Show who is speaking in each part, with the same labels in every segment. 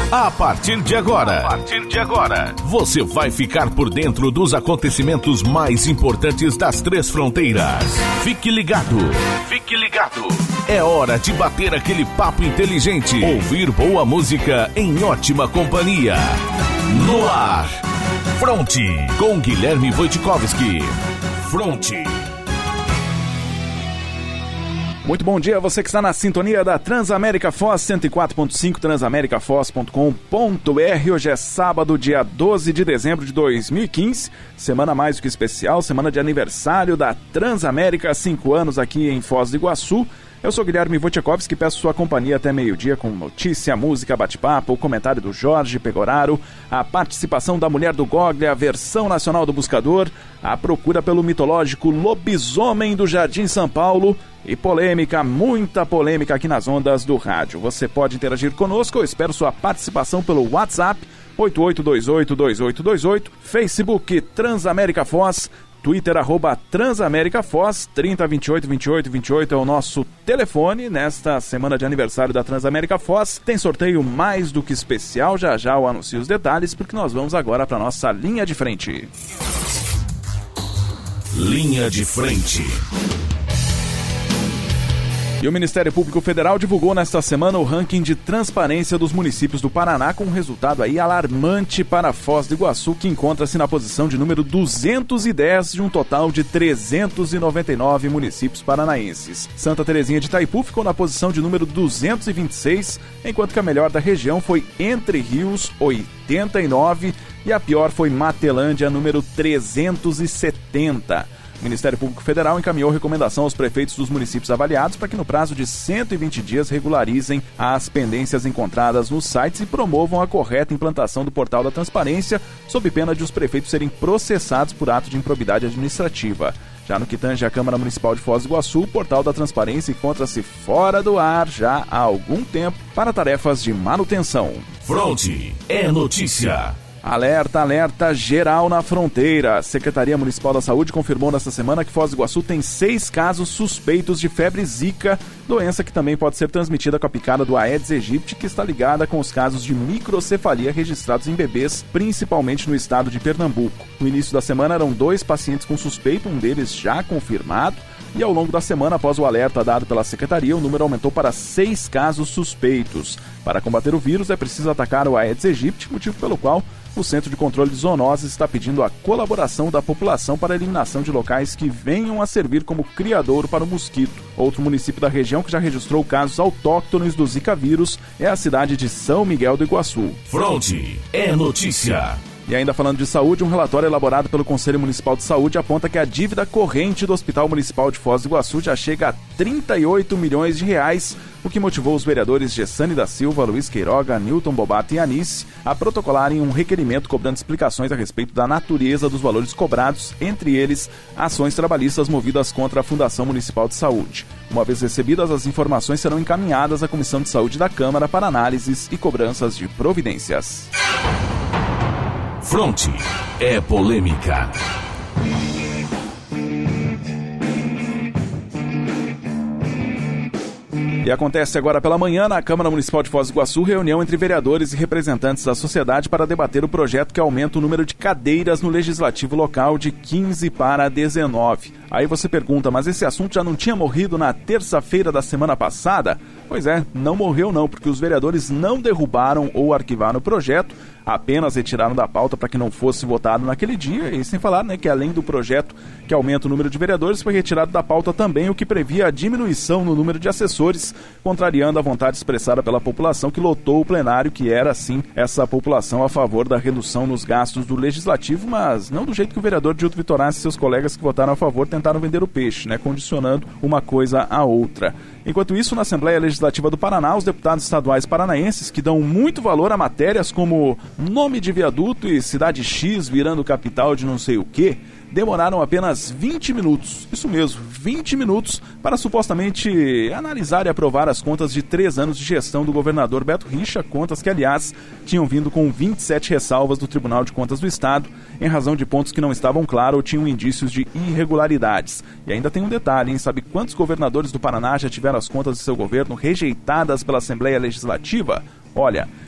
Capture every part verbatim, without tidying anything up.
Speaker 1: A partir de agora,
Speaker 2: A partir de agora,
Speaker 1: você vai ficar por dentro dos acontecimentos mais importantes das Três Fronteiras. Fique ligado.
Speaker 2: Fique ligado.
Speaker 1: É hora de bater aquele papo inteligente, ouvir boa música em ótima companhia. No ar, Fronte, com Guilherme Wojciechowski. Fronte.
Speaker 3: Muito bom dia, você que está na sintonia da Transamérica Foz cento e quatro ponto cinco, transamerica foz ponto com ponto b r. Hoje é sábado, dia doze de dezembro de dois mil e quinze, semana mais do que especial, semana de aniversário da Transamérica, cinco anos aqui em Foz do Iguaçu. Eu sou Guilherme Wojciechowski, peço sua companhia até meio-dia com notícia, música, bate-papo, o comentário do Jorge Pegoraro, a participação da Mulher do Goglia, a versão nacional do Buscador, a procura pelo mitológico lobisomem do Jardim São Paulo e polêmica, muita polêmica aqui nas ondas do rádio. Você pode interagir conosco, eu espero sua participação pelo WhatsApp oito oito dois oito dois oito dois oito, Facebook Transamérica Foz, Twitter, arroba Transamérica Foz, trinta, vinte e oito, vinte e oito, vinte e oito é o nosso telefone. Nesta semana de aniversário da Transamérica Foz, tem sorteio mais do que especial, já já eu anuncio os detalhes, porque nós vamos agora para a nossa linha de frente.
Speaker 1: Linha de frente.
Speaker 3: E o Ministério Público Federal divulgou nesta semana o ranking de transparência dos municípios do Paraná, com um resultado aí alarmante para Foz do Iguaçu, que encontra-se na posição de número duzentos e dez de um total de trezentos e noventa e nove municípios paranaenses. Santa Terezinha de Itaipu ficou na posição de número duzentos e vinte e seis, enquanto que a melhor da região foi Entre Rios, oitenta e nove, e a pior foi Matelândia, número trezentos e setenta. O Ministério Público Federal encaminhou recomendação aos prefeitos dos municípios avaliados para que no prazo de cento e vinte dias regularizem as pendências encontradas nos sites e promovam a correta implantação do portal da transparência, sob pena de os prefeitos serem processados por ato de improbidade administrativa. Já no que tange à Câmara Municipal de Foz do Iguaçu, o portal da transparência encontra-se fora do ar já há algum tempo para tarefas de manutenção.
Speaker 1: Fronte é notícia.
Speaker 3: Alerta, alerta geral na fronteira. A Secretaria Municipal da Saúde confirmou nesta semana que Foz do Iguaçu tem seis casos suspeitos de febre zika, doença que também pode ser transmitida com a picada do Aedes aegypti, que está ligada com os casos de microcefalia registrados em bebês, principalmente no estado de Pernambuco. No início da semana eram dois pacientes com suspeito, um deles já confirmado, e ao longo da semana, após o alerta dado pela Secretaria, o número aumentou para seis casos suspeitos. Para combater o vírus é preciso atacar o Aedes aegypti, motivo pelo qual o Centro de Controle de Zoonoses está pedindo a colaboração da população para a eliminação de locais que venham a servir como criadouro para o mosquito. Outro município da região que já registrou casos autóctones do Zika vírus é a cidade de São Miguel do Iguaçu.
Speaker 1: Fronte é notícia.
Speaker 3: E ainda falando de saúde, um relatório elaborado pelo Conselho Municipal de Saúde aponta que a dívida corrente do Hospital Municipal de Foz do Iguaçu já chega a trinta e oito milhões de reais, o que motivou os vereadores Gessane da Silva, Luiz Queiroga, Newton Bobato e Anice a protocolarem um requerimento cobrando explicações a respeito da natureza dos valores cobrados, entre eles ações trabalhistas movidas contra a Fundação Municipal de Saúde. Uma vez recebidas, as informações serão encaminhadas à Comissão de Saúde da Câmara para análises e cobranças de providências.
Speaker 1: Fronte é polêmica.
Speaker 3: E acontece agora pela manhã, na Câmara Municipal de Foz do Iguaçu, reunião entre vereadores e representantes da sociedade para debater o projeto que aumenta o número de cadeiras no Legislativo local de quinze para dezenove. Aí você pergunta, mas esse assunto já não tinha morrido na terça-feira da semana passada? Pois é, não morreu não, porque os vereadores não derrubaram ou arquivaram o projeto, apenas retiraram da pauta para que não fosse votado naquele dia, e sem falar, né, que além do projeto que aumenta o número de vereadores, foi retirado da pauta também o que previa a diminuição no número de assessores, contrariando a vontade expressada pela população que lotou o plenário, que era, sim, essa população a favor da redução nos gastos do Legislativo, mas não do jeito que o vereador Dilto Vitorazzi e seus colegas que votaram a favor tentaram vender o peixe, né, condicionando uma coisa à outra. Enquanto isso, na Assembleia Legislativa do Paraná, os deputados estaduais paranaenses, que dão muito valor a matérias como nome de viaduto e cidade X virando capital de não sei o quê, demoraram apenas vinte minutos, isso mesmo, vinte minutos, para supostamente analisar e aprovar as contas de três anos de gestão do governador Beto Richa, contas que, aliás, tinham vindo com vinte e sete ressalvas do Tribunal de Contas do Estado, em razão de pontos que não estavam claros ou tinham indícios de irregularidades. E ainda tem um detalhe, hein? Sabe quantos governadores do Paraná já tiveram as contas de seu governo rejeitadas pela Assembleia Legislativa? Olha,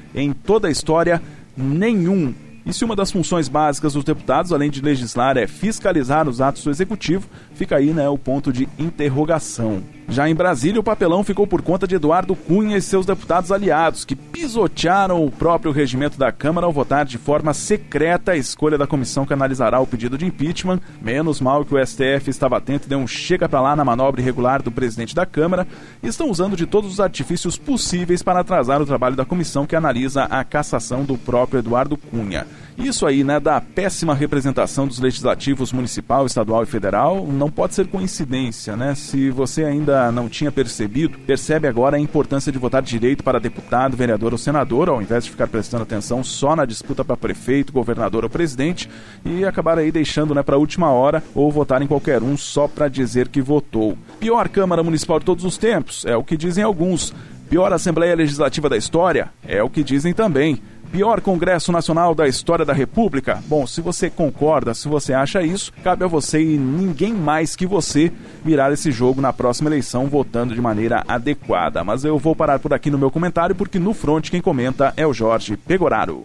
Speaker 3: em toda a história, nenhum. E se uma das funções básicas dos deputados, além de legislar, é fiscalizar os atos do executivo, fica aí, né, o ponto de interrogação. Já em Brasília, o papelão ficou por conta de Eduardo Cunha e seus deputados aliados, que pisotearam o próprio regimento da Câmara ao votar de forma secreta a escolha da comissão que analisará o pedido de impeachment. Menos mal que o S T F estava atento e deu um chega pra lá na manobra irregular do presidente da Câmara, e estão usando de todos os artifícios possíveis para atrasar o trabalho da comissão que analisa a cassação do próprio Eduardo Cunha. Isso aí, né, da péssima representação dos legislativos municipal, estadual e federal, não pode ser coincidência, né? Se você ainda não tinha percebido, percebe agora a importância de votar direito para deputado, vereador ou senador, ao invés de ficar prestando atenção só na disputa para prefeito, governador ou presidente, e acabar aí deixando, né, para a última hora ou votar em qualquer um só para dizer que votou. Pior Câmara Municipal de todos os tempos, é o que dizem alguns. Pior Assembleia Legislativa da história, é o que dizem também. Pior Congresso Nacional da história da República? Bom, se você concorda, se você acha isso, cabe a você e ninguém mais que você virar esse jogo na próxima eleição votando de maneira adequada. Mas eu vou parar por aqui no meu comentário, porque no front quem comenta é o Jorge Pegoraro.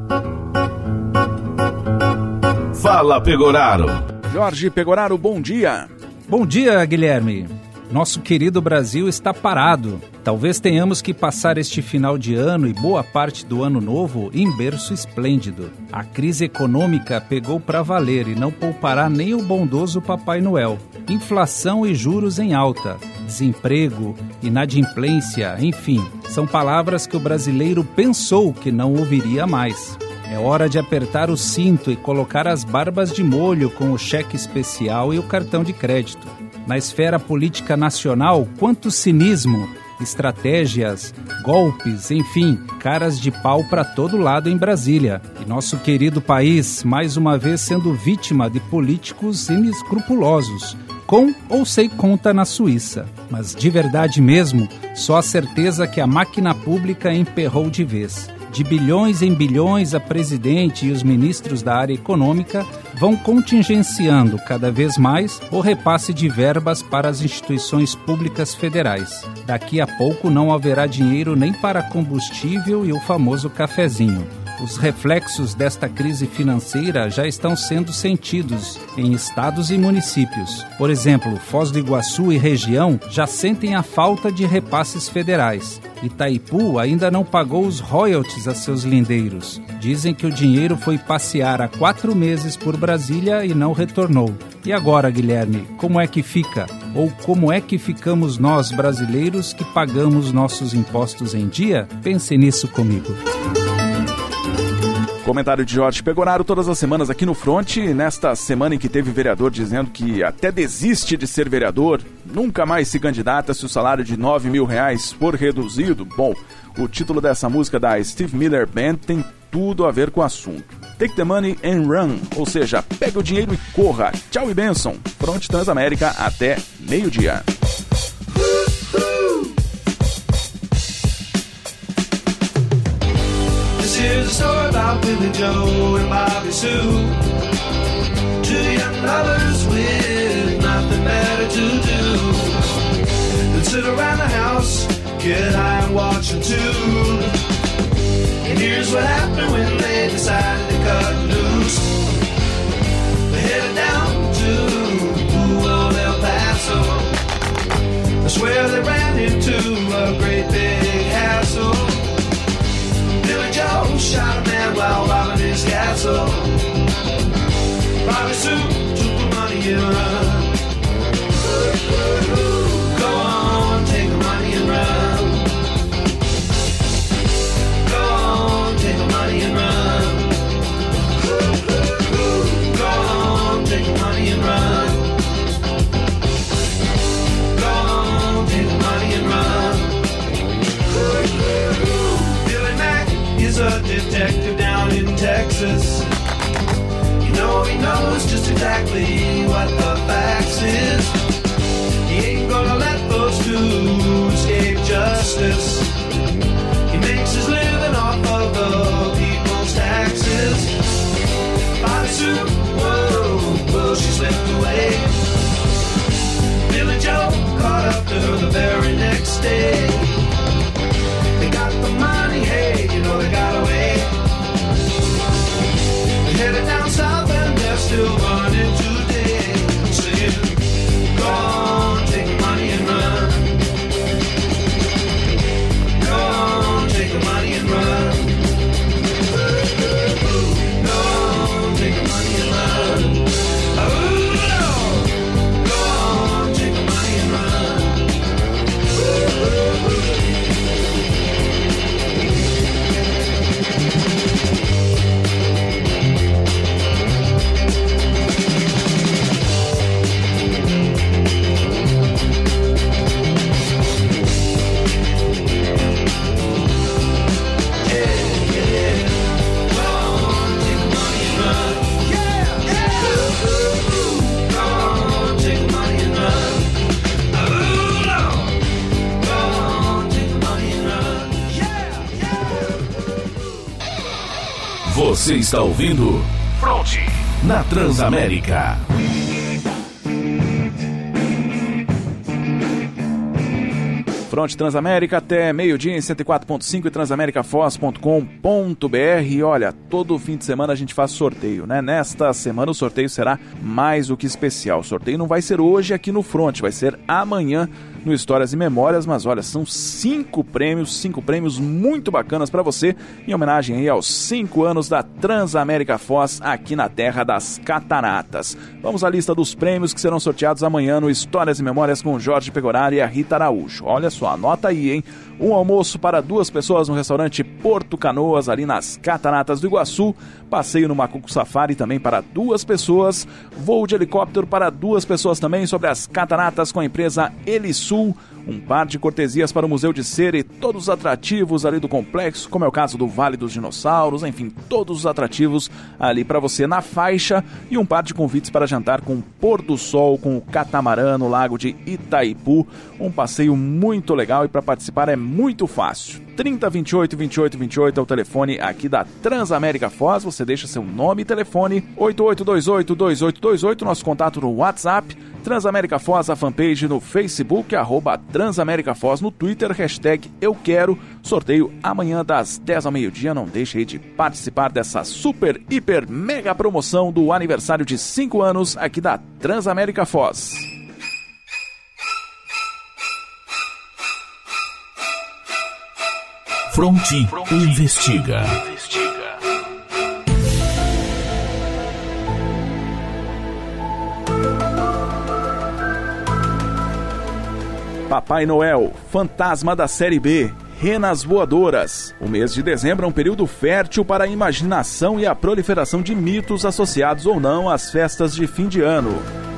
Speaker 1: Fala, Pegoraro!
Speaker 3: Jorge Pegoraro, bom dia!
Speaker 4: Bom dia, Guilherme! Nosso querido Brasil está parado. Talvez tenhamos que passar este final de ano e boa parte do ano novo em berço esplêndido. A crise econômica pegou para valer e não poupará nem o bondoso Papai Noel. Inflação e juros em alta, desemprego, inadimplência, enfim, são palavras que o brasileiro pensou que não ouviria mais. É hora de apertar o cinto e colocar as barbas de molho com o cheque especial e o cartão de crédito. Na esfera política nacional, quanto cinismo, estratégias, golpes, enfim, caras de pau para todo lado em Brasília. E nosso querido país, mais uma vez sendo vítima de políticos inescrupulosos, com ou sem conta na Suíça. Mas de verdade mesmo, só a certeza que a máquina pública emperrou de vez. De bilhões em bilhões, a presidente e os ministros da área econômica vão contingenciando cada vez mais o repasse de verbas para as instituições públicas federais. Daqui a pouco não haverá dinheiro nem para combustível e o famoso cafezinho. Os reflexos desta crise financeira já estão sendo sentidos em estados e municípios. Por exemplo, Foz do Iguaçu e região já sentem a falta de repasses federais. Itaipu ainda não pagou os royalties a seus lindeiros. Dizem que o dinheiro foi passear há quatro meses por Brasília e não retornou. E agora, Guilherme, como é que fica? Ou como é que ficamos nós, brasileiros, que pagamos nossos impostos em dia? Pense nisso comigo.
Speaker 3: Comentário de Jorge Pegoraro todas as semanas aqui no Front. Nesta semana em que teve vereador dizendo que até desiste de ser vereador, nunca mais se candidata se o salário de nove mil reais for reduzido. Bom, o título dessa música da Steve Miller Band tem tudo a ver com o assunto. Take the money and run, ou seja, pega o dinheiro e corra. Tchau e bênção. Front Transamérica até meio-dia.
Speaker 5: Here's a story about Billy Joe and Bobby Sue, two young lovers with nothing better to do than sit around the house, get high and watch a tune. And here's what happened when they decided to cut loose. They headed down to old El Paso. I swear they ran into a great big hassle. Billy Joe shot a man while robbing his castle. Bobby Sue took the money and run. Go on, take the money and run. Go on, take the money and run. Go on, take the money and run. Go on, take the money and run. Billy Mack is a detective down in Texas. You know he knows just exactly what the facts is. He ain't gonna let those two escape justice. He makes his living off of the people's taxes. Bobby Sue, whoa, whoa, she slipped away. Billy Joe caught up to her the very next day. They got the money, hey, you know they got
Speaker 1: Você está ouvindo Fronte na Transamérica.
Speaker 3: Fronte Transamérica até meio-dia em cento e quatro ponto cinco e transamerica foz ponto com ponto br. E olha, todo fim de semana a gente faz sorteio, né? Nesta semana o sorteio será mais do que especial. O sorteio não vai ser hoje aqui no Fronte, vai ser amanhã no Histórias e Memórias, mas olha, são cinco prêmios, cinco prêmios muito bacanas para você, em homenagem aí aos cinco anos da Transamérica Foz aqui na terra das Cataratas. Vamos à lista dos prêmios que serão sorteados amanhã no Histórias e Memórias com Jorge Pegoraro e a Rita Araújo. Olha só, anota aí, hein? Um almoço para duas pessoas no restaurante Porto Canoas, ali nas Cataratas do Iguaçu. Passeio no Macuco Safari também para duas pessoas. Voo de helicóptero para duas pessoas também sobre as cataratas com a empresa Elisul. Um par de cortesias para o Museu de Cera e todos os atrativos ali do complexo, como é o caso do Vale dos Dinossauros, enfim, todos os atrativos ali para você na faixa. E um par de convites para jantar com o pôr do sol, com o catamarã no lago de Itaipu. Um passeio muito legal e para participar é muito fácil. trinta, vinte e oito, vinte e oito, vinte e oito é o telefone aqui da Transamérica Foz. Você deixa seu nome e telefone. oito oito dois oito, dois oito dois oito, nosso contato no WhatsApp. Transamérica Foz, a fanpage no Facebook, arroba Transamérica Foz no Twitter, hashtag Eu Quero. Sorteio amanhã das dez ao meio-dia. Não deixe aí de participar dessa super, hiper, mega promoção do aniversário de cinco anos aqui da Transamérica Foz.
Speaker 1: Fronte Investiga.
Speaker 3: Papai Noel, Fantasma da Série B, Renas Voadoras. O mês de dezembro é um período fértil para a imaginação e a proliferação de mitos associados ou não às festas de fim de ano.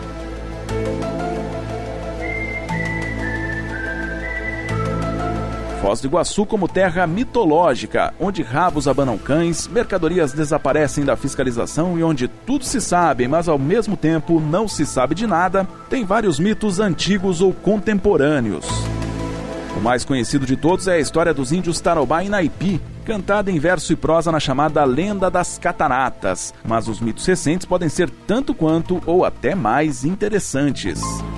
Speaker 3: Foz do Iguaçu como terra mitológica, onde rabos abanam cães, mercadorias desaparecem da fiscalização e onde tudo se sabe, mas ao mesmo tempo não se sabe de nada, tem vários mitos antigos ou contemporâneos. O mais conhecido de todos é a história dos índios Tarobá e Naipi, cantada em verso e prosa na chamada Lenda das Cataratas, mas os mitos recentes podem ser tanto quanto ou até mais interessantes.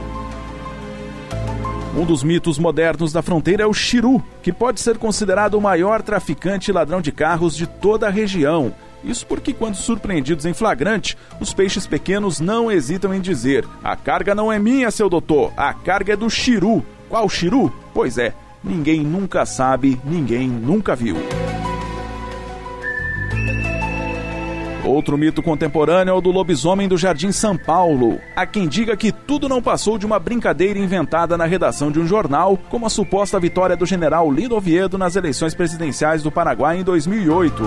Speaker 3: Um dos mitos modernos da fronteira é o Xiru, que pode ser considerado o maior traficante e ladrão de carros de toda a região. Isso porque, quando surpreendidos em flagrante, os peixes pequenos não hesitam em dizer: "A carga não é minha, seu doutor, a carga é do Xiru." Qual Xiru? Pois é, ninguém nunca sabe, ninguém nunca viu. Outro mito contemporâneo é o do lobisomem do Jardim São Paulo. Há quem diga que tudo não passou de uma brincadeira inventada na redação de um jornal, como a suposta vitória do general Lino Oviedo nas eleições presidenciais do Paraguai em dois mil e oito.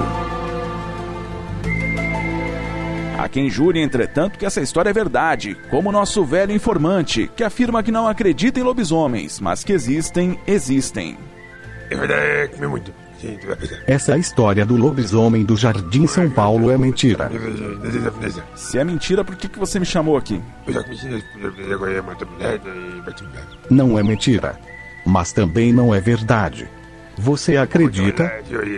Speaker 3: Há quem jure, entretanto, que essa história é verdade, como o nosso velho informante, que afirma que não acredita em lobisomens, mas que existem, existem.
Speaker 6: É verdade, é muito.
Speaker 7: Essa história do lobisomem do Jardim São Paulo é mentira.
Speaker 3: Se é mentira, por que, que você me chamou aqui?
Speaker 7: Não é mentira. Mas também não é verdade. Você acredita?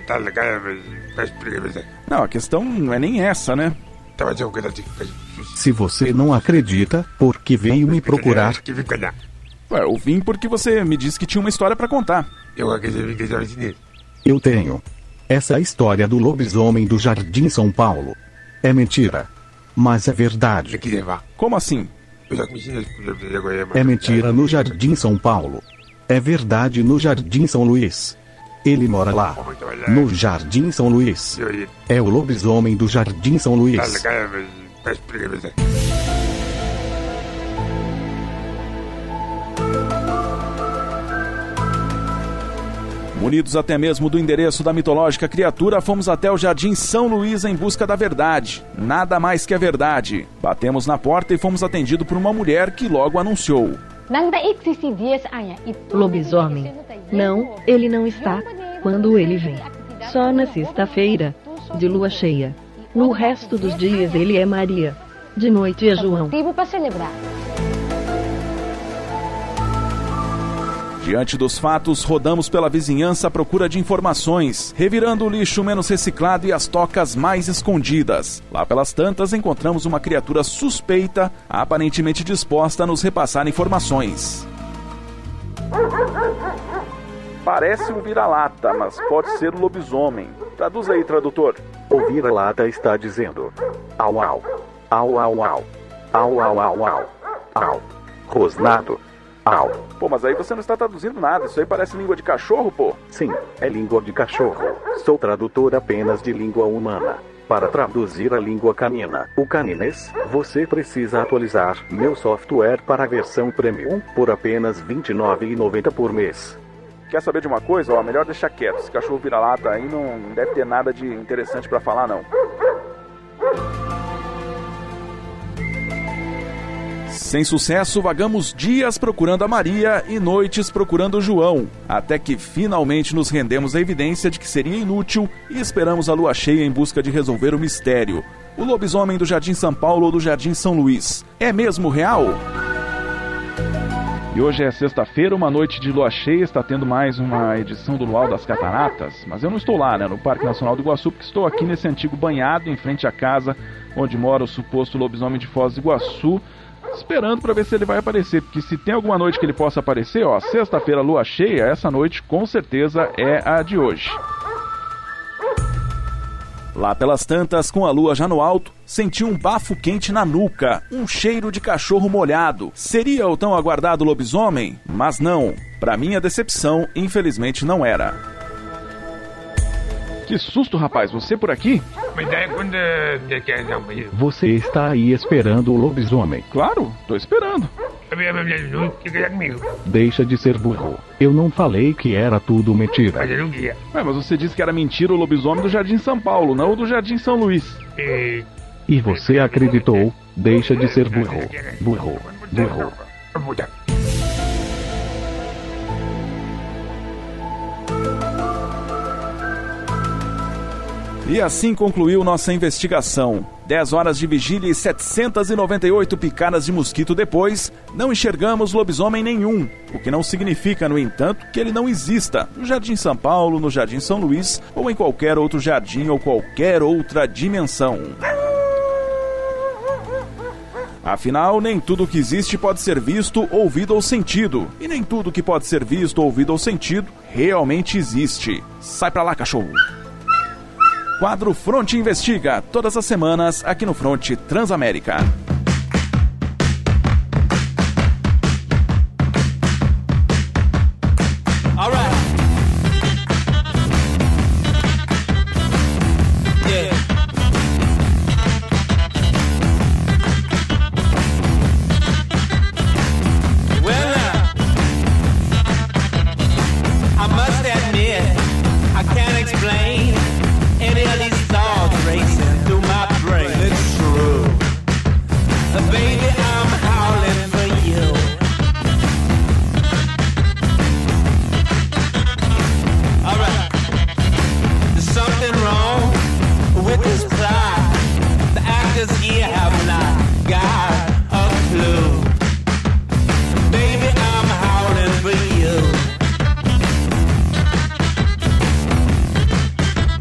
Speaker 3: Não, a questão não é nem essa, né?
Speaker 7: Se você não acredita, por que veio me procurar?
Speaker 3: Ué, eu vim porque você me disse que tinha uma história pra contar.
Speaker 7: Eu tenho. Essa história do lobisomem do Jardim São Paulo é mentira, mas é verdade.
Speaker 3: Como assim?
Speaker 7: É mentira no Jardim São Paulo. É verdade no Jardim São Luís. Ele mora lá, no Jardim São Luís. É o lobisomem do Jardim São Luís.
Speaker 3: Munidos até mesmo do endereço da mitológica criatura, fomos até o Jardim São Luís em busca da verdade. Nada mais que a verdade. Batemos na porta e fomos atendidos por uma mulher que logo anunciou:
Speaker 8: Lobisomem? Não, ele não está quando ele vem. Só na sexta-feira, de lua cheia. No resto dos dias ele é Maria. De noite é João.
Speaker 3: Diante dos fatos, rodamos pela vizinhança à procura de informações, revirando o lixo menos reciclado e as tocas mais escondidas. Lá pelas tantas, encontramos uma criatura suspeita, aparentemente disposta a nos repassar informações. Parece um vira-lata, mas pode ser um lobisomem. Traduz aí, tradutor.
Speaker 7: O vira-lata está dizendo: au au, au au au, au au au au, au, rosnado, au.
Speaker 3: Pô, mas aí você não está traduzindo nada, isso aí parece língua de cachorro, pô.
Speaker 7: Sim, é língua de cachorro. Sou tradutor apenas de língua humana. Para traduzir a língua canina, o caninês, você precisa atualizar meu software para a versão Premium por apenas vinte e nove reais e noventa centavos por mês.
Speaker 3: Quer saber de uma coisa? Ó, melhor deixar quieto. Esse cachorro vira-lata aí não deve ter nada de interessante pra falar, não. Sem sucesso, vagamos dias procurando a Maria e noites procurando o João, até que finalmente nos rendemos à evidência de que seria inútil e esperamos a lua cheia em busca de resolver o mistério. O lobisomem do Jardim São Paulo ou do Jardim São Luís é mesmo real? E hoje é sexta-feira, uma noite de lua cheia, está tendo mais uma edição do Luau das Cataratas, mas eu não estou lá, né, no Parque Nacional do Iguaçu, porque estou aqui nesse antigo banhado, em frente à casa onde mora o suposto lobisomem de Foz do Iguaçu, esperando para ver se ele vai aparecer, porque se tem alguma noite que ele possa aparecer, ó, sexta-feira, lua cheia, essa noite com certeza é a de hoje. Lá pelas tantas, com a lua já no alto, senti um bafo quente na nuca, um cheiro de cachorro molhado. Seria o tão aguardado lobisomem? Mas não. Para minha decepção, infelizmente não era. Que susto, rapaz, você por aqui?
Speaker 7: Você está aí esperando o lobisomem?
Speaker 3: Claro, tô esperando.
Speaker 7: Deixa de ser burro. Eu não falei que era tudo mentira.
Speaker 3: Ué, mas você disse que era mentira o lobisomem do Jardim São Paulo, não o do Jardim São Luís.
Speaker 7: E você acreditou? Deixa de ser burro. Burro. Burro.
Speaker 3: E assim concluiu nossa investigação. dez horas de vigília e setecentas e noventa e oito picadas de mosquito depois, não enxergamos lobisomem nenhum, o que não significa, no entanto, que ele não exista no Jardim São Paulo, no Jardim São Luís ou em qualquer outro jardim ou qualquer outra dimensão. Afinal, nem tudo que existe pode ser visto, ouvido ou sentido, e nem tudo que pode ser visto, ouvido ou sentido realmente existe. Sai pra lá, cachorro! Quadro Fronte Investiga, todas as semanas aqui no Fronte Transamérica.
Speaker 5: All right. Yeah. Well, now, I must admit, I can't explain any of these thoughts racing through my brain. It's true. Uh, baby, I'm howling for you. Alright. There's something wrong with this plot. The actors here have not got a clue. Baby, I'm howling for you.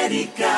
Speaker 5: Transamérica.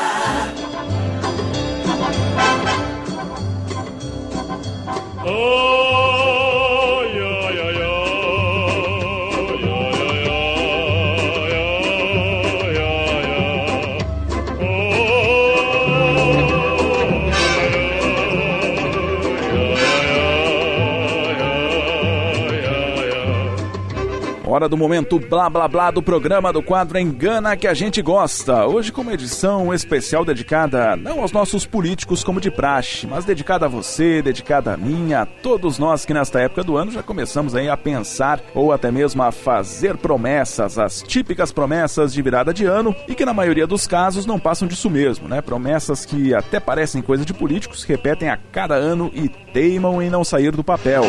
Speaker 3: Hora do momento blá blá blá do programa do quadro Engana que a gente gosta. Hoje com uma edição especial dedicada não aos nossos políticos como de praxe, mas dedicada a você, dedicada a mim, a todos nós que nesta época do ano já começamos aí a pensar ou até mesmo a fazer promessas, as típicas promessas de virada de ano e que na maioria dos casos não passam disso mesmo, né? Promessas que até parecem coisa de políticos, se repetem a cada ano e teimam em não sair do papel.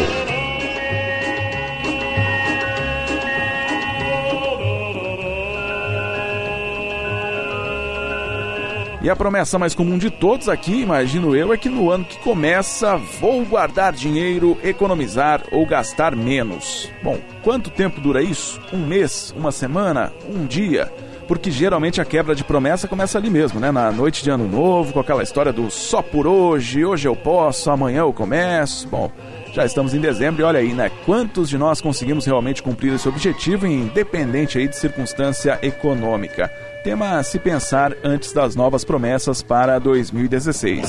Speaker 3: E a promessa mais comum de todos aqui, imagino eu, é que no ano que começa vou guardar dinheiro, economizar ou gastar menos. Bom, quanto tempo dura isso? Um mês? Uma semana? Um dia? Porque geralmente a quebra de promessa começa ali mesmo, né? Na noite de ano novo, com aquela história do só por hoje, hoje eu posso, amanhã eu começo. Bom, já estamos em dezembro e olha aí, né? Quantos de nós conseguimos realmente cumprir esse objetivo, independente aí de circunstância econômica? Tema a se pensar antes das novas promessas para dois mil e dezesseis.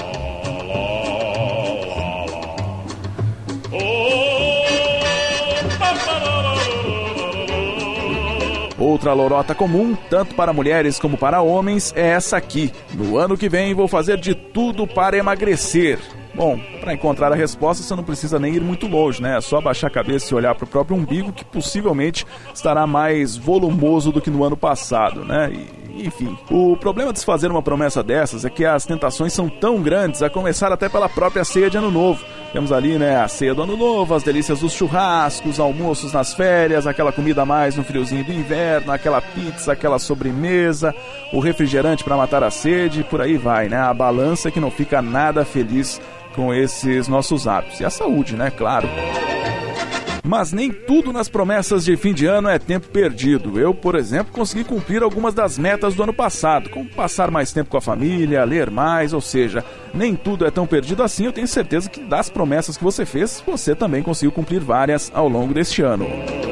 Speaker 3: Outra lorota comum, tanto para mulheres como para homens, é essa aqui. No ano que vem vou fazer de tudo para emagrecer. Bom, para encontrar a resposta você não precisa nem ir muito longe, né? É só abaixar a cabeça e olhar para o próprio umbigo que possivelmente estará mais volumoso do que no ano passado, né? E, enfim, o problema de se fazer uma promessa dessas é que as tentações são tão grandes, a começar até pela própria ceia de Ano Novo. Temos ali, né, a ceia do Ano Novo, as delícias dos churrascos, almoços nas férias, aquela comida a mais no friozinho do inverno, aquela pizza, aquela sobremesa, o refrigerante para matar a sede, por aí vai, né? A balança que não fica nada feliz com esses nossos hábitos. E a saúde, né? Claro. Mas nem tudo nas promessas de fim de ano é tempo perdido. Eu, por exemplo, consegui cumprir algumas das metas do ano passado, como passar mais tempo com a família, ler mais, ou seja, nem tudo é tão perdido assim. Eu tenho certeza que das promessas que você fez, você também conseguiu cumprir várias ao longo deste ano.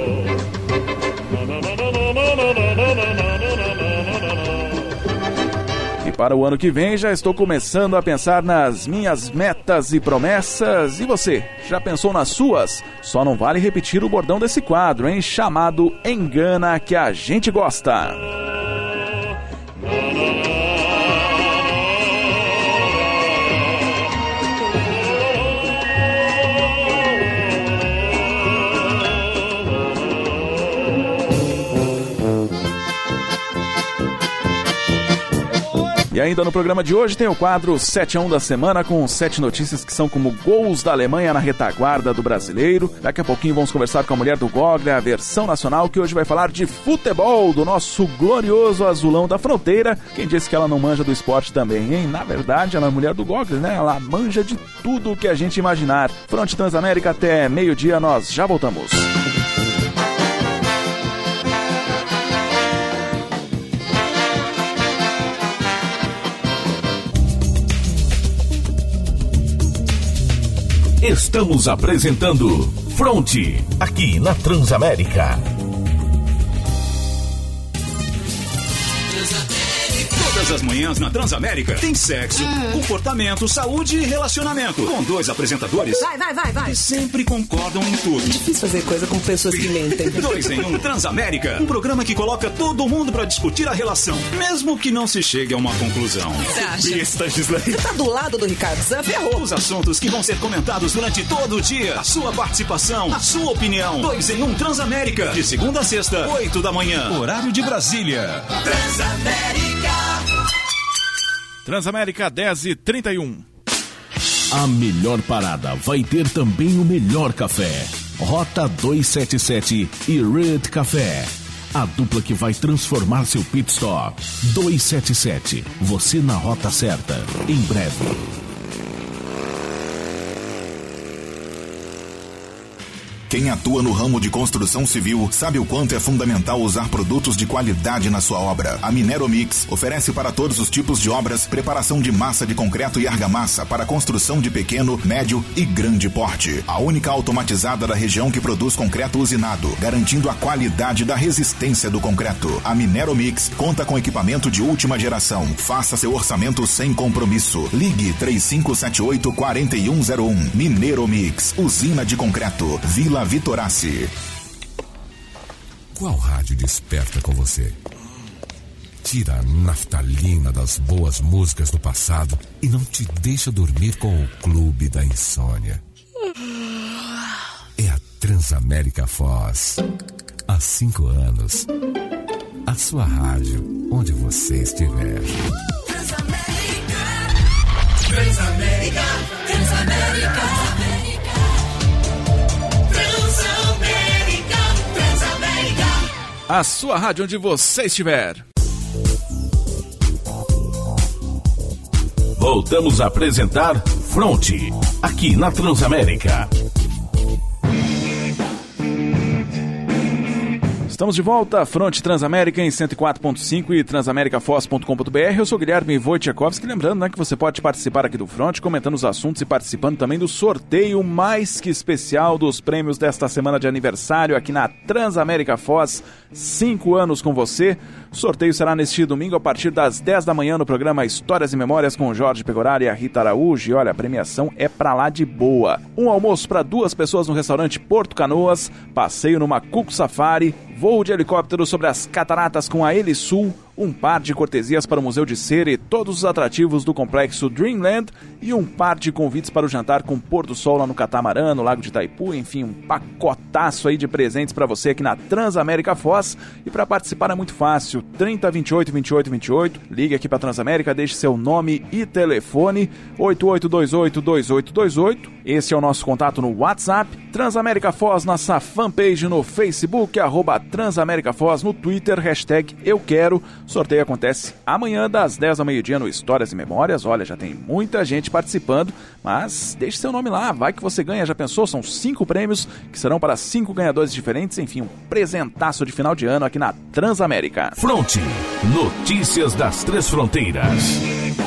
Speaker 3: Para o ano que vem já estou começando a pensar nas minhas metas e promessas. E você, já pensou nas suas? Só não vale repetir o bordão desse quadro, hein? Chamado Engana que a gente gosta. E ainda no programa de hoje tem o quadro sete a um da semana, com sete notícias que são como gols da Alemanha na retaguarda do brasileiro. Daqui a pouquinho vamos conversar com a mulher do Gogre, a versão nacional, que hoje vai falar de futebol, do nosso glorioso azulão da fronteira. Quem disse que ela não manja do esporte também, hein? Na verdade, ela é a mulher do Gogre, né? Ela manja de tudo o que a gente imaginar. Fronte Transamérica até meio-dia, nós já voltamos.
Speaker 1: Estamos apresentando Fronte, aqui na Transamérica.
Speaker 9: Todas as manhãs na Transamérica tem sexo, hum. comportamento, saúde e relacionamento. Com dois apresentadores
Speaker 10: vai, vai, vai, vai.
Speaker 9: que sempre concordam em tudo.
Speaker 10: É difícil fazer coisa com pessoas que mentem.
Speaker 9: Dois em um Transamérica, um programa que coloca todo mundo pra discutir a relação, mesmo que não se chegue a uma conclusão.
Speaker 10: Você tá do lado do Ricardo Zan, ferrou.
Speaker 9: Os assuntos que vão ser comentados durante todo o dia, a sua participação, a sua opinião. Dois em um Transamérica, de segunda a sexta, oito da manhã, horário de Brasília.
Speaker 5: Transamérica.
Speaker 3: Transamérica dez e trinta e um.
Speaker 1: A melhor parada vai ter também o melhor café. Rota duzentos e setenta e sete e Red Café. A dupla que vai transformar seu pit stop. duzentos e setenta e sete. Você na rota certa. Em breve.
Speaker 11: Quem atua no ramo de construção civil sabe o quanto é fundamental usar produtos de qualidade na sua obra. A Mineromix oferece para todos os tipos de obras preparação de massa de concreto e argamassa para construção de pequeno, médio e grande porte. A única automatizada da região que produz concreto usinado, garantindo a qualidade da resistência do concreto. A Mineromix conta com equipamento de última geração. Faça seu orçamento sem compromisso. Ligue três cinco sete oito, quatro um zero um. Mineromix, usina de concreto, Vila Vitorassi.
Speaker 12: Qual rádio desperta com você? Tira a naftalina das boas músicas do passado e não te deixa dormir com o Clube da Insônia. É a Transamérica Foz. Há cinco anos. A sua rádio, onde você estiver.
Speaker 5: Transamérica, Transamérica, Transamérica, Transamérica, Transamérica.
Speaker 3: A sua rádio, onde você estiver.
Speaker 1: Voltamos a apresentar Fronte, aqui na Transamérica.
Speaker 3: Estamos de volta, Fronte Transamérica em cento e quatro ponto cinco e transamerica foz ponto com ponto b r. Eu sou Guilherme Wojciechowski, lembrando, né, que você pode participar aqui do Fronte, comentando os assuntos e participando também do sorteio mais que especial dos prêmios desta semana de aniversário aqui na Transamérica Foz. Cinco anos com você. O sorteio será neste domingo a partir das dez da manhã no programa Histórias e Memórias com o Jorge Pegoraro e a Rita Araújo. E olha, a premiação é pra lá de boa. Um almoço para duas pessoas no restaurante Porto Canoas, passeio no Macuco Safari, voo de helicóptero sobre as cataratas com a Helisul, um par de cortesias para o Museu de Cera e todos os atrativos do complexo Dreamland e um par de convites para o jantar com pôr do sol lá no Catamarã, no Lago de Itaipu, enfim, um pacotaço aí de presentes para você aqui na Transamérica Foz. E para participar é muito fácil, trinta, vinte e oito, vinte e oito, vinte e oito, ligue aqui para Transamérica, deixe seu nome e telefone, oito oito dois oito, dois oito dois oito, esse é o nosso contato no WhatsApp, Transamérica Foz, nossa fanpage no Facebook, arroba Transamérica Foz, no Twitter, hashtag Eu Quero. Sorteio acontece amanhã das dez ao meio-dia no Histórias e Memórias. Olha, já tem muita gente participando, mas deixe seu nome lá, vai que você ganha. Já pensou? São cinco prêmios que serão para cinco ganhadores diferentes. Enfim, um presentaço de final de ano aqui na Transamérica.
Speaker 1: Fronte, notícias das Três Fronteiras.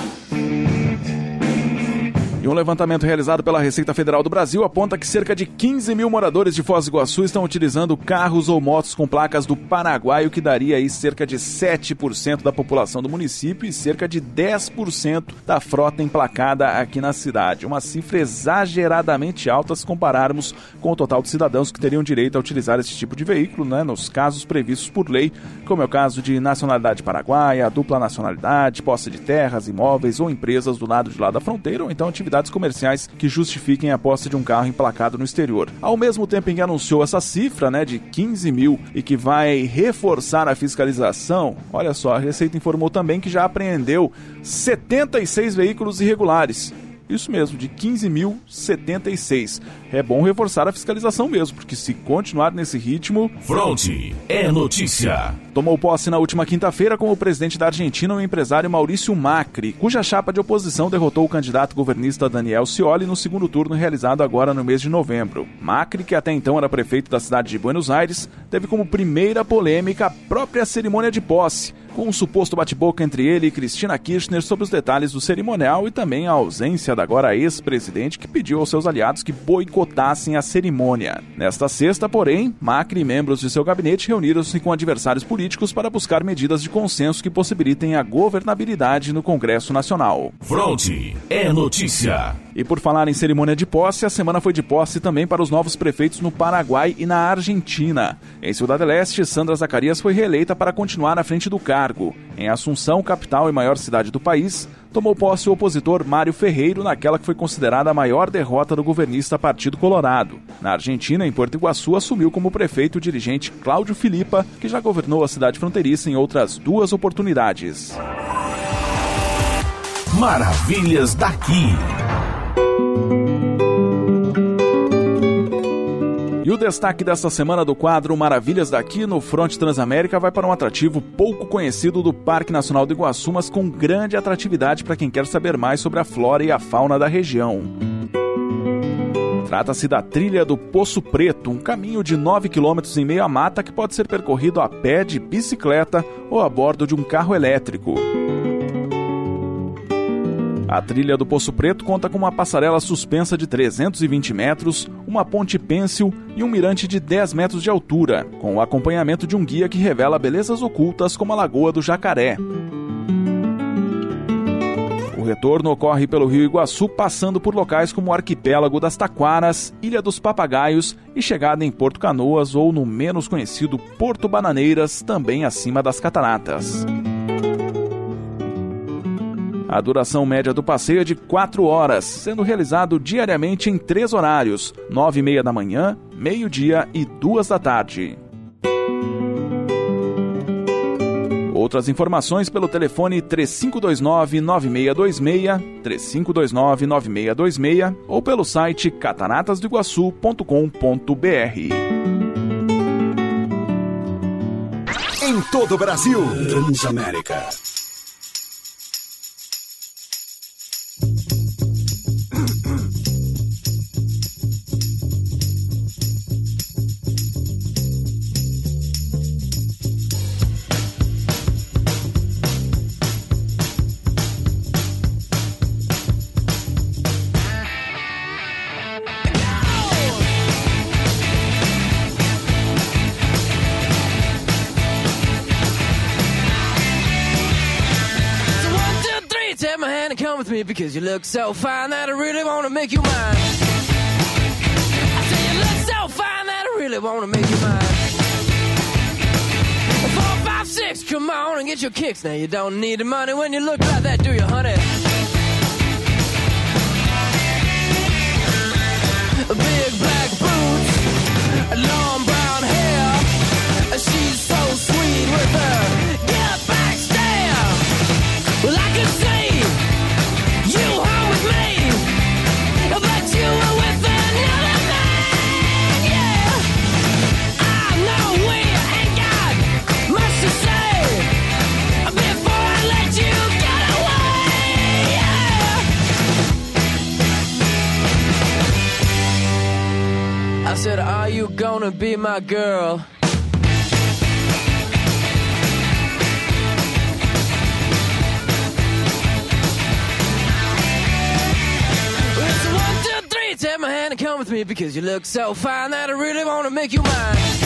Speaker 3: E um levantamento realizado pela Receita Federal do Brasil aponta que cerca de quinze mil moradores de Foz do Iguaçu estão utilizando carros ou motos com placas do Paraguai, o que daria aí cerca de sete por cento da população do município e cerca de dez por cento da frota emplacada aqui na cidade. Uma cifra exageradamente alta se compararmos com o total de cidadãos que teriam direito a utilizar esse tipo de veículo, né, nos casos previstos por lei, como é o caso de nacionalidade paraguaia, dupla nacionalidade, posse de terras, imóveis ou empresas do lado de lá da fronteira, ou então atividades comerciais que justifiquem a posse de um carro emplacado no exterior. Ao mesmo tempo em que anunciou essa cifra, né, de quinze mil e que vai reforçar a fiscalização, olha só, a Receita informou também que já apreendeu setenta e seis veículos irregulares. Isso mesmo, de quinze mil e setenta e seis. É bom reforçar a fiscalização mesmo, porque se continuar nesse ritmo...
Speaker 1: Fronte é notícia.
Speaker 3: Tomou posse na última quinta-feira como presidente da Argentina o empresário Maurício Macri, cuja chapa de oposição derrotou o candidato governista Daniel Scioli no segundo turno realizado agora no mês de novembro. Macri, que até então era prefeito da cidade de Buenos Aires, teve como primeira polêmica a própria cerimônia de posse, com um suposto bate-boca entre ele e Cristina Kirchner sobre os detalhes do cerimonial e também a ausência da agora ex-presidente, que pediu aos seus aliados que boicotassem a cerimônia. Nesta sexta, porém, Macri e membros de seu gabinete reuniram-se com adversários políticos para buscar medidas de consenso que possibilitem a governabilidade no Congresso Nacional.
Speaker 1: Fronte é notícia.
Speaker 3: E por falar em cerimônia de posse, a semana foi de posse também para os novos prefeitos no Paraguai e na Argentina. Em Ciudad del Este, Sandra Zacarias foi reeleita para continuar à frente do cargo. Em Assunção, capital e maior cidade do país, tomou posse o opositor Mário Ferreiro naquela que foi considerada a maior derrota do governista Partido Colorado. Na Argentina, em Porto Iguaçu, assumiu como prefeito o dirigente Cláudio Filipa, que já governou a cidade fronteiriça em outras duas oportunidades.
Speaker 1: Maravilhas daqui.
Speaker 3: E o destaque desta semana do quadro Maravilhas daqui no Fronte Transamérica vai para um atrativo pouco conhecido do Parque Nacional do Iguaçu, mas com grande atratividade para quem quer saber mais sobre a flora e a fauna da região. Trata-se da trilha do Poço Preto, um caminho de nove quilômetros em meio à mata que pode ser percorrido a pé, de bicicleta ou a bordo de um carro elétrico. A trilha do Poço Preto conta com uma passarela suspensa de trezentos e vinte metros, uma ponte pêncil e um mirante de dez metros de altura, com o acompanhamento de um guia que revela belezas ocultas como a Lagoa do Jacaré. O retorno ocorre pelo Rio Iguaçu, passando por locais como o Arquipélago das Taquaras, Ilha dos Papagaios e chegada em Porto Canoas ou no menos conhecido Porto Bananeiras, também acima das cataratas. A duração média do passeio é de quatro horas, sendo realizado diariamente em três horários, nove e meia da manhã, meio-dia e duas da tarde. Outras informações pelo telefone três cinco dois nove, nove seis dois seis, três cinco dois nove, nove seis dois seis ou pelo site cataratas do iguaçu ponto com ponto b r.
Speaker 9: Em todo o Brasil, Transamérica.
Speaker 13: Because you look so fine that I really want to make you mine. I say you look so fine that I really want to make you mine. Four, five, six, come on and get your kicks. Now you don't need the money when you look like that, do you, honey? Big black boots, long brown hair. She's so sweet with her get back stare. Well, I can see you home with me, but you were with another man, yeah. I know we ain't got much to say before I let you get away, yeah. I said, are you gonna be my girl? Take my hand and come with me because you look so fine that I really want to make you mine.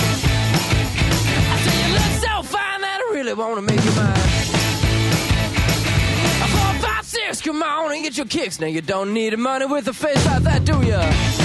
Speaker 13: I say you look so fine that I really want to make you mine. Four, five, six, come on and get your kicks. Now you don't need the money with a face like that, do ya?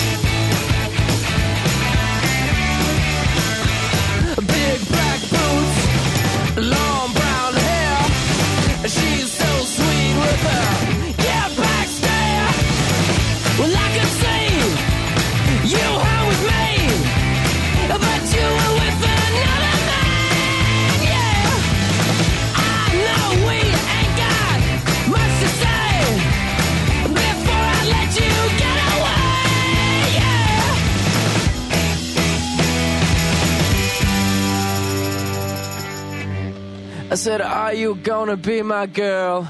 Speaker 13: Big black boots, long brown hair. She's so sweet with her get back stare. Well, I can see you home with me, but you were with another man, yeah. I know we ain't got much to say before I let you get away, yeah. I said, are you gonna be my girl?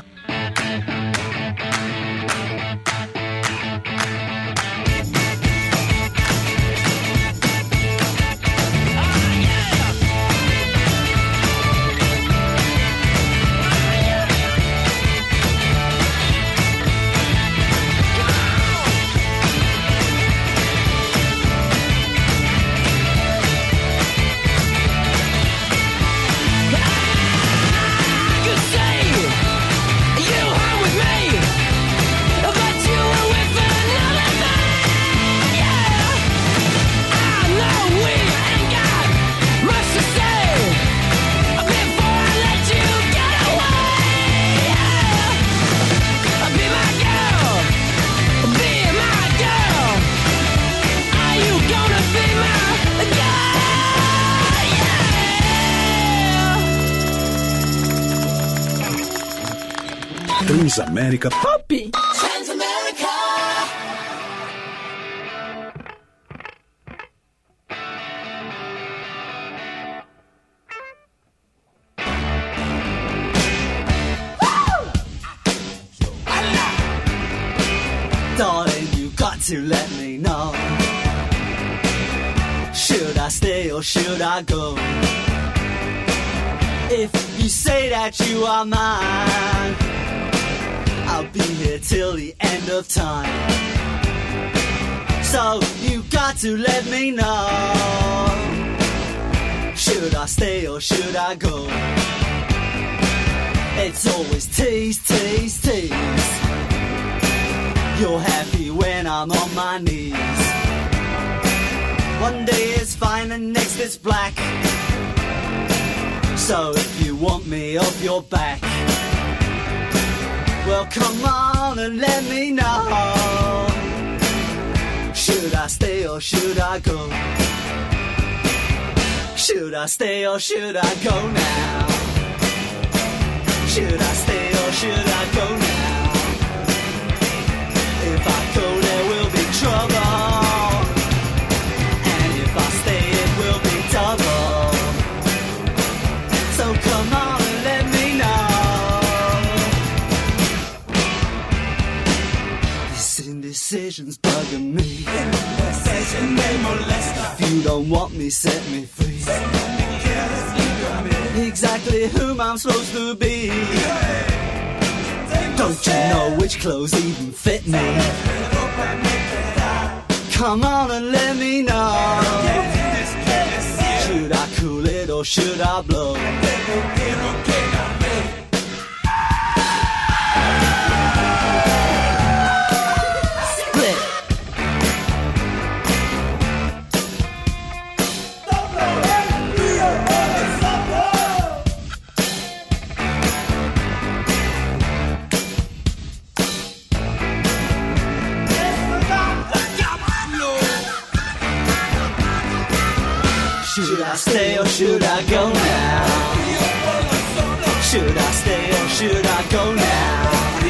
Speaker 9: Transamérica Pop.
Speaker 5: Transamérica.
Speaker 14: Darling, you got to let me know. stay or should I go? If you say that you are mine, I'll be here till the end of time. So you got to let me know, should I stay or should I go? It's always tease, tease, tease. You're happy when I'm on my knees. One day is fine and next is black. So if you want me off your back, well come on and let me know, should I stay or should I go? Should I stay or should I go now? Should I stay or should I go now? If I go there will be trouble, and if I stay it will be double. So come on and let me know. This indecision's bugging me. If you don't want me, set me free. Exactly whom I'm supposed to be. Don't you know which clothes even fit me? Come on and let me know, should I cool it or should I blow? Should I stay or should I go now? Should I stay or should I go now?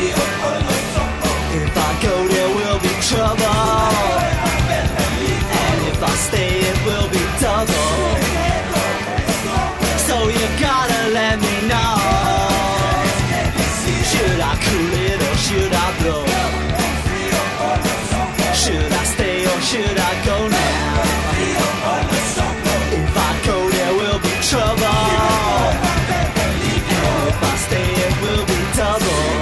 Speaker 14: If I go there will be trouble, and if I stay it will be double. So you gotta let me know, should I cool it or should I blow? Should I stay or should I go now? If I go there will be trouble, and if I stay it will be double.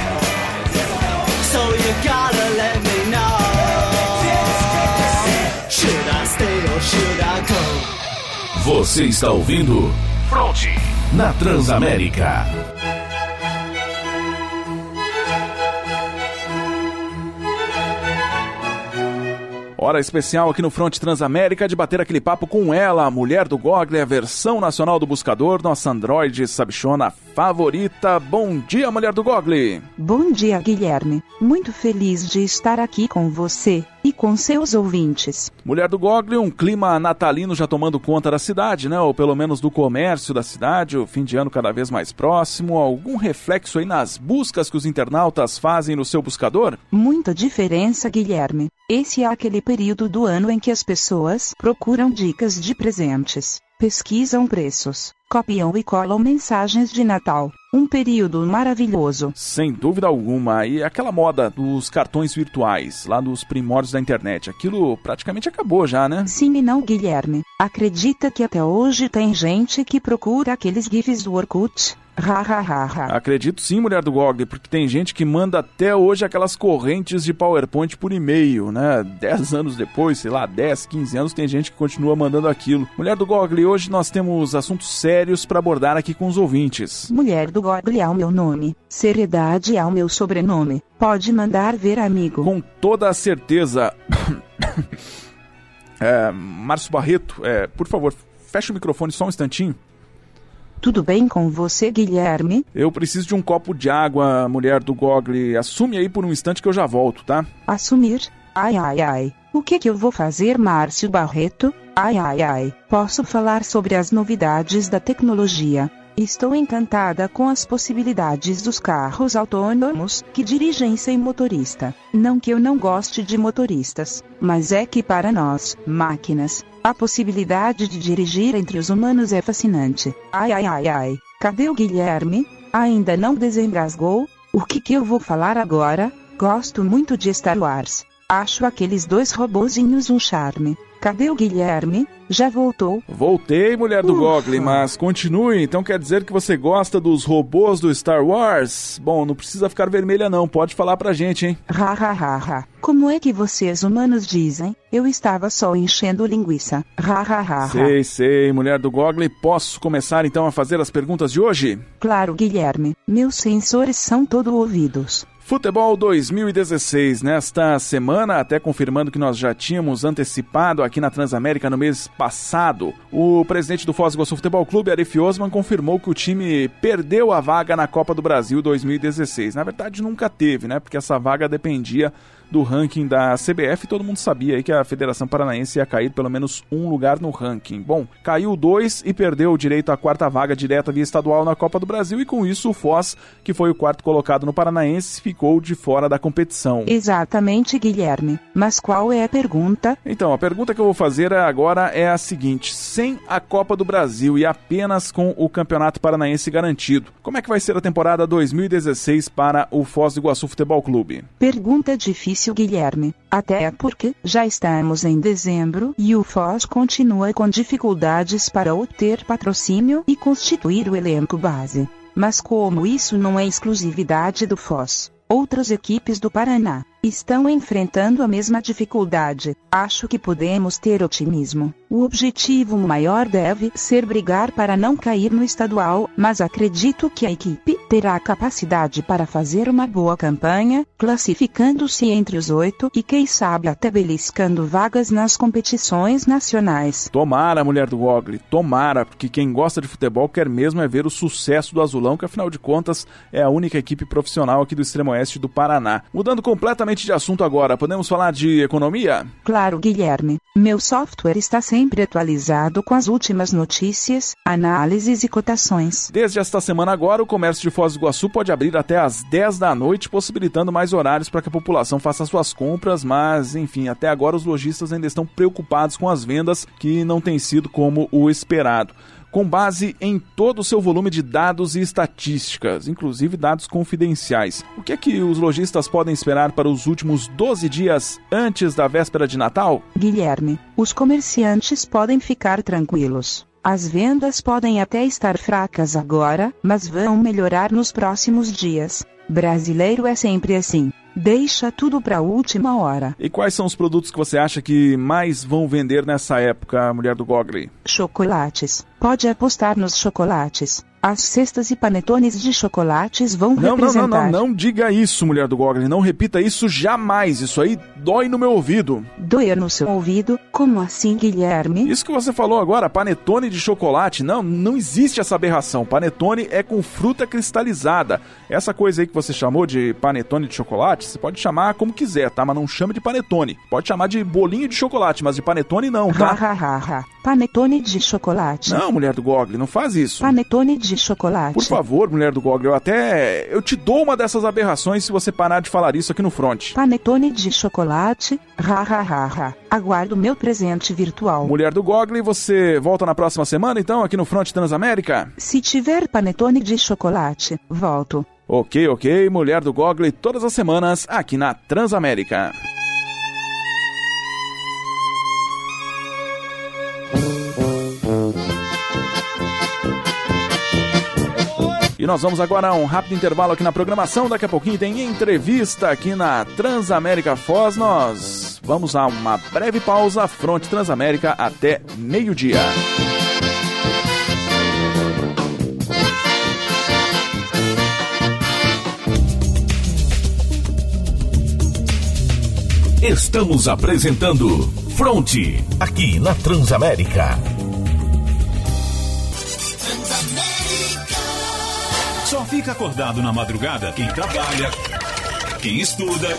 Speaker 14: So you gotta let me know, should I stay or should I go?
Speaker 1: Você está ouvindo Fronte na Transamérica.
Speaker 3: Hora especial aqui no Fronte Transamérica de bater aquele papo com ela, a mulher do Google, a versão nacional do buscador, nossa androide sabichona favorita. Bom dia, mulher do Google.
Speaker 15: Bom dia, Guilherme. Muito feliz de estar aqui com você e com seus ouvintes.
Speaker 3: Mulher do Google, um clima natalino já tomando conta da cidade, né? Ou pelo menos do comércio da cidade, o fim de ano cada vez mais próximo. Algum reflexo aí nas buscas que os internautas fazem no seu buscador?
Speaker 15: Muita diferença, Guilherme. Esse é aquele período do ano em que as pessoas procuram dicas de presentes, pesquisam preços, copiam e colam mensagens de Natal. Um período maravilhoso.
Speaker 3: Sem dúvida alguma. E aquela moda dos cartões virtuais, lá dos primórdios da internet, aquilo praticamente acabou já, né?
Speaker 15: Sim e não, Guilherme. Acredita que até hoje tem gente que procura aqueles gifs do Orkut? Ha, ha, ha, ha.
Speaker 3: Acredito sim, mulher do Google, porque tem gente que manda até hoje aquelas correntes de PowerPoint por e-mail, né? Dez anos depois, sei lá, dez, quinze anos, tem gente que continua mandando aquilo. Mulher do Google, hoje nós temos assuntos sérios para abordar aqui com os ouvintes.
Speaker 15: Mulher do Google é o meu nome, seriedade é o meu sobrenome. Pode mandar ver, amigo.
Speaker 3: Com toda a certeza. é, Márcio Barreto, é, por favor, fecha o microfone só um instantinho.
Speaker 15: Tudo bem com você, Guilherme?
Speaker 3: Eu preciso de um copo de água, mulher do Google. Assume aí por um instante que eu já volto, tá?
Speaker 15: Assumir? Ai, ai, ai. O que que eu vou fazer, Márcio Barreto? Ai, ai, ai. Posso falar sobre as novidades da tecnologia. Estou encantada com as possibilidades dos carros autônomos que dirigem sem motorista. Não que eu não goste de motoristas, mas é que para nós, máquinas, a possibilidade de dirigir entre os humanos é fascinante. Ai, ai, ai, ai. Cadê o Guilherme? Ainda não desengasgou? O que que eu vou falar agora? Gosto muito de Star Wars. Acho aqueles dois robozinhos um charme. Cadê o Guilherme? Já voltou?
Speaker 3: Voltei, mulher do Gogli, mas continue. Então quer dizer que você gosta dos robôs do Star Wars? Bom, não precisa ficar vermelha não, pode falar pra gente, hein?
Speaker 15: Ha ha ha ha. Como é que vocês humanos dizem? Eu estava só enchendo linguiça. Ha ha ha ha.
Speaker 3: Sei, sei, mulher do Gogli. Posso começar então a fazer as perguntas de hoje?
Speaker 15: Claro, Guilherme. Meus sensores são todo ouvidos.
Speaker 3: Futebol dois mil e dezesseis, nesta semana, até confirmando que nós já tínhamos antecipado aqui na Transamérica no mês passado, o presidente do Foz do Iguaçu Futebol Clube, Arif Osman, confirmou que o time perdeu a vaga na Copa do Brasil dois mil e dezesseis. Na verdade, nunca teve, né? Porque essa vaga dependia do ranking da C B F, todo mundo sabia aí que a Federação Paranaense ia cair pelo menos um lugar no ranking. Bom, caiu dois e perdeu o direito à quarta vaga direta via estadual na Copa do Brasil, e com isso o Foz, que foi o quarto colocado no Paranaense, ficou de fora da competição.
Speaker 15: Exatamente, Guilherme. Mas qual é a pergunta?
Speaker 3: Então, a pergunta que eu vou fazer agora é a seguinte: sem a Copa do Brasil e apenas com o Campeonato Paranaense garantido, como é que vai ser a temporada dois mil e dezesseis para o Foz do Iguaçu Futebol Clube?
Speaker 15: Pergunta difícil, Guilherme, até porque já estamos em dezembro e o Foz continua com dificuldades para obter patrocínio e constituir o elenco base. Mas como isso não é exclusividade do Foz, outras equipes do Paraná estão enfrentando a mesma dificuldade. Acho que podemos ter otimismo. O objetivo maior deve ser brigar para não cair no estadual, mas acredito que a equipe terá a capacidade para fazer uma boa campanha, classificando-se entre os oito e quem sabe até beliscando vagas nas competições nacionais.
Speaker 3: Tomara, mulher do Gogli, tomara, porque quem gosta de futebol quer mesmo é ver o sucesso do Azulão, que afinal de contas é a única equipe profissional aqui do extremo oeste do Paraná. Mudando completamente de assunto agora, podemos falar de economia?
Speaker 15: Claro, Guilherme. Meu software está sempre atualizado com as últimas notícias, análises e cotações.
Speaker 3: Desde esta semana agora, o comércio de Foz do Iguaçu pode abrir até às dez da noite, possibilitando mais horários para que a população faça suas compras, mas, enfim, até agora os lojistas ainda estão preocupados com as vendas, que não tem sido como o esperado. Com base em todo o seu volume de dados e estatísticas, inclusive dados confidenciais, o que é que os lojistas podem esperar para os últimos doze dias antes da véspera de Natal?
Speaker 15: Guilherme, os comerciantes podem ficar tranquilos. As vendas podem até estar fracas agora, mas vão melhorar nos próximos dias. Brasileiro é sempre assim. Deixa tudo para a última hora.
Speaker 3: E quais são os produtos que você acha que mais vão vender nessa época, mulher do Gogli?
Speaker 15: Chocolates. Pode apostar nos chocolates. As cestas e panetones de chocolates vão
Speaker 3: não,
Speaker 15: representar...
Speaker 3: Não, não, não, não diga isso, mulher do Gogli. Não repita isso jamais. Isso aí dói no meu ouvido.
Speaker 15: Doer no seu ouvido? Como assim, Guilherme?
Speaker 3: Isso que você falou agora, panetone de chocolate. Não, não existe essa aberração. Panetone é com fruta cristalizada. Essa coisa aí que você chamou de panetone de chocolate, você pode chamar como quiser, tá? Mas não chame de panetone. Pode chamar de bolinho de chocolate, mas de panetone não, tá?
Speaker 15: Ha, ha, ha, ha. Panetone de chocolate.
Speaker 3: Não, mulher do Gogli, não faz isso.
Speaker 15: Panetone de chocolate.
Speaker 3: Por favor, mulher do Gogli, eu até... Eu te dou uma dessas aberrações se você parar de falar isso aqui no front.
Speaker 15: Panetone de chocolate. Ha, ha, ha, ha. Aguardo meu presente virtual.
Speaker 3: Mulher do Gogli, você volta na próxima semana, então, aqui no Front Transamérica?
Speaker 15: Se tiver panetone de chocolate, volto.
Speaker 3: Ok, ok, mulher do Gogli, todas as semanas aqui na Transamérica. E nós vamos agora a um rápido intervalo aqui na programação. Daqui a pouquinho tem entrevista aqui na Transamérica Foz. Nós vamos a uma breve pausa. Fronte Transamérica até meio-dia.
Speaker 1: Estamos apresentando Fronte, aqui na Transamérica.
Speaker 9: Só fica acordado na madrugada quem trabalha, quem estuda,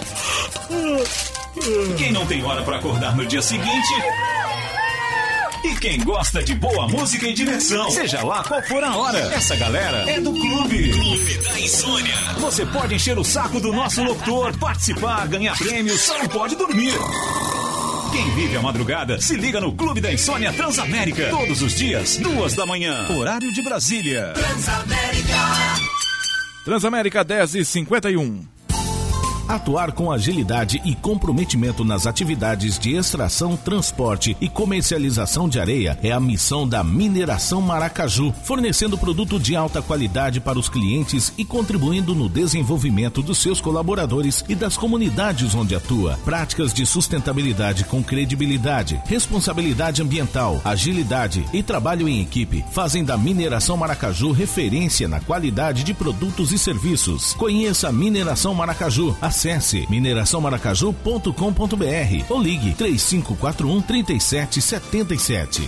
Speaker 9: quem não tem hora para acordar no dia seguinte e quem gosta de boa música e diversão, seja lá qual for a hora. Essa galera é do Clube. Clube da Insônia. Você pode encher o saco do nosso locutor, participar, ganhar prêmios, só não pode dormir. Quem vive a madrugada, se liga no Clube da Insônia Transamérica. Todos os dias, duas da manhã. Horário de Brasília.
Speaker 1: Transamérica.
Speaker 3: Transamérica dez e cinquenta e um.
Speaker 1: Atuar com agilidade e comprometimento nas atividades de extração, transporte e comercialização de areia é a missão da Mineração Maracaju, fornecendo produto de alta qualidade para os clientes e contribuindo no desenvolvimento dos seus colaboradores e das comunidades onde atua. Práticas de sustentabilidade com credibilidade, responsabilidade ambiental, agilidade e trabalho em equipe fazem da Mineração Maracaju referência na qualidade de produtos e serviços. Conheça a Mineração Maracaju. Acesse mineração maracaju ponto com ponto b r ou ligue três cinco quatro um, três sete sete sete.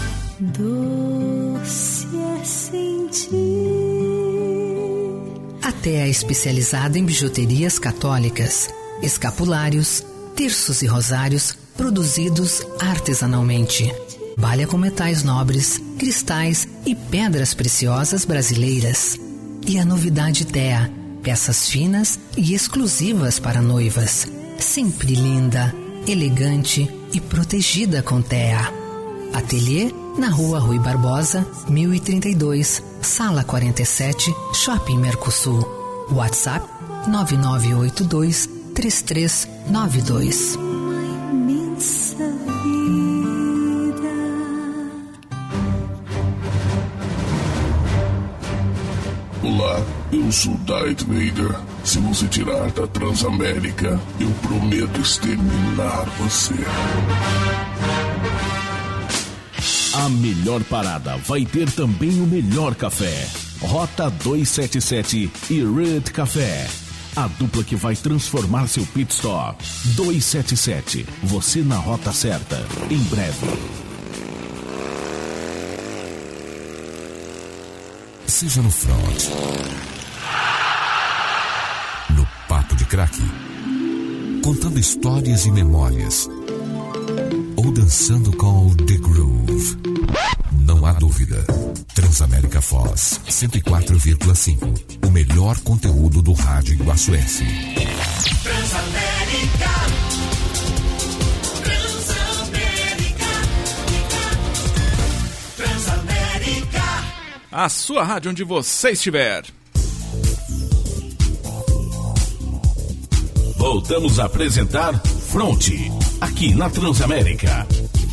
Speaker 16: Doce é sentir.
Speaker 17: A T E A é especializada em bijuterias católicas, escapulários, terços e rosários produzidos artesanalmente. Balha com metais nobres, cristais e pedras preciosas brasileiras. E a novidade T E A, peças finas e exclusivas para noivas. Sempre linda, elegante e protegida com T E A. Ateliê na Rua Rui Barbosa, mil e trinta e dois, Sala quarenta e sete, Shopping Mercosul. WhatsApp nove nove oito dois, três três nove dois.
Speaker 18: Olá, eu sou Darth Vader. Se você tirar da Transamérica, eu prometo exterminar você.
Speaker 1: A melhor parada vai ter também o melhor café. Rota duzentos e setenta e sete e Red Café. A dupla que vai transformar seu pit stop. duzentos e setenta e sete. Você na rota certa. Em breve.
Speaker 12: Seja no front, no papo de craque, contando histórias e memórias, ou dançando com o The Groove. Não há dúvida. Transamérica Foz cento e quatro vírgula cinco. O melhor conteúdo do rádio iguaçuense.
Speaker 13: Transamérica. Transamérica. Transamérica.
Speaker 3: A sua rádio onde você estiver.
Speaker 1: Voltamos a apresentar Fronte, aqui na Transamérica.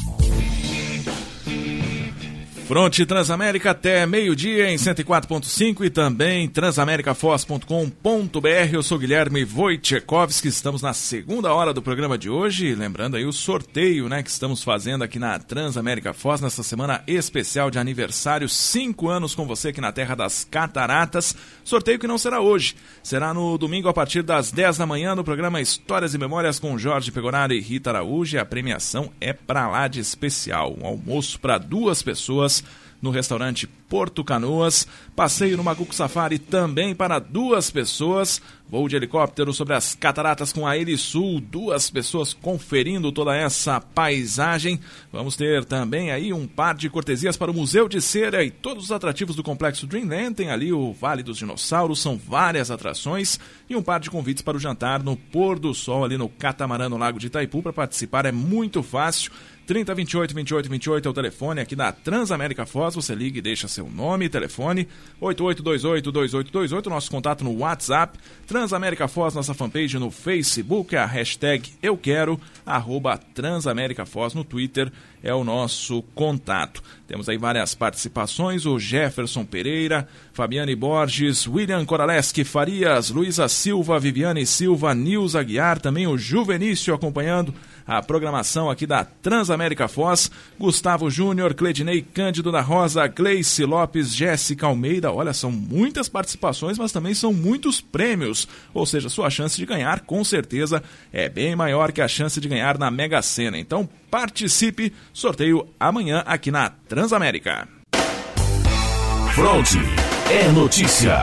Speaker 3: Fronte Transamérica até meio-dia em cento e quatro ponto cinco e também transamerica foz ponto com ponto b r. Eu sou Guilherme Wojciechowski, estamos na segunda hora do programa de hoje. Lembrando aí o sorteio, né, que estamos fazendo aqui na Transamérica Foz, nessa semana especial de aniversário, cinco anos com você aqui na Terra das Cataratas. Sorteio que não será hoje, será no domingo a partir das dez da manhã no programa Histórias e Memórias com Jorge Pegoraro e Rita Araújo. A premiação é pra lá de especial, um almoço para duas pessoas no restaurante Porto Canoas, passeio no Macuco Safari também para duas pessoas, voo de helicóptero sobre as cataratas com a Elisul, duas pessoas conferindo toda essa paisagem. Vamos ter também aí um par de cortesias para o Museu de Cera e todos os atrativos do Complexo Dreamland. Tem ali o Vale dos Dinossauros, são várias atrações, e um par de convites para o jantar no pôr do sol ali no catamarã no Lago de Itaipu. Para participar é muito fácil, trinta, vinte e oito, vinte e oito, vinte e oito é o telefone aqui da Transamérica Foz. Você liga e deixa seu nome e telefone. oito oito dois oito, dois oito dois oito, nosso contato no WhatsApp. Transamérica Foz, nossa fanpage no Facebook, a hashtag Eu Quero, arroba Transamérica Foz no Twitter é o nosso contato. Temos aí várias participações, o Jefferson Pereira, Fabiane Borges, William Coraleski Farias, Luísa Silva, Viviane Silva, Nilza Aguiar, também o Juvenício acompanhando a programação aqui da Transamérica Foz, Gustavo Júnior, Cledinei Cândido da Rosa, Gleice Lopes, Jéssica Almeida. Olha, são muitas participações, mas também são muitos prêmios, ou seja, sua chance de ganhar com certeza é bem maior que a chance de ganhar na Mega Sena. Então participe, sorteio amanhã aqui na Transamérica.
Speaker 1: Fronte é notícia.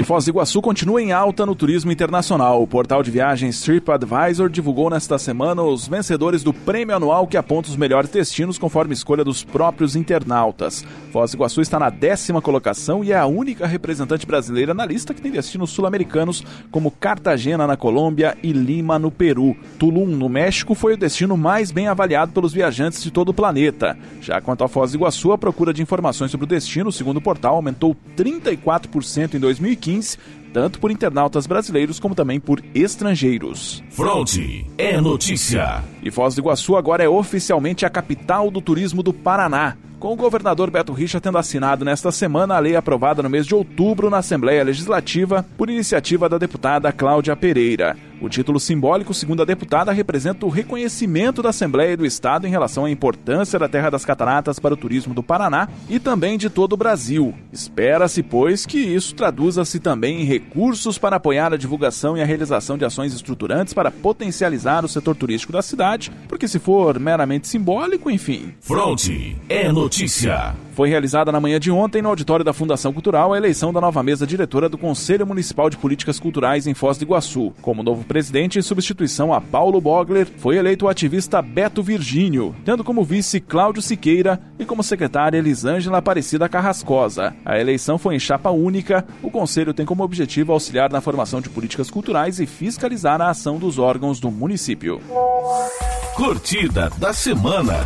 Speaker 3: Foz do Iguaçu continua em alta no turismo internacional. O portal de viagens TripAdvisor divulgou nesta semana os vencedores do prêmio anual que aponta os melhores destinos conforme escolha dos próprios internautas. Foz do Iguaçu está na décima colocação e é a única representante brasileira na lista que tem destinos sul-americanos como Cartagena na Colômbia e Lima no Peru. Tulum no México foi o destino mais bem avaliado pelos viajantes de todo o planeta. Já quanto a Foz do Iguaçu, a procura de informações sobre o destino, segundo o portal, aumentou trinta e quatro por cento em dois mil e quinze, tanto por internautas brasileiros como também por estrangeiros.
Speaker 1: Fronte é notícia.
Speaker 3: E Foz do Iguaçu agora é oficialmente a capital do turismo do Paraná, com o governador Beto Richa tendo assinado nesta semana a lei aprovada no mês de outubro na Assembleia Legislativa por iniciativa da deputada Cláudia Pereira. O título simbólico, segundo a deputada, representa o reconhecimento da Assembleia e do Estado em relação à importância da Terra das Cataratas para o turismo do Paraná e também de todo o Brasil. Espera-se, pois, que isso traduza-se também em recursos para apoiar a divulgação e a realização de ações estruturantes para potencializar o setor turístico da cidade, porque se for meramente simbólico, enfim.
Speaker 1: Fronte é notícia.
Speaker 3: Foi realizada na manhã de ontem, no auditório da Fundação Cultural, a eleição da nova mesa diretora do Conselho Municipal de Políticas Culturais em Foz do Iguaçu. Como novo presidente, em substituição a Paulo Bogler, foi eleito o ativista Beto Virgínio, tendo como vice Cláudio Siqueira e como secretária Elisângela Aparecida Carrascosa. A eleição foi em chapa única. O Conselho tem como objetivo auxiliar na formação de políticas culturais e fiscalizar a ação dos órgãos do município.
Speaker 1: Curtida da semana.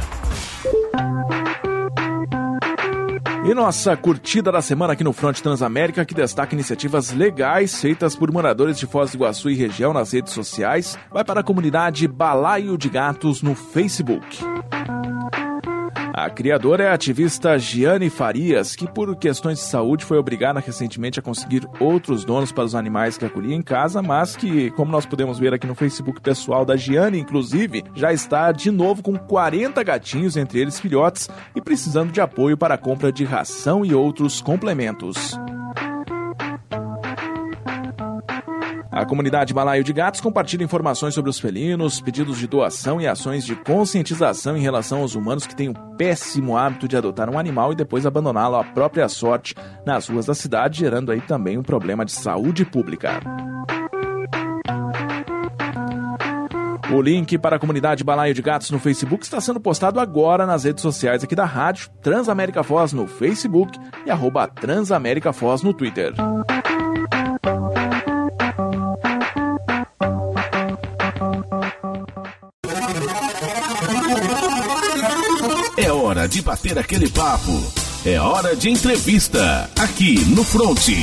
Speaker 3: E nossa curtida da semana aqui no Fronte Transamérica, que destaca iniciativas legais feitas por moradores de Foz do Iguaçu e região nas redes sociais, vai para a comunidade Balaio de Gatos no Facebook. A criadora é a ativista Giane Farias, que por questões de saúde foi obrigada recentemente a conseguir outros donos para os animais que acolhia em casa, mas que, como nós podemos ver aqui no Facebook pessoal da Giane, inclusive, já está de novo com quarenta gatinhos, entre eles filhotes, e precisando de apoio para a compra de ração e outros complementos. A comunidade Balaio de Gatos compartilha informações sobre os felinos, pedidos de doação e ações de conscientização em relação aos humanos que têm o péssimo hábito de adotar um animal e depois abandoná-lo à própria sorte nas ruas da cidade, gerando aí também um problema de saúde pública. O link para a comunidade Balaio de Gatos no Facebook está sendo postado agora nas redes sociais aqui da rádio, Transamérica Foz no Facebook e arroba Transamérica Foz no Twitter.
Speaker 1: É hora de bater aquele papo. É hora de entrevista. Aqui no Fronte.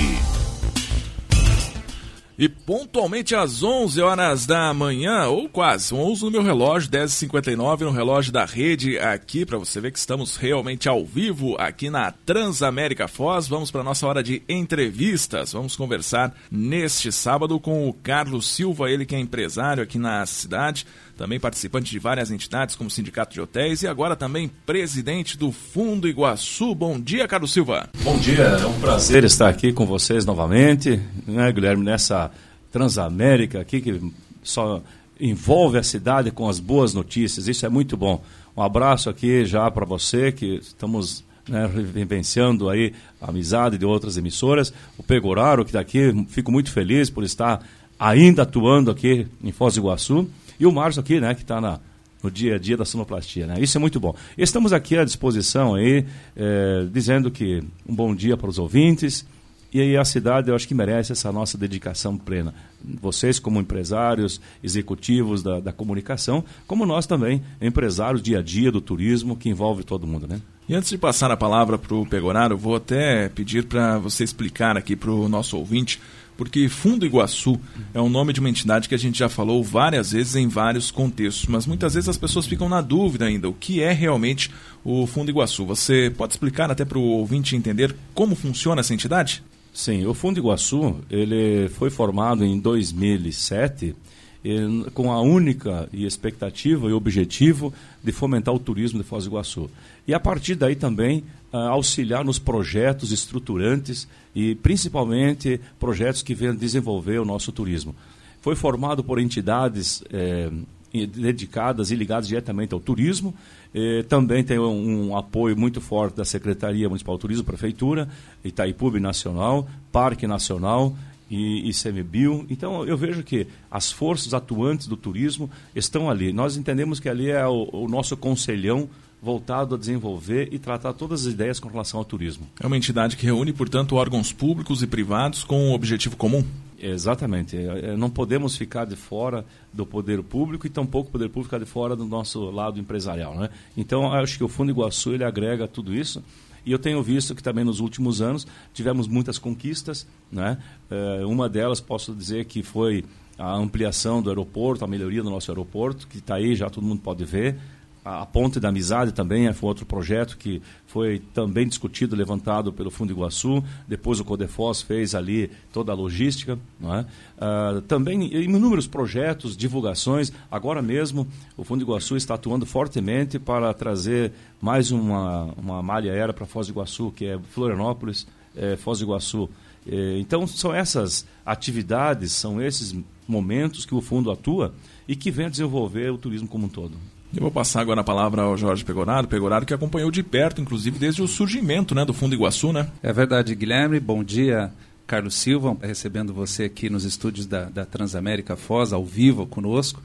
Speaker 3: E pontualmente às onze horas da manhã, ou quase, onze no meu relógio, dez e cinquenta e nove no relógio da rede aqui, para você ver que estamos realmente ao vivo aqui na Transamérica Foz. Vamos para a nossa hora de entrevistas. Vamos conversar neste sábado com o Carlos Silva, ele que é empresário aqui na cidade, também participante de várias entidades como o Sindicato de Hotéis e agora também presidente do Fundo Iguaçu. Bom dia, Carlos Silva.
Speaker 19: Bom dia, é um prazer estar aqui com vocês novamente, né, Guilherme, nessa Transamérica aqui que só envolve a cidade com as boas notícias, isso é muito bom. Um abraço aqui já para você, que estamos, né, vivenciando aí a amizade de outras emissoras, o Pegoraro que está aqui, fico muito feliz por estar ainda atuando aqui em Foz do Iguaçu, e o Márcio aqui, né, que está na no dia a dia da sonoplastia, né? Isso é muito bom. Estamos aqui à disposição aí, é, dizendo que um bom dia para os ouvintes, e aí a cidade eu acho que merece essa nossa dedicação plena. Vocês como empresários, executivos da, da comunicação, como nós também, empresários dia a dia do turismo, que envolve todo mundo, né?
Speaker 3: E antes de passar a palavra para o Pegoraro, vou até pedir para você explicar aqui para o nosso ouvinte, porque Fundo Iguaçu é o nome de uma entidade que a gente já falou várias vezes em vários contextos, mas muitas vezes as pessoas ficam na dúvida ainda, o que é realmente o Fundo Iguaçu? Você pode explicar até para o ouvinte entender como funciona essa entidade?
Speaker 19: Sim, o Fundo Iguaçu ele foi formado em dois mil e sete com a única expectativa e objetivo de fomentar o turismo de Foz do Iguaçu. E a partir daí também uh, auxiliar nos projetos estruturantes e principalmente projetos que venham desenvolver o nosso turismo. Foi formado por entidades eh, dedicadas e ligadas diretamente ao turismo. Eh, também tem um, um apoio muito forte da Secretaria Municipal de Turismo, Prefeitura, Itaipu Nacional, Parque Nacional e ICMBio. Então eu vejo que as forças atuantes do turismo estão ali. Nós entendemos que ali é o, o nosso conselhão voltado a desenvolver e tratar todas as ideias com relação ao turismo.
Speaker 3: É uma entidade que reúne, portanto, órgãos públicos e privados com um objetivo comum?
Speaker 19: Exatamente. Não podemos ficar de fora do poder público e tampouco o poder público ficar de fora do nosso lado empresarial, né? Então, acho que o Fundo Iguaçu ele agrega tudo isso. E eu tenho visto que também nos últimos anos tivemos muitas conquistas, né? É, uma delas, posso dizer que foi a ampliação do aeroporto, a melhoria do nosso aeroporto, que está aí, já todo mundo pode ver. A Ponte da Amizade também foi outro projeto que foi também discutido, levantado pelo Fundo Iguaçu. Depois o Codefós fez ali toda a logística. Não é? uh, também inúmeros projetos, divulgações. Agora mesmo o Fundo Iguaçu está atuando fortemente para trazer mais uma, uma malha aérea para Foz do Iguaçu, que é Florianópolis, é, Foz do Iguaçu. É, então são essas atividades, são esses momentos que o Fundo atua e que vem a desenvolver o turismo como um todo.
Speaker 3: Eu vou passar agora a palavra ao Jorge Pegoraro, Pegoraro que acompanhou de perto, inclusive, desde o surgimento, né, do Fundo Iguaçu, né?
Speaker 4: É verdade, Guilherme. Bom dia, Carlos Silva, recebendo você aqui nos estúdios da, da Transamérica Foz, ao vivo conosco.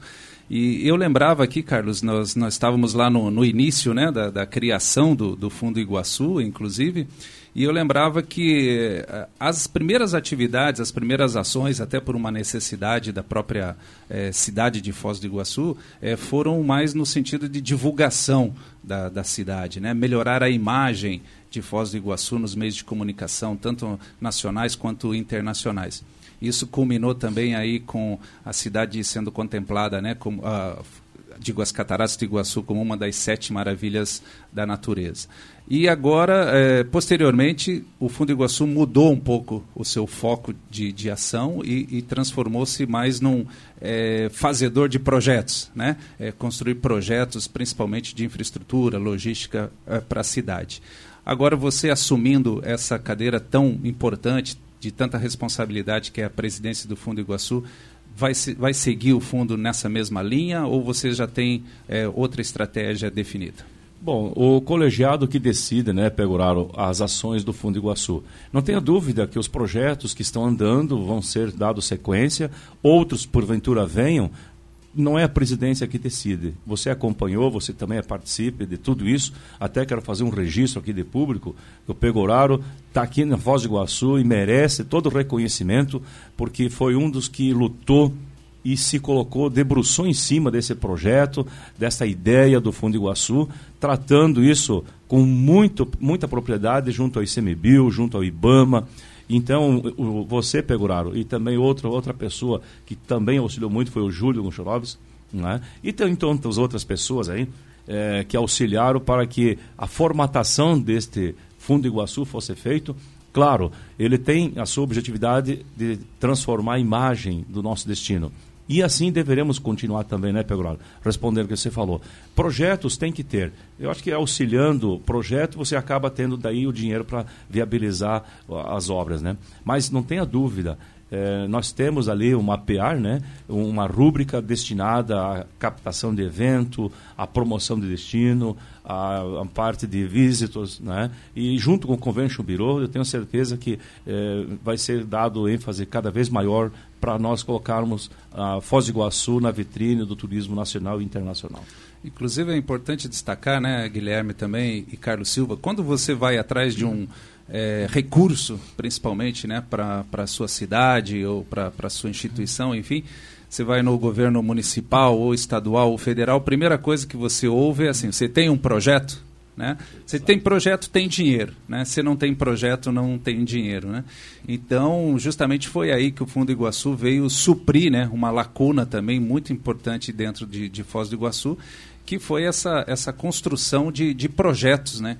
Speaker 4: E eu lembrava aqui, Carlos, nós, nós estávamos lá no, no início, né, da, da criação do, do Fundo Iguaçu, inclusive, e eu lembrava que eh, as primeiras atividades, as primeiras ações, até por uma necessidade da própria eh, cidade de Foz do Iguaçu, eh, foram mais no sentido de divulgação da, da cidade, né? Melhorar a imagem de Foz do Iguaçu nos meios de comunicação, tanto nacionais quanto internacionais. Isso culminou também aí com a cidade sendo contemplada, né, como, uh, digo, as Cataratas do Iguaçu como uma das sete maravilhas da natureza. E agora, eh, posteriormente, o Fundo Iguaçu mudou um pouco o seu foco de, de ação e, e transformou-se mais num eh, fazedor de projetos, né? Eh, construir projetos, principalmente de infraestrutura, logística eh, para a cidade. Agora, você assumindo essa cadeira tão importante, de tanta responsabilidade que é a presidência do Fundo Iguaçu, vai, se, vai seguir o fundo nessa mesma linha ou você já tem é, outra estratégia definida?
Speaker 19: Bom, o colegiado que decide, né, Pegoraro, as ações do Fundo Iguaçu. Não tenha dúvida que os projetos que estão andando vão ser dados sequência, outros porventura venham. Não é a presidência que decide. Você acompanhou, você também participe de tudo isso. Até quero fazer um registro aqui de público. O Pegoraro está aqui na Foz do Iguaçu e merece todo o reconhecimento, porque foi um dos que lutou e se colocou, debruçou em cima desse projeto, dessa ideia do Fundo Iguaçu, tratando isso com muito, muita propriedade junto ao ICMBio, junto ao IBAMA. Então, o, você, Pegoraro, e também outra, outra pessoa que também auxiliou muito foi o Júlio Gonçalves, né? E tem tantas outras pessoas aí é, que auxiliaram para que a formatação deste Fundo Iguaçu fosse feito. Claro, ele tem a sua objetividade de transformar a imagem do nosso destino. E assim deveremos continuar também, né, Pegoraro? Respondendo o que você falou. Projetos tem que ter. Eu acho que auxiliando o projeto, você acaba tendo daí o dinheiro para viabilizar as obras, né? Mas não tenha dúvida, eh, nós temos ali um mapear, né? Uma rúbrica destinada à captação de evento, à promoção de destino, a, a parte de visitors, né? E junto com o Convention Bureau, eu tenho certeza que eh, vai ser dado ênfase cada vez maior para nós colocarmos a Foz do Iguaçu na vitrine do turismo nacional e internacional.
Speaker 4: Inclusive é importante destacar, né, Guilherme também e Carlos Silva, quando você vai atrás de um é, recurso, principalmente, né, para a sua cidade ou para a sua instituição, enfim, você vai no governo municipal ou estadual ou federal, a primeira coisa que você ouve é assim, você tem um projeto? Né? Você tem projeto, tem dinheiro, né? Se não tem projeto, não tem dinheiro, né? Então, justamente foi aí que o Fundo Iguaçu veio suprir, né, uma lacuna também muito importante dentro de, de Foz do Iguaçu, que foi essa, essa construção de, de projetos, né?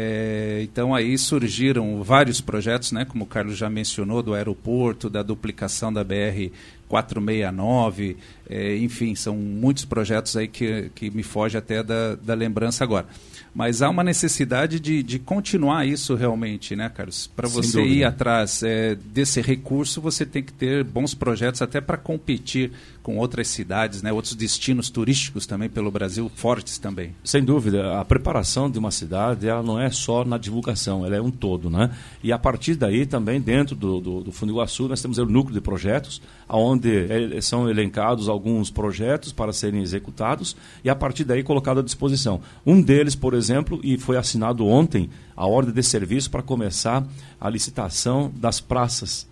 Speaker 4: É, então aí surgiram vários projetos, né? Como o Carlos já mencionou, do aeroporto, da duplicação da B R quatrocentos e sessenta e nove, é, enfim, são muitos projetos aí que, que me foge até da, da lembrança agora. Mas há uma necessidade de, de continuar isso realmente, né, Carlos? Para você dúvida. ir atrás é, desse recurso, você tem que ter bons projetos até para competir com outras cidades, né, outros destinos turísticos também pelo Brasil, fortes também.
Speaker 19: Sem dúvida, a preparação de uma cidade, ela não é só na divulgação, ela é um todo, né? E a partir daí também, dentro do, do, do Fundo Iguaçu, nós temos o núcleo de projetos, onde é, são elencados alguns projetos para serem executados e a partir daí colocado à disposição. Um deles, por exemplo, e foi assinado ontem, a ordem de serviço para começar a licitação das praças,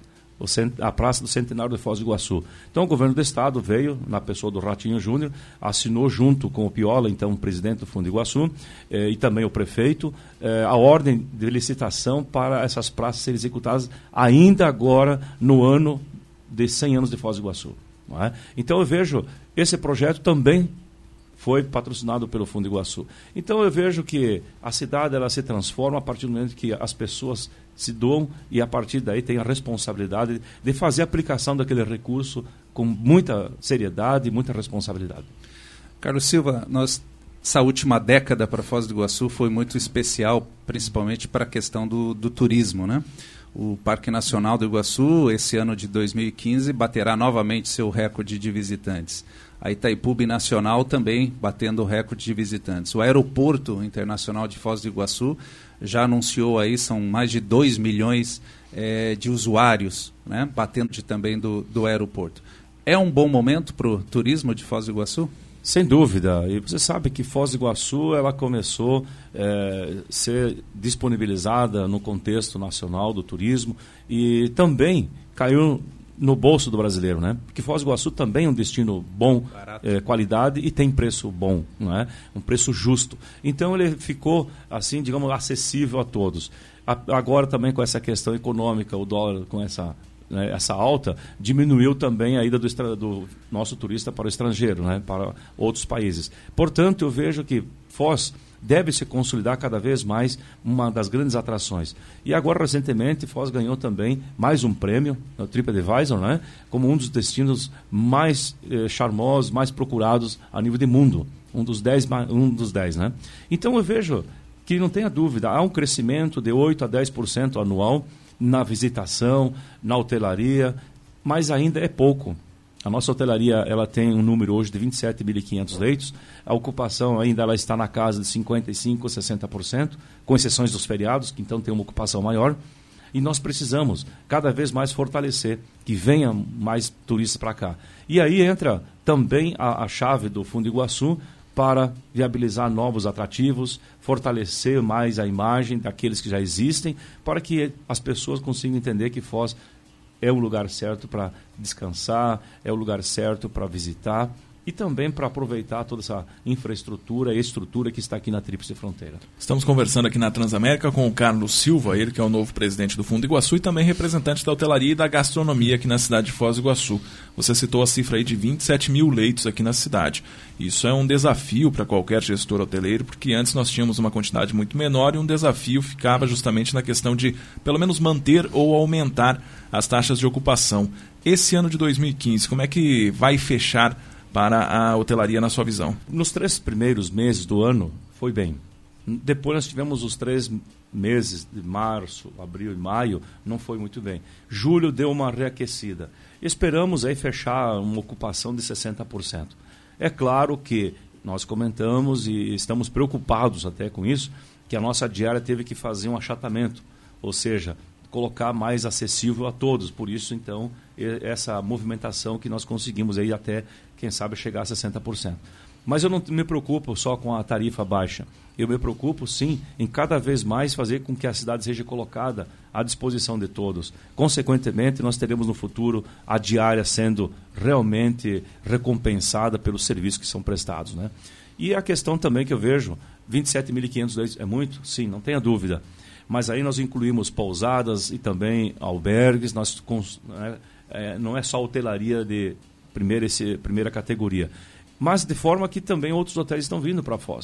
Speaker 19: a Praça do Centenário de Foz do Iguaçu. Então o governo do estado veio, na pessoa do Ratinho Júnior, assinou junto com o Piola, então presidente do Fundo Iguaçu, eh, e também o prefeito, eh, a ordem de licitação para essas praças serem executadas ainda agora no ano de cem anos de Foz do Iguaçu. Não é? Então eu vejo, esse projeto também foi patrocinado pelo Fundo Iguaçu. Então eu vejo que a cidade ela se transforma a partir do momento que as pessoas se doam e a partir daí tem a responsabilidade de fazer a aplicação daquele recurso com muita seriedade e muita responsabilidade.
Speaker 4: Carlos Silva, nós, essa última década para Foz do Iguaçu foi muito especial, principalmente para a questão do, do turismo, né? O Parque Nacional do Iguaçu, esse ano de dois mil e quinze, baterá novamente seu recorde de visitantes. A Itaipu Binacional também batendo o recorde de visitantes. O Aeroporto Internacional de Foz do Iguaçu já anunciou aí, são mais de dois milhões é, de usuários, né, batendo de, também do, do aeroporto. É um bom momento para o turismo de Foz do Iguaçu?
Speaker 19: Sem dúvida. E você sabe que Foz do Iguaçu ela começou a é, ser disponibilizada no contexto nacional do turismo e também caiu no bolso do brasileiro, né? Porque Foz do Iguaçu também é um destino bom, é, qualidade e tem preço bom, não é? Um preço justo. Então ele ficou, assim, digamos, acessível a todos. A, agora também com essa questão econômica, o dólar com essa, né, essa alta, diminuiu também a ida do, extra, do nosso turista para o estrangeiro, né? Para outros países. Portanto, eu vejo que Foz deve se consolidar cada vez mais uma das grandes atrações. E agora, recentemente, Foz ganhou também mais um prêmio, no TripAdvisor, né, como um dos destinos mais eh, charmosos, mais procurados a nível de mundo. Um dos dez, um dos dez, né? Então eu vejo que não tenha dúvida, há um crescimento de oito a dez por cento anual na visitação, na hotelaria, mas ainda é pouco. A nossa hotelaria ela tem um número hoje de vinte e sete mil e quinhentos leitos. A ocupação ainda ela está na casa de cinquenta e cinco por cento, sessenta por cento, com exceções dos feriados, que então tem uma ocupação maior. E nós precisamos cada vez mais fortalecer, que venham mais turistas para cá. E aí entra também a, a chave do Fundo Iguaçu para viabilizar novos atrativos, fortalecer mais a imagem daqueles que já existem, para que as pessoas consigam entender que Foz é o lugar certo para descansar, é o lugar certo para visitar e também para aproveitar toda essa infraestrutura e estrutura que está aqui na Tríplice Fronteira.
Speaker 3: Estamos conversando aqui na Transamérica com o Carlos Silva, ele que é o novo presidente do Fundo Iguaçu e também representante da hotelaria e da gastronomia aqui na cidade de Foz do Iguaçu. Você citou a cifra aí de vinte e sete mil leitos aqui na cidade. Isso é um desafio para qualquer gestor hoteleiro, porque antes nós tínhamos uma quantidade muito menor e um desafio ficava justamente na questão de, pelo menos, manter ou aumentar as taxas de ocupação. Esse ano de dois mil e quinze, como é que vai fechar para a hotelaria na sua visão?
Speaker 19: Nos três primeiros meses do ano foi bem. Depois nós tivemos os três meses de março, abril e maio, não foi muito bem. Julho deu uma reaquecida. Esperamos aí fechar uma ocupação de sessenta por cento. É claro que nós comentamos e estamos preocupados até com isso, que a nossa diária teve que fazer um achatamento, ou seja, colocar mais acessível a todos. Por isso, então, essa movimentação que nós conseguimos aí até, quem sabe, chegar a sessenta por cento. Mas eu não me preocupo só com a tarifa baixa. Eu me preocupo, sim, em cada vez mais fazer com que a cidade seja colocada à disposição de todos. Consequentemente, nós teremos no futuro a diária sendo realmente recompensada pelos serviços que são prestados, né? E a questão também que eu vejo, vinte e sete mil e quinhentos leitos é muito? Sim, não tenha dúvida. Mas aí nós incluímos pousadas e também albergues, nós, né, é, não é só hotelaria de primeira, esse, primeira categoria, mas de forma que também outros hotéis estão vindo para Foz.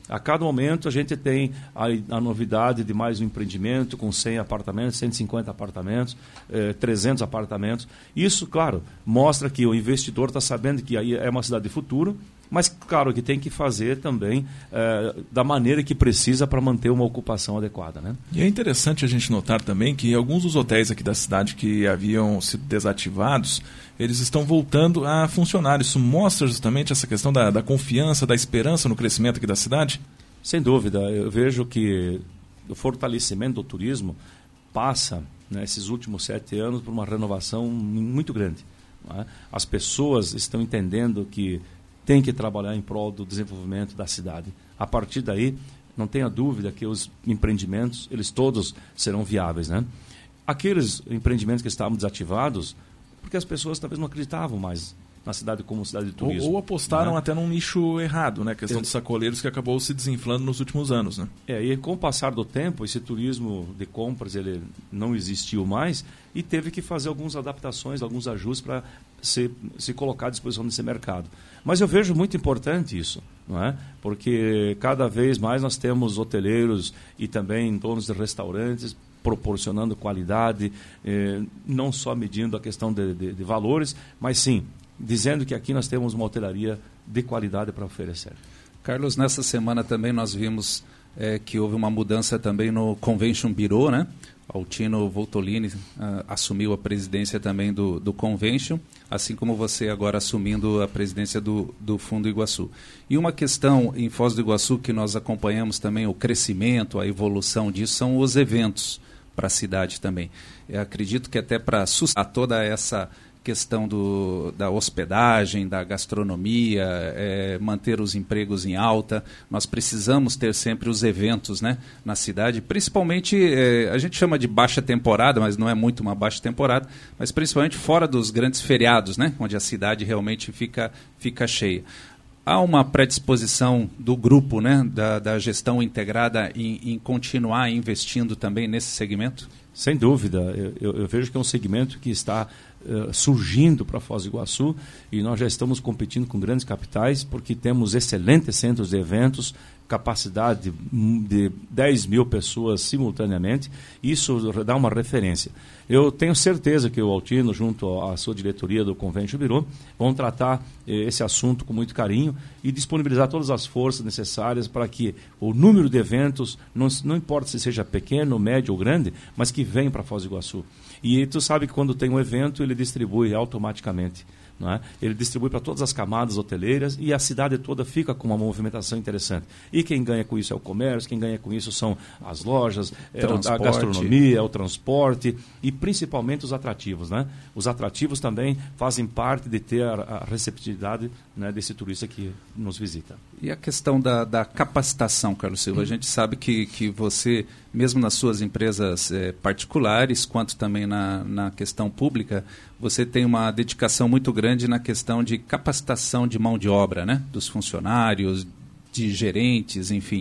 Speaker 19: A cada momento a gente tem a, a novidade de mais um empreendimento com cem apartamentos, cento e cinquenta apartamentos, eh, trezentos apartamentos. Isso, claro, mostra que o investidor está sabendo que aí é uma cidade de futuro, mas claro que tem que fazer também eh, da maneira que precisa para manter uma ocupação adequada, né?
Speaker 3: E é interessante a gente notar também que alguns dos hotéis aqui da cidade que haviam sido desativados, eles estão voltando a funcionar. Isso mostra justamente essa questão da, da confiança, da esperança no crescimento aqui da cidade?
Speaker 19: Sem dúvida. Eu vejo que o fortalecimento do turismo passa, nesses últimos sete anos, por uma renovação muito grande. Não é? As pessoas estão entendendo que tem que trabalhar em prol do desenvolvimento da cidade. A partir daí, não tenha dúvida que os empreendimentos, eles todos serão viáveis, né? Aqueles empreendimentos que estavam desativados, porque as pessoas talvez não acreditavam mais na cidade como cidade de turismo.
Speaker 3: Ou, ou apostaram,
Speaker 19: né?
Speaker 3: Até num nicho errado, né? A questão dos sacoleiros que acabou se desinflando nos últimos anos, né?
Speaker 19: É, e com o passar do tempo, esse turismo de compras, ele não existiu mais e teve que fazer algumas adaptações, alguns ajustes para se, se colocar à disposição desse mercado. Mas eu vejo muito importante isso, não é? Porque cada vez mais nós temos hoteleiros e também donos de restaurantes proporcionando qualidade, eh, não só medindo a questão de, de, de valores, mas sim dizendo que aqui nós temos uma hotelaria de qualidade para oferecer.
Speaker 4: Carlos, nessa semana também nós vimos é, que houve uma mudança também no Convention Bureau, né? Altino Voltolini uh, assumiu a presidência também do, do Convention, assim como você agora assumindo a presidência do, do Fundo Iguaçu. E uma questão em Foz do Iguaçu que nós acompanhamos também, o crescimento, a evolução disso, são os eventos para a cidade também. Eu acredito que até para sustentar toda essa questão do, da hospedagem, da gastronomia, é, manter os empregos em alta, nós precisamos ter sempre os eventos, né, na cidade, principalmente, é, a gente chama de baixa temporada, mas não é muito uma baixa temporada, mas principalmente fora dos grandes feriados, né, onde a cidade realmente fica, fica cheia. Há uma predisposição do grupo, né, da, da gestão integrada em, em continuar investindo também nesse segmento?
Speaker 19: Sem dúvida. Eu, eu, eu vejo que é um segmento que está uh, surgindo para Foz do Iguaçu e nós já estamos competindo com grandes capitais porque temos excelentes centros de eventos, capacidade de, de dez mil pessoas simultaneamente. Isso dá uma referência. Eu tenho certeza que o Altino, junto à sua diretoria do Convention Bureau, vão tratar eh, esse assunto com muito carinho e disponibilizar todas as forças necessárias para que o número de eventos, não, não importa se seja pequeno, médio ou grande, mas que venha para Foz do Iguaçu. E tu sabe que quando tem um evento, ele distribui automaticamente. Não é? Ele distribui para todas as camadas hoteleiras e a cidade toda fica com uma movimentação interessante. E quem ganha com isso é o comércio, quem ganha com isso são as lojas, é a gastronomia, o transporte e principalmente os atrativos. Né? Os atrativos também fazem parte de ter a, a receptividade, né, desse turista que nos visita.
Speaker 4: E a questão da, da capacitação, Carlos Silva? Hum. A gente sabe que, que você, mesmo nas suas empresas eh, particulares, quanto também na, na questão pública, você tem uma dedicação muito grande na questão de capacitação de mão de obra, né? Dos funcionários, de gerentes, enfim.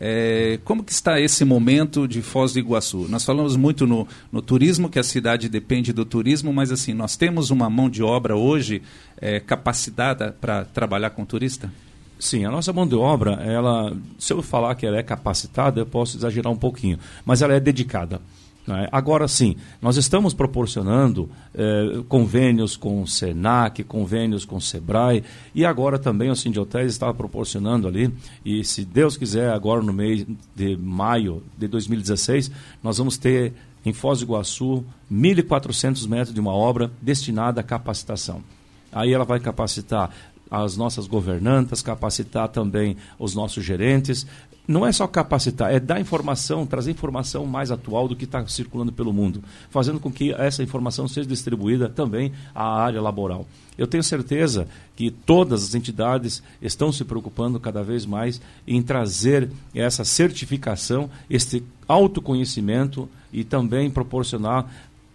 Speaker 4: É, como que está esse momento de Foz do Iguaçu? Nós falamos muito no, no turismo, que a cidade depende do turismo, mas assim, nós temos uma mão de obra hoje é, capacitada para trabalhar com turista?
Speaker 19: Sim, a nossa mão de obra, ela, se eu falar que ela é capacitada, eu posso exagerar um pouquinho, mas ela é dedicada. Né? Agora sim, nós estamos proporcionando eh, convênios com o Senac, convênios com o Sebrae, e agora também o Sindhotéis está proporcionando ali, e se Deus quiser, agora no mês de maio de dois mil e dezesseis, nós vamos ter em Foz do Iguaçu mil e quatrocentos metros de uma obra destinada à capacitação. Aí ela vai capacitar as nossas governantas, capacitar também os nossos gerentes. Não é só capacitar, é dar informação, trazer informação mais atual do que está circulando pelo mundo, fazendo com que essa informação seja distribuída também à área laboral. Eu tenho certeza que todas as entidades estão se preocupando cada vez mais em trazer essa certificação, esse autoconhecimento e também proporcionar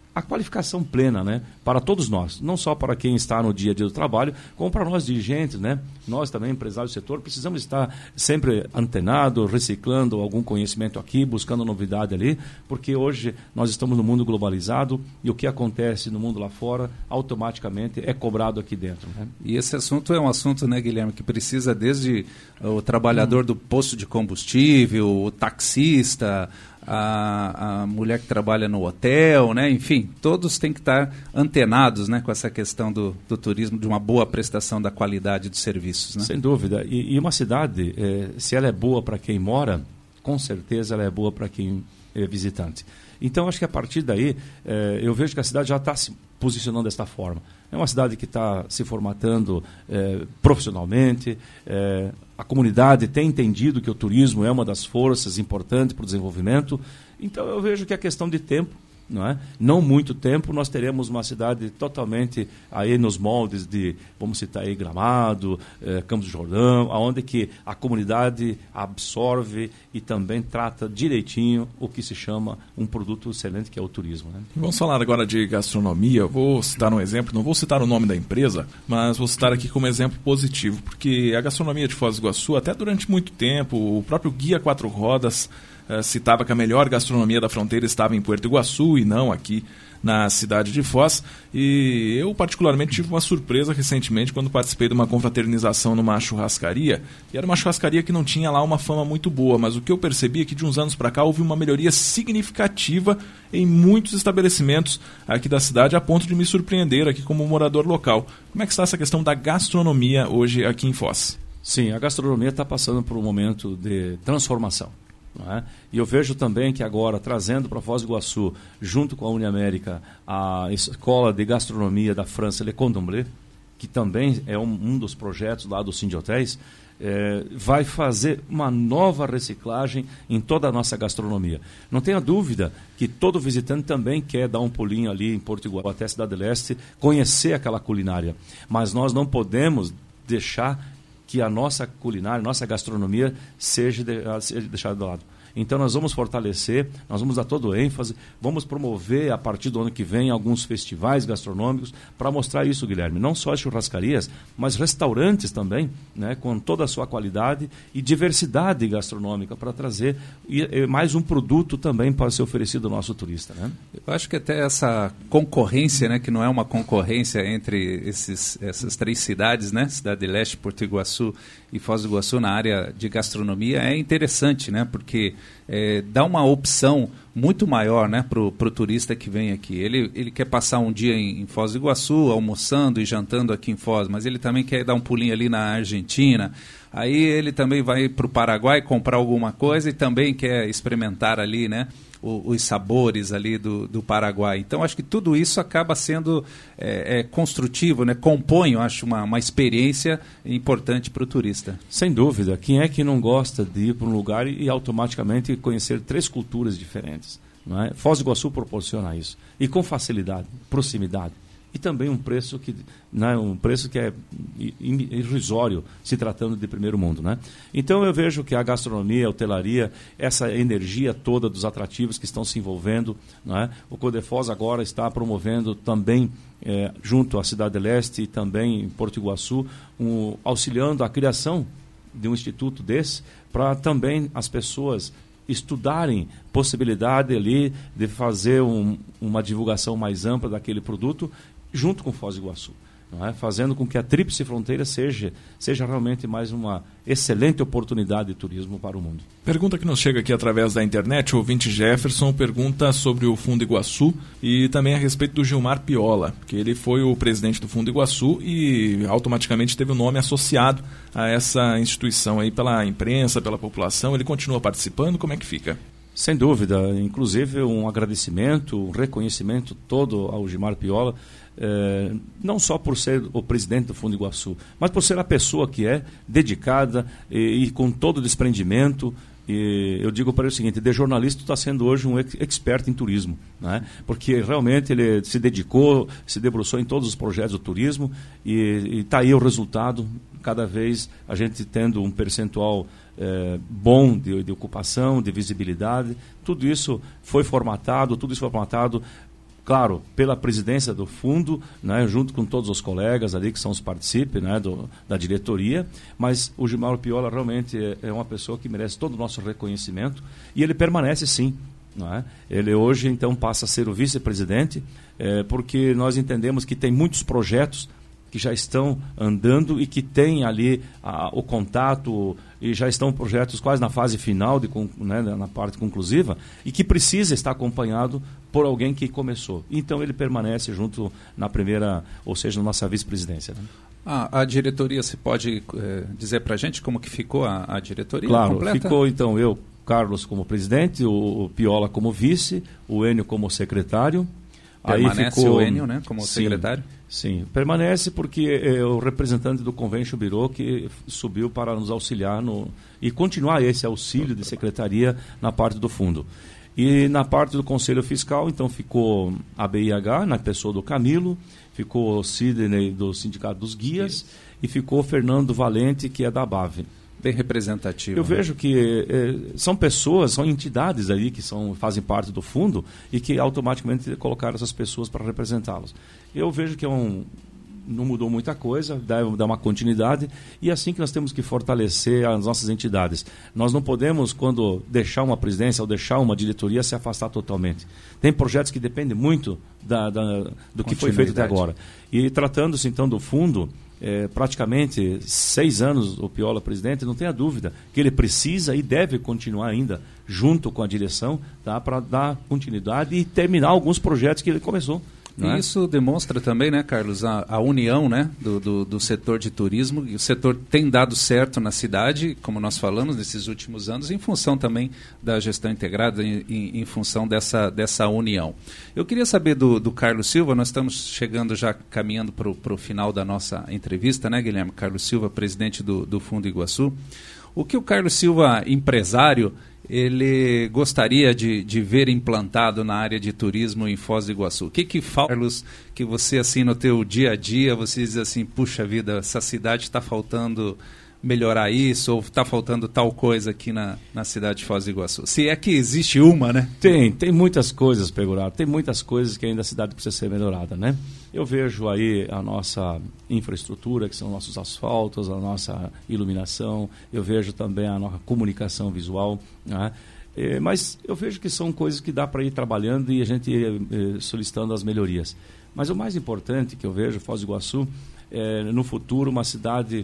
Speaker 19: a qualificação plena, né, para todos nós, não só para quem está no dia a dia do trabalho, como para nós dirigentes, né, nós também, empresários do setor, precisamos estar sempre antenado, reciclando algum conhecimento aqui, buscando novidade ali, porque hoje nós estamos no mundo globalizado e o que acontece no mundo lá fora, automaticamente é cobrado aqui dentro. Né?
Speaker 4: E esse assunto é um assunto, né, Guilherme, que precisa desde o trabalhador hum. do posto de combustível, o taxista, A, a mulher que trabalha no hotel, né? Enfim, todos têm que estar antenados, né, com essa questão do, do turismo, de uma boa prestação da qualidade dos serviços. Né?
Speaker 19: Sem dúvida. E, e uma cidade, é, se ela é boa para quem mora, com certeza ela é boa para quem é visitante. Então, acho que a partir daí, é, eu vejo que a cidade já está se posicionando desta forma. É uma cidade que está se formatando é, profissionalmente, é, a comunidade tem entendido que o turismo é uma das forças importantes para o desenvolvimento. Então, eu vejo que é questão de tempo. Não é? Não muito tempo, nós teremos uma cidade totalmente aí nos moldes de, vamos citar aí, Gramado, eh, Campos do Jordão, onde que a comunidade absorve e também trata direitinho o que se chama um produto excelente, que é o turismo. Né?
Speaker 3: Vamos falar agora de gastronomia. Vou citar um exemplo, não vou citar o nome da empresa, mas vou citar aqui como exemplo positivo, porque a gastronomia de Foz do Iguaçu, até durante muito tempo, o próprio Guia Quatro Rodas Uh, citava que a melhor gastronomia da fronteira estava em Puerto Iguaçu e não aqui na cidade de Foz. E eu particularmente tive uma surpresa recentemente quando participei de uma confraternização numa churrascaria, e era uma churrascaria que não tinha lá uma fama muito boa, mas o que eu percebi é que de uns anos para cá houve uma melhoria significativa em muitos estabelecimentos aqui da cidade, a ponto de me surpreender aqui como morador local. Como é que está essa questão da gastronomia hoje aqui em Foz?
Speaker 19: Sim, a gastronomia está passando por um momento de transformação. Não é? E eu vejo também que agora, trazendo para Foz do Iguaçu, junto com a Uniamérica, a Escola de Gastronomia da França, Le Cordon Bleu, que também é um, um dos projetos lá do Sindhotéis, é, vai fazer uma nova reciclagem em toda a nossa gastronomia. Não tenha dúvida que todo visitante também quer dar um pulinho ali em Porto Iguaçu, até Cidade do Leste, conhecer aquela culinária. Mas nós não podemos deixar que a nossa culinária, a nossa gastronomia seja, de, seja deixada de lado. Então nós vamos fortalecer, nós vamos dar todo o ênfase, vamos promover a partir do ano que vem alguns festivais gastronômicos para mostrar isso, Guilherme. Não só as churrascarias, mas restaurantes também, né, com toda a sua qualidade e diversidade gastronômica para trazer e, e mais um produto também para ser oferecido ao nosso turista. Né?
Speaker 4: Eu acho que até essa concorrência, né, que não é uma concorrência entre esses, essas três cidades, né, Cidade do Leste, Porto Iguaçu e Foz do Iguaçu, na área de gastronomia, é interessante, né, porque É, dá uma opção muito maior, né, para o turista que vem aqui. Ele, ele quer passar um dia em, em Foz do Iguaçu, almoçando e jantando aqui em Foz, mas ele também quer dar um pulinho ali na Argentina. Aí ele também vai para o Paraguai comprar alguma coisa e também quer experimentar ali, né, o, os sabores ali do, do Paraguai. Então, acho que tudo isso acaba sendo é, é, construtivo, né? Compõe, eu acho, uma, uma experiência importante para o turista.
Speaker 19: Sem dúvida. Quem é que não gosta de ir para um lugar e, e automaticamente conhecer três culturas diferentes? Não é? Foz do Iguaçu proporciona isso. E com facilidade, proximidade. E também um preço que, né, um preço que é irrisório, se tratando de primeiro mundo. Né? Então eu vejo que a gastronomia, a hotelaria, essa energia toda dos atrativos que estão se envolvendo, né? O Codefós agora está promovendo também, é, junto à Cidade do Leste e também em Porto Iguaçu, um, auxiliando a criação de um instituto desse, para também as pessoas estudarem possibilidade ali de fazer um, uma divulgação mais ampla daquele produto junto com Foz do Iguaçu, não é? Fazendo com que a Tríplice Fronteira seja, seja realmente mais uma excelente oportunidade de turismo para o mundo.
Speaker 3: Pergunta que nos chega aqui através da internet, o ouvinte Jefferson pergunta sobre o Fundo Iguaçu e também a respeito do Gilmar Piola, que ele foi o presidente do Fundo Iguaçu e automaticamente teve o nome associado a essa instituição aí pela imprensa, pela população. Ele continua participando, como é que fica?
Speaker 19: Sem dúvida, inclusive um agradecimento, um reconhecimento todo ao Gilmar Piola, eh, não só por ser o presidente do Fundo Iguaçu, mas por ser a pessoa que é dedicada e, e com todo o desprendimento. E eu digo para ele o seguinte, de jornalista está sendo hoje um expert em turismo, né? Porque realmente ele se dedicou, se debruçou em todos os projetos do turismo e está aí o resultado, cada vez a gente tendo um percentual é, bom de, de ocupação, de visibilidade, tudo isso foi formatado, tudo isso foi formatado claro, pela presidência do fundo, né, junto com todos os colegas ali que são os participantes, né, do, da diretoria, mas o Gilmar Piola realmente é, é uma pessoa que merece todo o nosso reconhecimento e ele permanece sim. Não é? Ele hoje então passa a ser o vice-presidente, é, porque nós entendemos que tem muitos projetos que já estão andando e que tem ali a, o contato e já estão projetos quase na fase final, de, né, na parte conclusiva, e que precisa estar acompanhado por alguém que começou. Então ele permanece junto na primeira, ou seja, na nossa vice-presidência. Né?
Speaker 4: Ah, a diretoria, você pode é, dizer para a gente como que ficou a, a diretoria
Speaker 19: claro,
Speaker 4: completa?
Speaker 19: Ficou então eu, Carlos como presidente, o, o Piola como vice, o Enio como secretário.
Speaker 4: Permanece
Speaker 19: Aí ficou,
Speaker 4: o Enio, né, como
Speaker 19: sim,
Speaker 4: secretário? Sim,
Speaker 19: permanece porque é o representante do Convention Bureau que subiu para nos auxiliar no, e continuar esse auxílio de secretaria na parte do fundo. E na parte do Conselho Fiscal, então ficou a B I H, na pessoa do Camilo, ficou o Sidney do Sindicato dos Guias e ficou o Fernando Valente, que é da B A V.
Speaker 4: Bem representativo.
Speaker 19: Eu
Speaker 4: né?
Speaker 19: vejo que eh, são pessoas, são entidades aí que são, fazem parte do fundo e que automaticamente colocaram essas pessoas para representá-los. Eu vejo que é um, não mudou muita coisa, deve dar uma continuidade e é assim que nós temos que fortalecer as nossas entidades. Nós não podemos, quando deixar uma presidência ou deixar uma diretoria, se afastar totalmente. Tem projetos que dependem muito da, da, do que foi feito até agora. E tratando-se então do fundo, É, praticamente seis anos o Piola presidente, não tenha dúvida que ele precisa e deve continuar ainda junto com a direção, tá, para dar continuidade e terminar alguns projetos que ele começou.
Speaker 4: E é? Isso demonstra também, né, Carlos, a, a união, né, do, do, do setor de turismo. E o setor tem dado certo na cidade, como nós falamos, nesses últimos anos, em função também da gestão integrada, em, em, em função dessa, dessa união. Eu queria saber do, do Carlos Silva, nós estamos chegando já, caminhando para o final da nossa entrevista, né, Guilherme? Carlos Silva, presidente do, do Fundo Iguaçu. O que o Carlos Silva, empresário, ele gostaria de, de ver implantado na área de turismo em Foz do Iguaçu? O que que falta, Carlos, que você, assim, no teu dia a dia, você diz assim, puxa vida, essa cidade está faltando melhorar isso, ou está faltando tal coisa aqui na, na cidade de Foz do Iguaçu? Se é que existe uma, né?
Speaker 19: Tem, tem muitas coisas, Pegoraro, tem muitas coisas que ainda a cidade precisa ser melhorada, né? Eu vejo aí a nossa infraestrutura, que são nossos asfaltos, a nossa iluminação, eu vejo também a nossa comunicação visual, né? É, mas eu vejo que são coisas que dá para ir trabalhando e a gente ir eh, solicitando as melhorias. Mas o mais importante que eu vejo, Foz do Iguaçu, é no futuro uma cidade,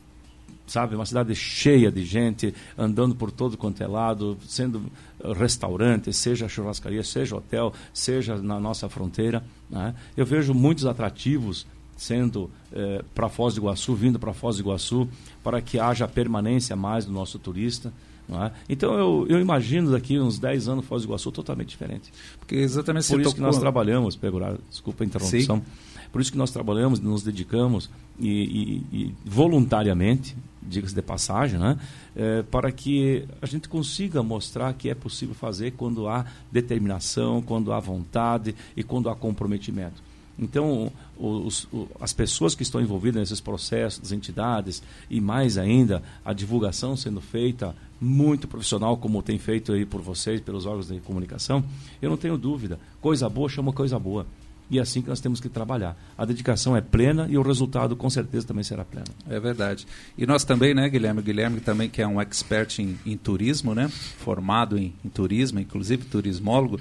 Speaker 19: sabe, uma cidade cheia de gente, andando por todo quanto é lado, sendo restaurante, seja churrascaria, seja hotel, seja na nossa fronteira, né? Eu vejo muitos atrativos sendo eh, para Foz do Iguaçu, vindo para Foz do Iguaçu, para que haja permanência mais do nosso turista. Não é? Então eu, eu imagino daqui uns dez anos Foz do Iguaçu totalmente diferente.
Speaker 4: Porque exatamente
Speaker 19: por isso
Speaker 4: tocou...
Speaker 19: que nós trabalhamos, Pegoraro, desculpa a interrupção, sim. Por isso que nós trabalhamos, nos dedicamos e, e, e voluntariamente, diga-se de passagem, né? É, para que a gente consiga mostrar que é possível fazer quando há determinação, quando há vontade e quando há comprometimento. Então, os, os, as pessoas que estão envolvidas nesses processos, as entidades e mais ainda a divulgação sendo feita muito profissional, como tem feito aí por vocês, pelos órgãos de comunicação, eu não tenho dúvida, coisa boa chama coisa boa. E é assim que nós temos que trabalhar. A dedicação é plena e o resultado com certeza também será pleno.
Speaker 4: É verdade. E nós também, né, Guilherme? O Guilherme também, que é um expert em, em turismo, né? Formado em, em turismo, inclusive turismólogo.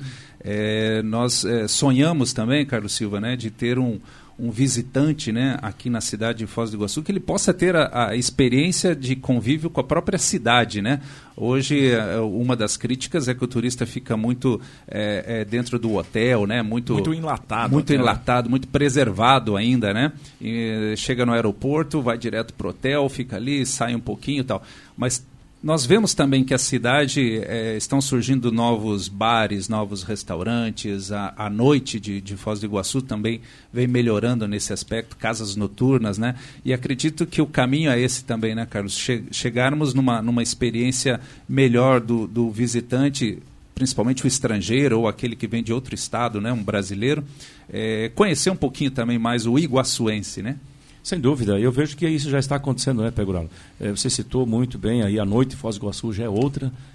Speaker 4: É, nós é, sonhamos também, Carlos Silva, né, de ter um, um visitante, né, aqui na cidade de Foz do Iguaçu, que ele possa ter a, a experiência de convívio com a própria cidade, né? Hoje, uma das críticas é que o turista fica muito é, é, dentro do hotel, né? Muito,
Speaker 3: muito enlatado.
Speaker 4: Muito
Speaker 3: até,
Speaker 4: enlatado, né? Muito preservado ainda, né? E chega no aeroporto, vai direto pro hotel, fica ali, sai um pouquinho e tal. Mas nós vemos também que a cidade é, estão surgindo novos bares, novos restaurantes, a, a noite de, de Foz do Iguaçu também vem melhorando nesse aspecto, casas noturnas, né? E acredito que o caminho é esse também, né, Carlos? Che- chegarmos numa, numa experiência melhor do, do visitante, principalmente o estrangeiro ou aquele que vem de outro estado, né, um brasileiro, é, conhecer um pouquinho também mais o iguaçuense, né?
Speaker 19: Sem dúvida, eu vejo que isso já está acontecendo, né, Pegoraro? É, você citou muito bem aí, a noite em Foz do Iguaçu já é outra,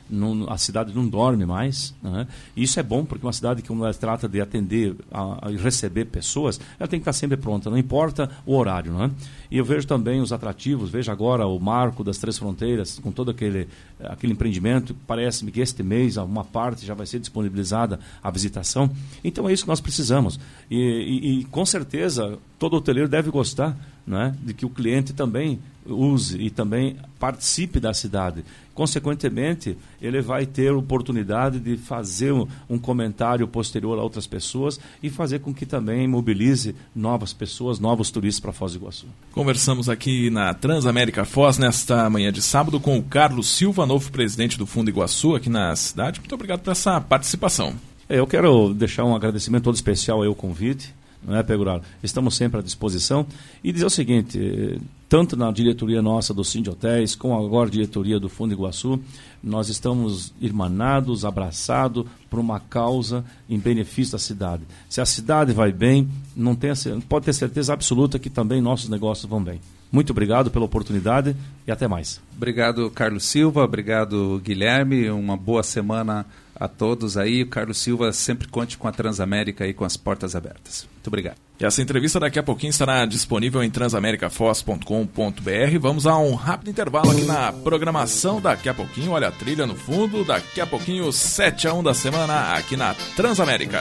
Speaker 19: não, a cidade não dorme mais, né? E isso é bom, porque uma cidade que ela trata de atender e receber pessoas, ela tem que estar sempre pronta, não importa o horário, não é? E eu vejo também os atrativos, vejo agora o Marco das Três Fronteiras, com todo aquele, aquele empreendimento, parece-me que este mês uma parte já vai ser disponibilizada a visitação. Então é isso que nós precisamos. E, e, e com certeza todo hoteleiro deve gostar, né, de que o cliente também use e também participe da cidade. Consequentemente, ele vai ter oportunidade de fazer um, um comentário posterior a outras pessoas e fazer com que também mobilize novas pessoas, novos turistas para Foz do Iguaçu.
Speaker 3: Conversamos aqui na Transamérica Foz nesta manhã de sábado com o Carlos Silva, novo presidente do Fundo Iguaçu aqui na cidade. Muito obrigado por essa participação.
Speaker 19: Eu quero deixar um agradecimento todo especial ao convite, não é, Pegoraro? Estamos sempre à disposição e dizer o seguinte, tanto na diretoria nossa do Sind Hotéis, como agora a diretoria do Fundo Iguaçu, nós estamos irmanados, abraçados por uma causa em benefício da cidade. Se a cidade vai bem, não tem, pode ter certeza absoluta que também nossos negócios vão bem. Muito obrigado pela oportunidade e até mais.
Speaker 4: Obrigado, Carlos Silva. Obrigado, Guilherme. Uma boa semana a todos aí. O Carlos Silva sempre conte com a Transamérica aí com as portas abertas. Muito obrigado.
Speaker 3: E essa entrevista daqui a pouquinho estará disponível em transamericafoz ponto com ponto b r. Vamos a um rápido intervalo aqui na programação. Daqui a pouquinho, olha a trilha no fundo. Daqui a pouquinho, sete a um da semana aqui na Transamérica.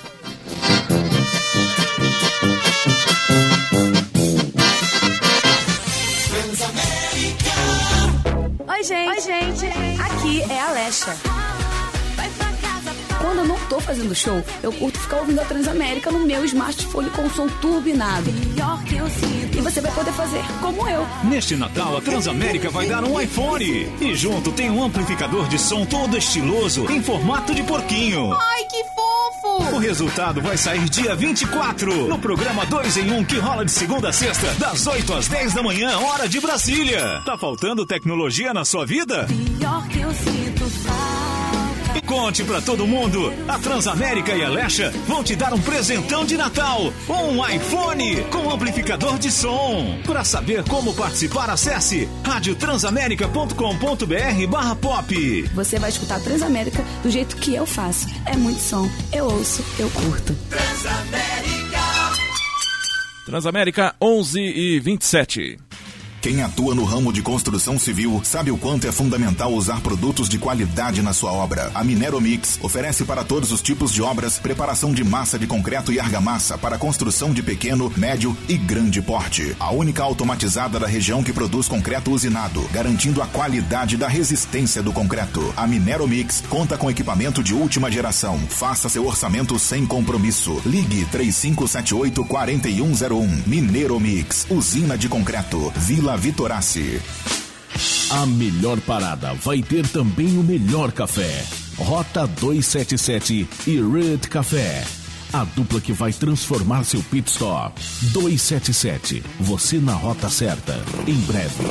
Speaker 20: Oi, gente. Oi, gente. Aqui é a Alexa. Quando eu não tô fazendo show, eu curto ficar ouvindo a Transamérica no meu smartphone com som turbinado. E você vai poder fazer como eu.
Speaker 9: Neste Natal, a Transamérica vai dar um iPhone. E junto tem um amplificador de som todo estiloso, em formato de porquinho.
Speaker 20: Ai, que fofo!
Speaker 9: O resultado vai sair dia vinte e quatro, no programa dois em um, que rola de segunda a sexta, das oito às dez da manhã, hora de Brasília. Tá faltando tecnologia na sua vida?
Speaker 20: Pior que eu sinto falta.
Speaker 9: E conte pra todo mundo, a Transamérica e a Alexa vão te dar um presentão de Natal, um iPhone com amplificador de som. Para saber como participar, acesse rádio transamérica ponto com ponto b r barra pop.
Speaker 20: Você vai escutar a Transamérica do jeito que eu faço. É muito som, eu ouço, eu curto.
Speaker 3: Transamérica. Transamérica onze e vinte e sete.
Speaker 11: Quem atua no ramo de construção civil sabe o quanto é fundamental usar produtos de qualidade na sua obra. A Mineromix oferece para todos os tipos de obras preparação de massa de concreto e argamassa para construção de pequeno, médio e grande porte. A única automatizada da região que produz concreto usinado, garantindo a qualidade da resistência do concreto. A Mineromix conta com equipamento de última geração. Faça seu orçamento sem compromisso. Ligue três cinco sete oito, quatro um zero um. Mineromix, usina de concreto, Vila Vitorassi.
Speaker 1: A melhor parada vai ter também o melhor café. Rota duzentos e setenta e sete e Red Café. A dupla que vai transformar seu pit stop. duzentos e setenta e sete. Você na rota certa. Em breve.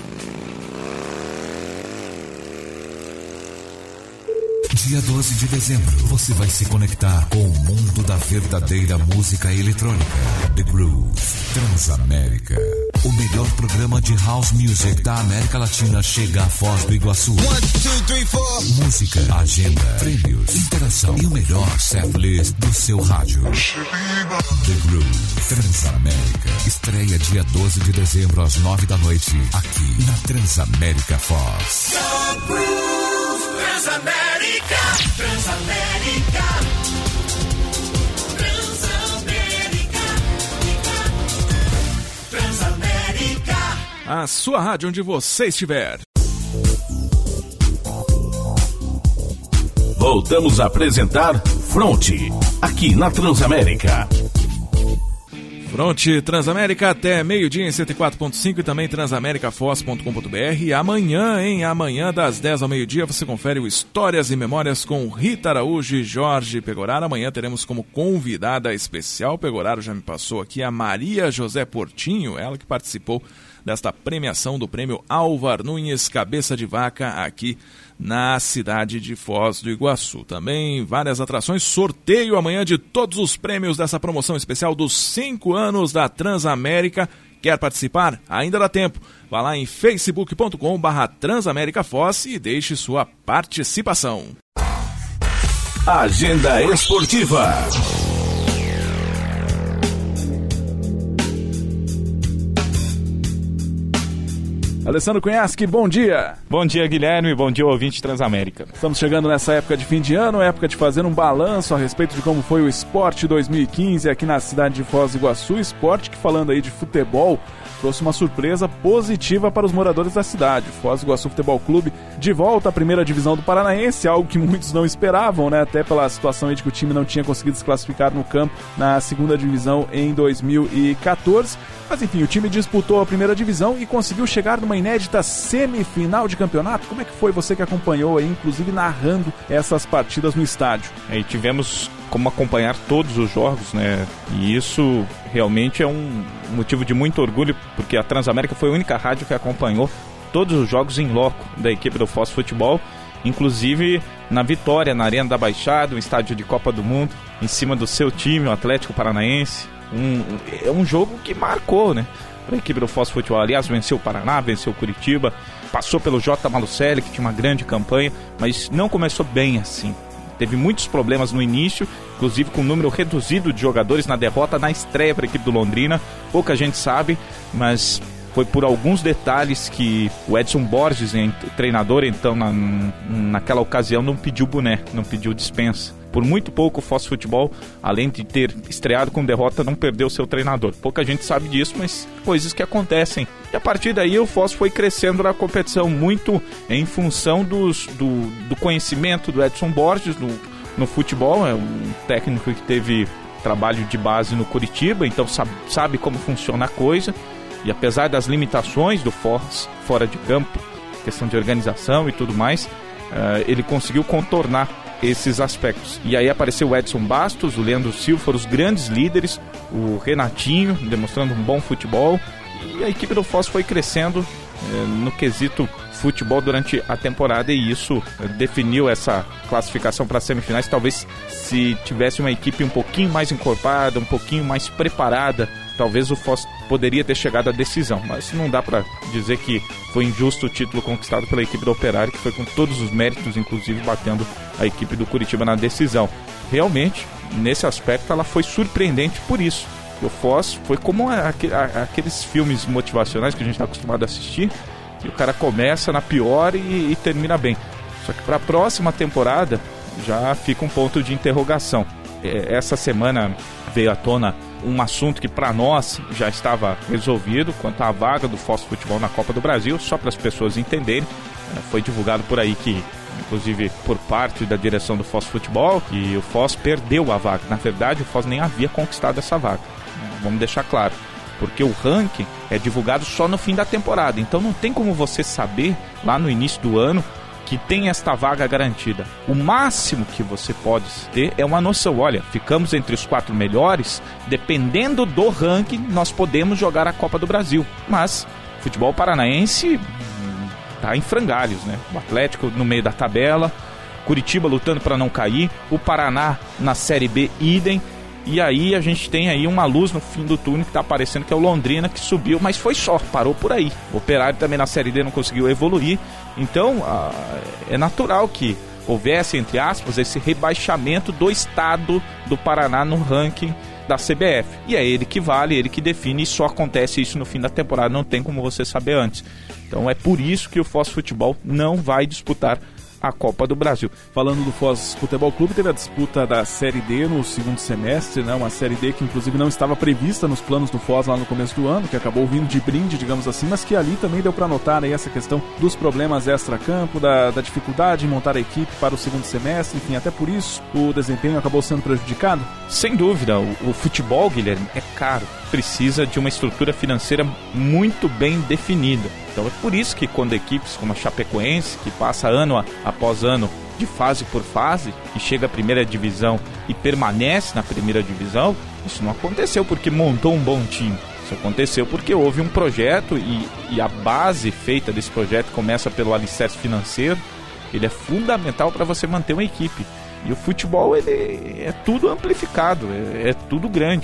Speaker 12: Dia doze de dezembro, você vai se conectar com o mundo da verdadeira música eletrônica. The Groove, Transamérica. O melhor programa de house music da América Latina chega a Foz do Iguaçu. One, two, three, four. Música, agenda, prêmios, interação e o melhor setlist do seu rádio. The Groove, Transamérica. Estreia dia doze de dezembro às nove da noite, aqui na Transamérica Foz.
Speaker 5: The Groove, Transamérica, Transamérica.
Speaker 3: A sua rádio onde você estiver.
Speaker 1: Voltamos a apresentar Fronte, aqui na Transamérica.
Speaker 3: Fronte Transamérica até meio-dia em cento e quatro ponto cinco e também transamericafoz ponto com ponto b r. Amanhã, hein? Amanhã, das dez ao meio-dia, você confere o Histórias e Memórias com Rita Araújo e Jorge Pegoraro. Amanhã teremos como convidada especial, Pegoraro já me passou aqui, a Maria José Portinho, ela que participou desta premiação do prêmio Álvar Nunes Cabeça de Vaca aqui na cidade de Foz do Iguaçu. Também várias atrações, sorteio amanhã de todos os prêmios dessa promoção especial dos cinco anos da Transamérica, Quer participar? Ainda dá tempo. Vá lá em facebook ponto com barra Transamérica Foz e deixe sua participação.
Speaker 1: Agenda Esportiva.
Speaker 3: Alessandro Cunhasque, bom dia.
Speaker 21: Bom dia, Guilherme, bom dia, ouvinte Transamérica.
Speaker 3: Estamos chegando nessa época de fim de ano, época de fazer um balanço a respeito de como foi o Esporte dois mil e quinze aqui na cidade de Foz do Iguaçu. Esporte que, falando aí de futebol, trouxe uma surpresa positiva para os moradores da cidade. Foz do Iguaçu Futebol Clube de volta à primeira divisão do Paranaense, algo que muitos não esperavam, né? Até pela situação aí de que o time não tinha conseguido se classificar no campo na segunda divisão em dois mil e catorze. Mas enfim, o time disputou a primeira divisão e conseguiu chegar numa inédita semifinal de campeonato. Como é que foi você que acompanhou aí, inclusive narrando essas partidas no estádio?
Speaker 21: E tivemos como acompanhar todos os jogos, né? E isso realmente é um motivo de muito orgulho, porque a Transamérica foi a única rádio que acompanhou todos os jogos em loco da equipe do Foz Futebol, inclusive na vitória na Arena da Baixada, um estádio de Copa do Mundo, em cima do seu time, o Atlético Paranaense. Um, é um jogo que marcou, né? A equipe do Foz Futebol, aliás, venceu o Paraná, venceu o Curitiba, passou pelo J. Malucelli, que tinha uma grande campanha, mas não começou bem assim. Teve muitos problemas no início, inclusive com um número reduzido de jogadores na derrota na estreia para a equipe do Londrina. Pouca gente sabe, mas foi por alguns detalhes que o Edson Borges, treinador, então, na, naquela ocasião, não pediu boné, não pediu dispensa. Por muito pouco o Foz Futebol, além de ter estreado com derrota, não perdeu seu treinador. Pouca gente sabe disso, mas coisas que acontecem. E a partir daí o Foz foi crescendo na competição, muito em função dos, do, do conhecimento do Edson Borges no, no futebol. É um técnico que teve trabalho de base no Curitiba, então sabe, sabe como funciona a coisa. E apesar das limitações do Foz fora de campo, questão de organização e tudo mais, uh, ele conseguiu contornar esses aspectos. E aí apareceu o Edson Bastos, o Leandro Silva, foram os grandes líderes, o Renatinho demonstrando um bom futebol, e a equipe do Foz foi crescendo eh, no quesito futebol durante a temporada, e isso eh, definiu essa classificação para as semifinais. Talvez se tivesse uma equipe um pouquinho mais encorpada, um pouquinho mais preparada, talvez o Foz poderia ter chegado à decisão, mas não dá para dizer que foi injusto o título conquistado pela equipe do Operário, que foi com todos os méritos, inclusive batendo a equipe do Curitiba na decisão. Realmente, nesse aspecto, ela foi surpreendente por isso. O Foz foi como aqueles filmes motivacionais que a gente está acostumado a assistir, e o cara começa na pior e, e termina bem. Só que para a próxima temporada já fica um ponto de interrogação. Essa semana veio à tona um assunto que para nós já estava resolvido quanto à vaga do Foz Futebol na Copa do Brasil, só para as pessoas entenderem. Foi divulgado por aí que, inclusive por parte da direção do Foz Futebol, que o Foz perdeu a vaga. Na verdade, o Foz nem havia conquistado essa vaga. Vamos deixar claro. Porque o ranking é divulgado só no fim da temporada. Então não tem como você saber lá no início do ano que tem esta vaga garantida. O máximo que você pode ter é uma noção. Olha, ficamos entre os quatro melhores, dependendo do ranking, nós podemos jogar a Copa do Brasil. Mas futebol paranaense está em frangalhos, né? O Atlético no meio da tabela, Curitiba lutando para não cair, o Paraná na Série B, idem. E aí a gente tem aí uma luz no fim do túnel que está aparecendo, que é o Londrina, que subiu, mas foi só, parou por aí. O Operário também na Série D não conseguiu evoluir. Então ah, é natural que houvesse, entre aspas, esse rebaixamento do estado do Paraná no ranking da C B F. E é ele que vale, ele que define, e só acontece isso no fim da temporada, não tem como você saber antes. Então é por isso que o Foz Futebol não vai disputar a Copa do Brasil.
Speaker 3: Falando do Foz Futebol Clube, teve a disputa da Série D no segundo semestre, né? Uma Série D que inclusive não estava prevista nos planos do Foz lá no começo do ano, que acabou vindo de brinde, digamos assim, mas que ali também deu para notar aí essa questão dos problemas extra-campo, da, da dificuldade em montar a equipe para o segundo semestre, enfim, até por isso o desempenho acabou sendo prejudicado?
Speaker 21: Sem dúvida, o, o futebol, Guilherme, é caro, precisa de uma estrutura financeira muito bem definida. Então é por isso que quando equipes como a Chapecoense, que passa ano a, após ano de fase por fase e chega à primeira divisão e permanece na primeira divisão, isso não aconteceu porque montou um bom time. Isso aconteceu porque houve um projeto e, e a base feita desse projeto começa pelo alicerce financeiro. Ele é fundamental para você manter uma equipe. E o futebol ele é tudo amplificado, é, é tudo grande.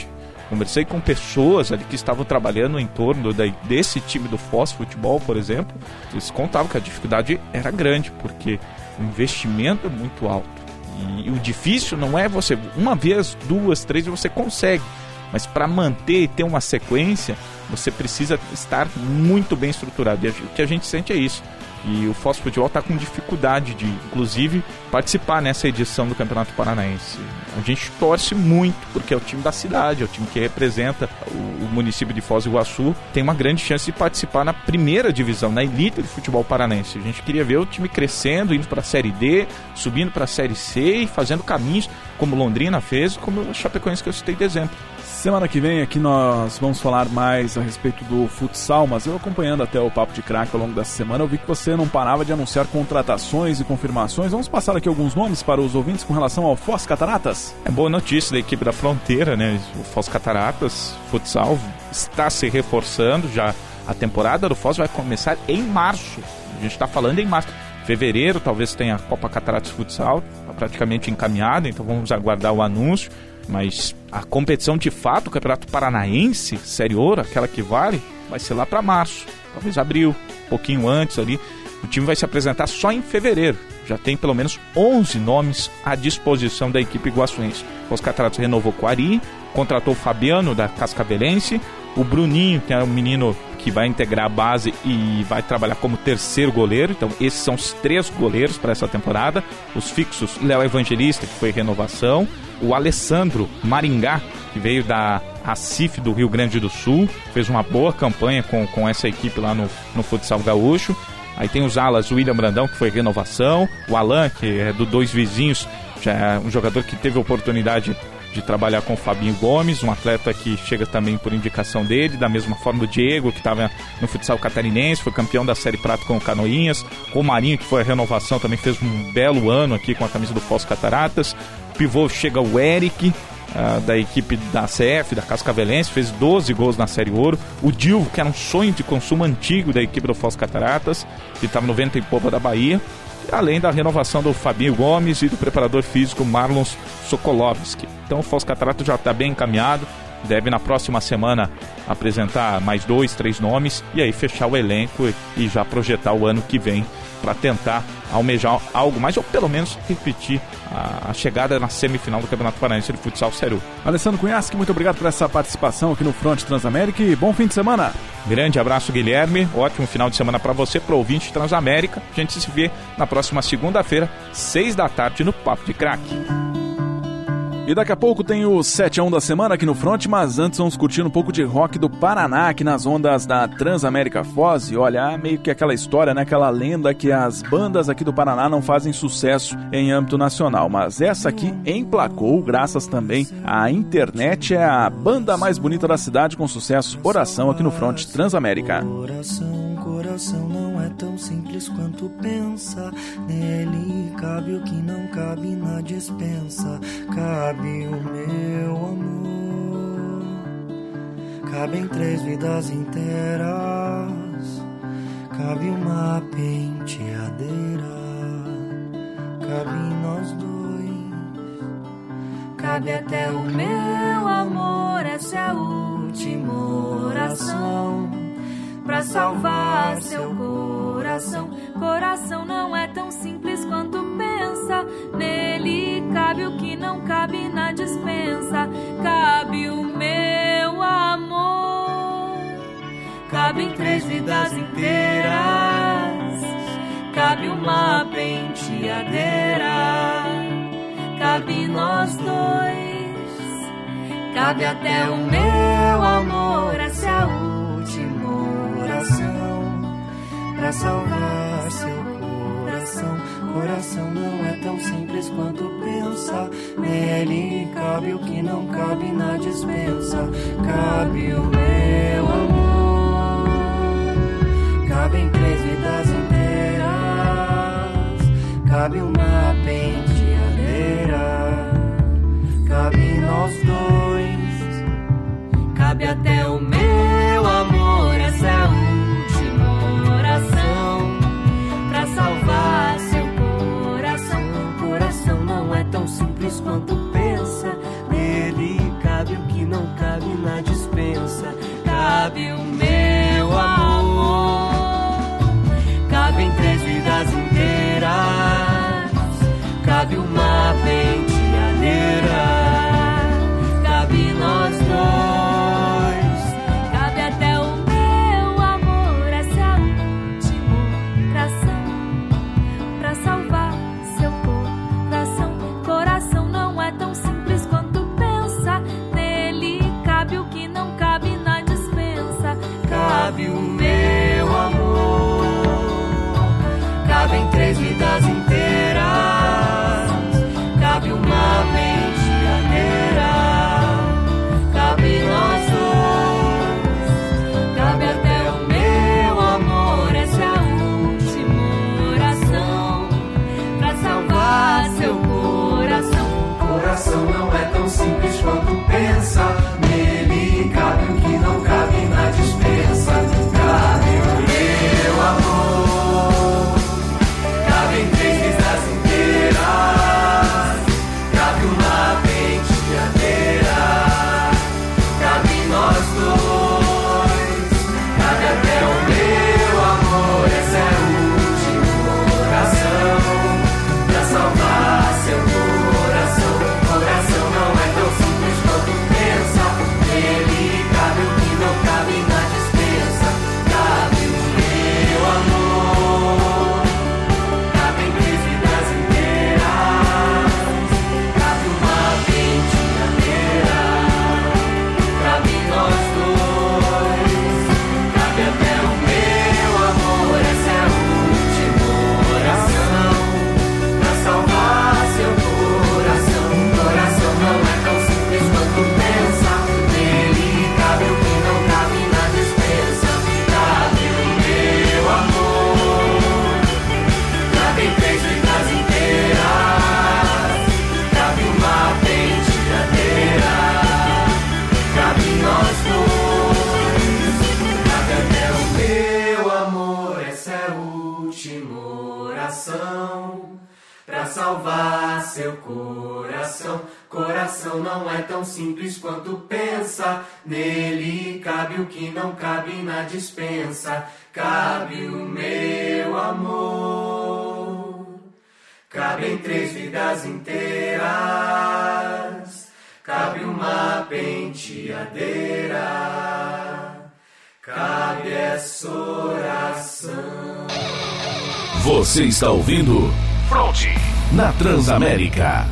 Speaker 21: Conversei com pessoas ali que estavam trabalhando em torno da, desse time do Foz Futebol, por exemplo. Eles contavam que a dificuldade era grande, porque o investimento é muito alto. E, e o difícil não é você, uma vez, duas, três, você consegue. Mas para manter e ter uma sequência, você precisa estar muito bem estruturado. E o que a gente sente é isso. E o Foz Futebol está com dificuldade de, inclusive, participar nessa edição do Campeonato Paranaense. A gente torce muito, porque é o time da cidade, é o time que representa o, o município de Foz do Iguaçu. Tem uma grande chance de participar na primeira divisão, na elite do futebol paranaense. A gente queria ver o time crescendo, indo para a Série D, subindo para a Série C e fazendo caminhos como Londrina fez, como o Chapecoense que eu citei de exemplo.
Speaker 3: Semana que vem aqui nós vamos falar mais a respeito do futsal, mas eu acompanhando até o Papo de Craque ao longo dessa semana, eu vi que você não parava de anunciar contratações e confirmações. Vamos passar aqui alguns nomes para os ouvintes com relação ao Foz Cataratas?
Speaker 21: É boa notícia da equipe da Fronteira, né? O Foz Cataratas Futsal está se reforçando, já a temporada do Foz vai começar em março. A gente está falando em março. Fevereiro talvez tenha a Copa Cataratas Futsal, está praticamente encaminhada, então vamos aguardar o anúncio. Mas a competição de fato, o Campeonato Paranaense, Série Ouro, aquela que vale, vai ser lá para março, talvez abril, um pouquinho antes ali. O time vai se apresentar só em fevereiro. Já tem pelo menos onze nomes à disposição da equipe iguaçuense. Os Cataratas renovou com o Ari, contratou o Fabiano da Cascavelense, o Bruninho, que é um menino que vai integrar a base e vai trabalhar como terceiro goleiro. Então esses são os três goleiros para essa temporada. Os fixos, Léo Evangelista, que foi renovação, o Alessandro Maringá, que veio da Acif do Rio Grande do Sul, fez uma boa campanha com, com essa equipe lá no, no futsal gaúcho. Aí tem os alas, o William Brandão, que foi renovação, o Alan, que é do Dois Vizinhos, já é um jogador que teve a oportunidade de trabalhar com o Fabinho Gomes, um atleta que chega também por indicação dele, da mesma forma o Diego, que estava no futsal catarinense, foi campeão da Série Prata com o Canoinhas, o Marinho, que foi a renovação, também fez um belo ano aqui com a camisa do Foz Cataratas. Pivô chega o Eric, uh, da equipe da C F, da Cascavelense, fez doze gols na Série Ouro. O Dilvo, que era um sonho de consumo antigo da equipe do Foz Cataratas, que estava no vento em popa da Bahia. Além da renovação do Fabinho Gomes e do preparador físico Marlon Sokolovski. Então o Foz Cataratas já está bem encaminhado, deve na próxima semana apresentar mais dois, três nomes e aí fechar o elenco e já projetar o ano que vem para tentar almejar algo mais, ou pelo menos repetir a, a chegada na semifinal do Campeonato Paranaense de Futsal Série um.
Speaker 3: Alessandro Cunhasque, muito obrigado por essa participação aqui no Front Transamérica e bom fim de semana.
Speaker 21: Grande abraço, Guilherme, ótimo final de semana para você, pro ouvinte Transamérica. A gente se vê na próxima segunda-feira, seis da tarde, no Papo de Craque.
Speaker 3: E daqui a pouco tem o sete a um da semana aqui no Front, mas antes vamos curtir um pouco de rock do Paraná aqui nas ondas da Transamérica Foz. E olha, meio que aquela história, né, aquela lenda que as bandas aqui do Paraná não fazem sucesso em âmbito nacional. Mas essa aqui emplacou, graças também à internet, é a banda mais bonita da cidade com sucesso. Oração aqui no Front Transamérica.
Speaker 5: Coração, coração não é tão simples quanto pensa. Nele cabe o que não cabe na despensa. Cabe o meu amor, cabem três vidas inteiras, cabe uma penteadeira, cabe nós dois, cabe até o meu amor. Essa é a última oração pra salvar seu coração. Coração não é tão simples quanto pensa. Nele cabe o que não cabe na despensa. Cabe o meu amor, cabem três vidas inteiras, cabe uma penteadeira, cabe nós dois, cabe até o meu amor. Essa é a última oração pra salvar seu coração. Coração não é tão simples quanto pensa. Nele cabe o que não cabe na despensa. Cabe o meu amor, cabem três vidas inteiras, cabe uma penteadeira, cabe nós dois, cabe até o meu amor. Essa é a última oração pra salvar seu coração. Coração não é tão simples quanto pensa. Nele cabe o que não cabe na
Speaker 13: uma penteadeira, cabe nós dois, cabe até o meu amor. Essa é a última oração pra salvar seu coração. Coração não é tão simples quanto pensa, nele cabe o que não cabe na dispensa. Cabe o meu amor, cabem três vidas inteiras, cabe uma penteadeira, cabe nós dois, cabe até o meu amor. Essa é a última oração pra salvar seu coração.
Speaker 5: Coração não é tão simples quanto pensa, nele cabe o que não cabe na dispensa. Cabe o meu amor, cabem três vidas inteiras, cabe uma penteadeira, cabe nós dois, cabe até o meu amor. Essa é a última oração pra salvar seu coração. Coração não é tão simples quanto pensa, nele cabe o que não cabe na dispensa. Cabe o meu amor, cabem três vidas inteiras, cabe uma penteadeira, cabe nós dois, cabe até o meu amor. Essa é a última oração pra salvar seu coração. Coração não é tão simples quanto pensa, nele cabe o que não cabe na dispensa. Cabe o meu amor, cabem três vidas inteiras, cabe uma penteadeira, cabe nós dois, cabe até o meu amor. Essa é a última oração pra salvar seu coração. Coração não é tão simples quanto pensa, nele cabe o que não cabe na dispensa. Cabe o meu amor, cabem três vidas inteiras, cabe uma penteadeira, cabe essa oração.
Speaker 1: Você está ouvindo Fronte na Transamérica.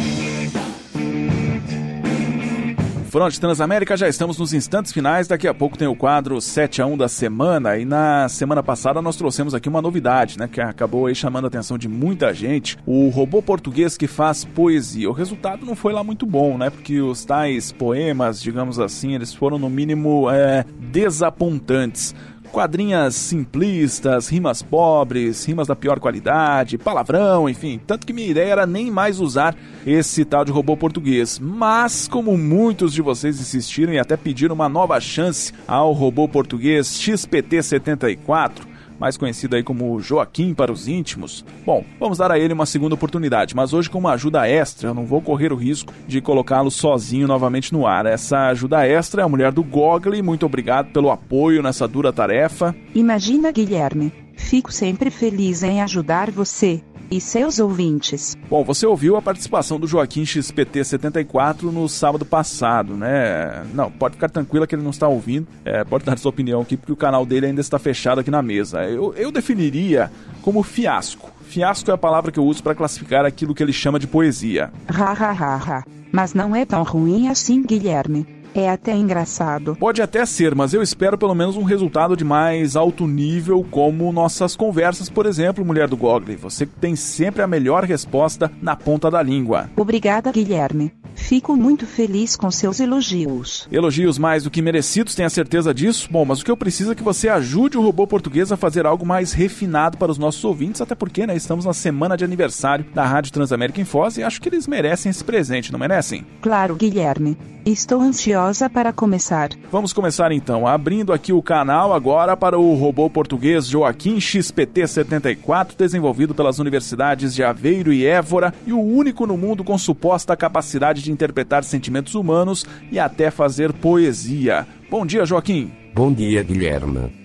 Speaker 3: Fronte Transamérica, já estamos nos instantes finais. Daqui a pouco tem o quadro sete a um da semana. E na semana passada nós trouxemos aqui uma novidade, né, que acabou aí chamando a atenção de muita gente. O robô português que faz poesia. O resultado não foi lá muito bom, né? Porque os tais poemas, digamos assim, eles foram no mínimo é, desapontantes. Quadrinhas simplistas, rimas pobres, rimas da pior qualidade, palavrão, enfim. Tanto que minha ideia era nem mais usar esse tal de robô português. Mas, como muitos de vocês insistiram e até pediram uma nova chance ao robô português X P T setenta e quatro, mais conhecido aí como Joaquim para os íntimos, bom, vamos dar a ele uma segunda oportunidade, mas hoje com uma ajuda extra. Eu não vou correr o risco de colocá-lo sozinho novamente no ar. Essa ajuda extra é a mulher do Gogli. Muito obrigado pelo apoio nessa dura tarefa.
Speaker 15: Imagina, Guilherme, fico sempre feliz em ajudar você e seus ouvintes.
Speaker 3: Bom, você ouviu a participação do Joaquim X P T setenta e quatro no sábado passado, né? Não, pode ficar tranquila que ele não está ouvindo, é, pode dar sua opinião aqui, porque o canal dele ainda está fechado aqui na mesa. Eu, eu definiria como fiasco. Fiasco é a palavra que eu uso para classificar aquilo que ele chama de poesia.
Speaker 15: Ha, ha, ha, ha. Mas não é tão ruim assim, Guilherme. É até engraçado.
Speaker 3: Pode até ser, mas eu espero pelo menos um resultado de mais alto nível, como nossas conversas, por exemplo, mulher do Gogli. Você tem sempre a melhor resposta na ponta da língua.
Speaker 15: Obrigada, Guilherme. Fico muito feliz com seus elogios.
Speaker 3: Elogios mais do que merecidos, tenha certeza disso? Bom, mas o que eu preciso é que você ajude o robô português a fazer algo mais refinado para os nossos ouvintes, até porque, né, estamos na semana de aniversário da Rádio Transamérica em Foz e acho que eles merecem esse presente, não merecem?
Speaker 15: Claro, Guilherme. Estou ansiosa para começar.
Speaker 3: Vamos começar então, abrindo aqui o canal agora para o robô português Joaquim X P T setenta e quatro, desenvolvido pelas universidades de Aveiro e Évora, e o único no mundo com suposta capacidade de interpretar sentimentos humanos e até fazer poesia. Bom dia, Joaquim.
Speaker 2: Bom dia, Guilherme.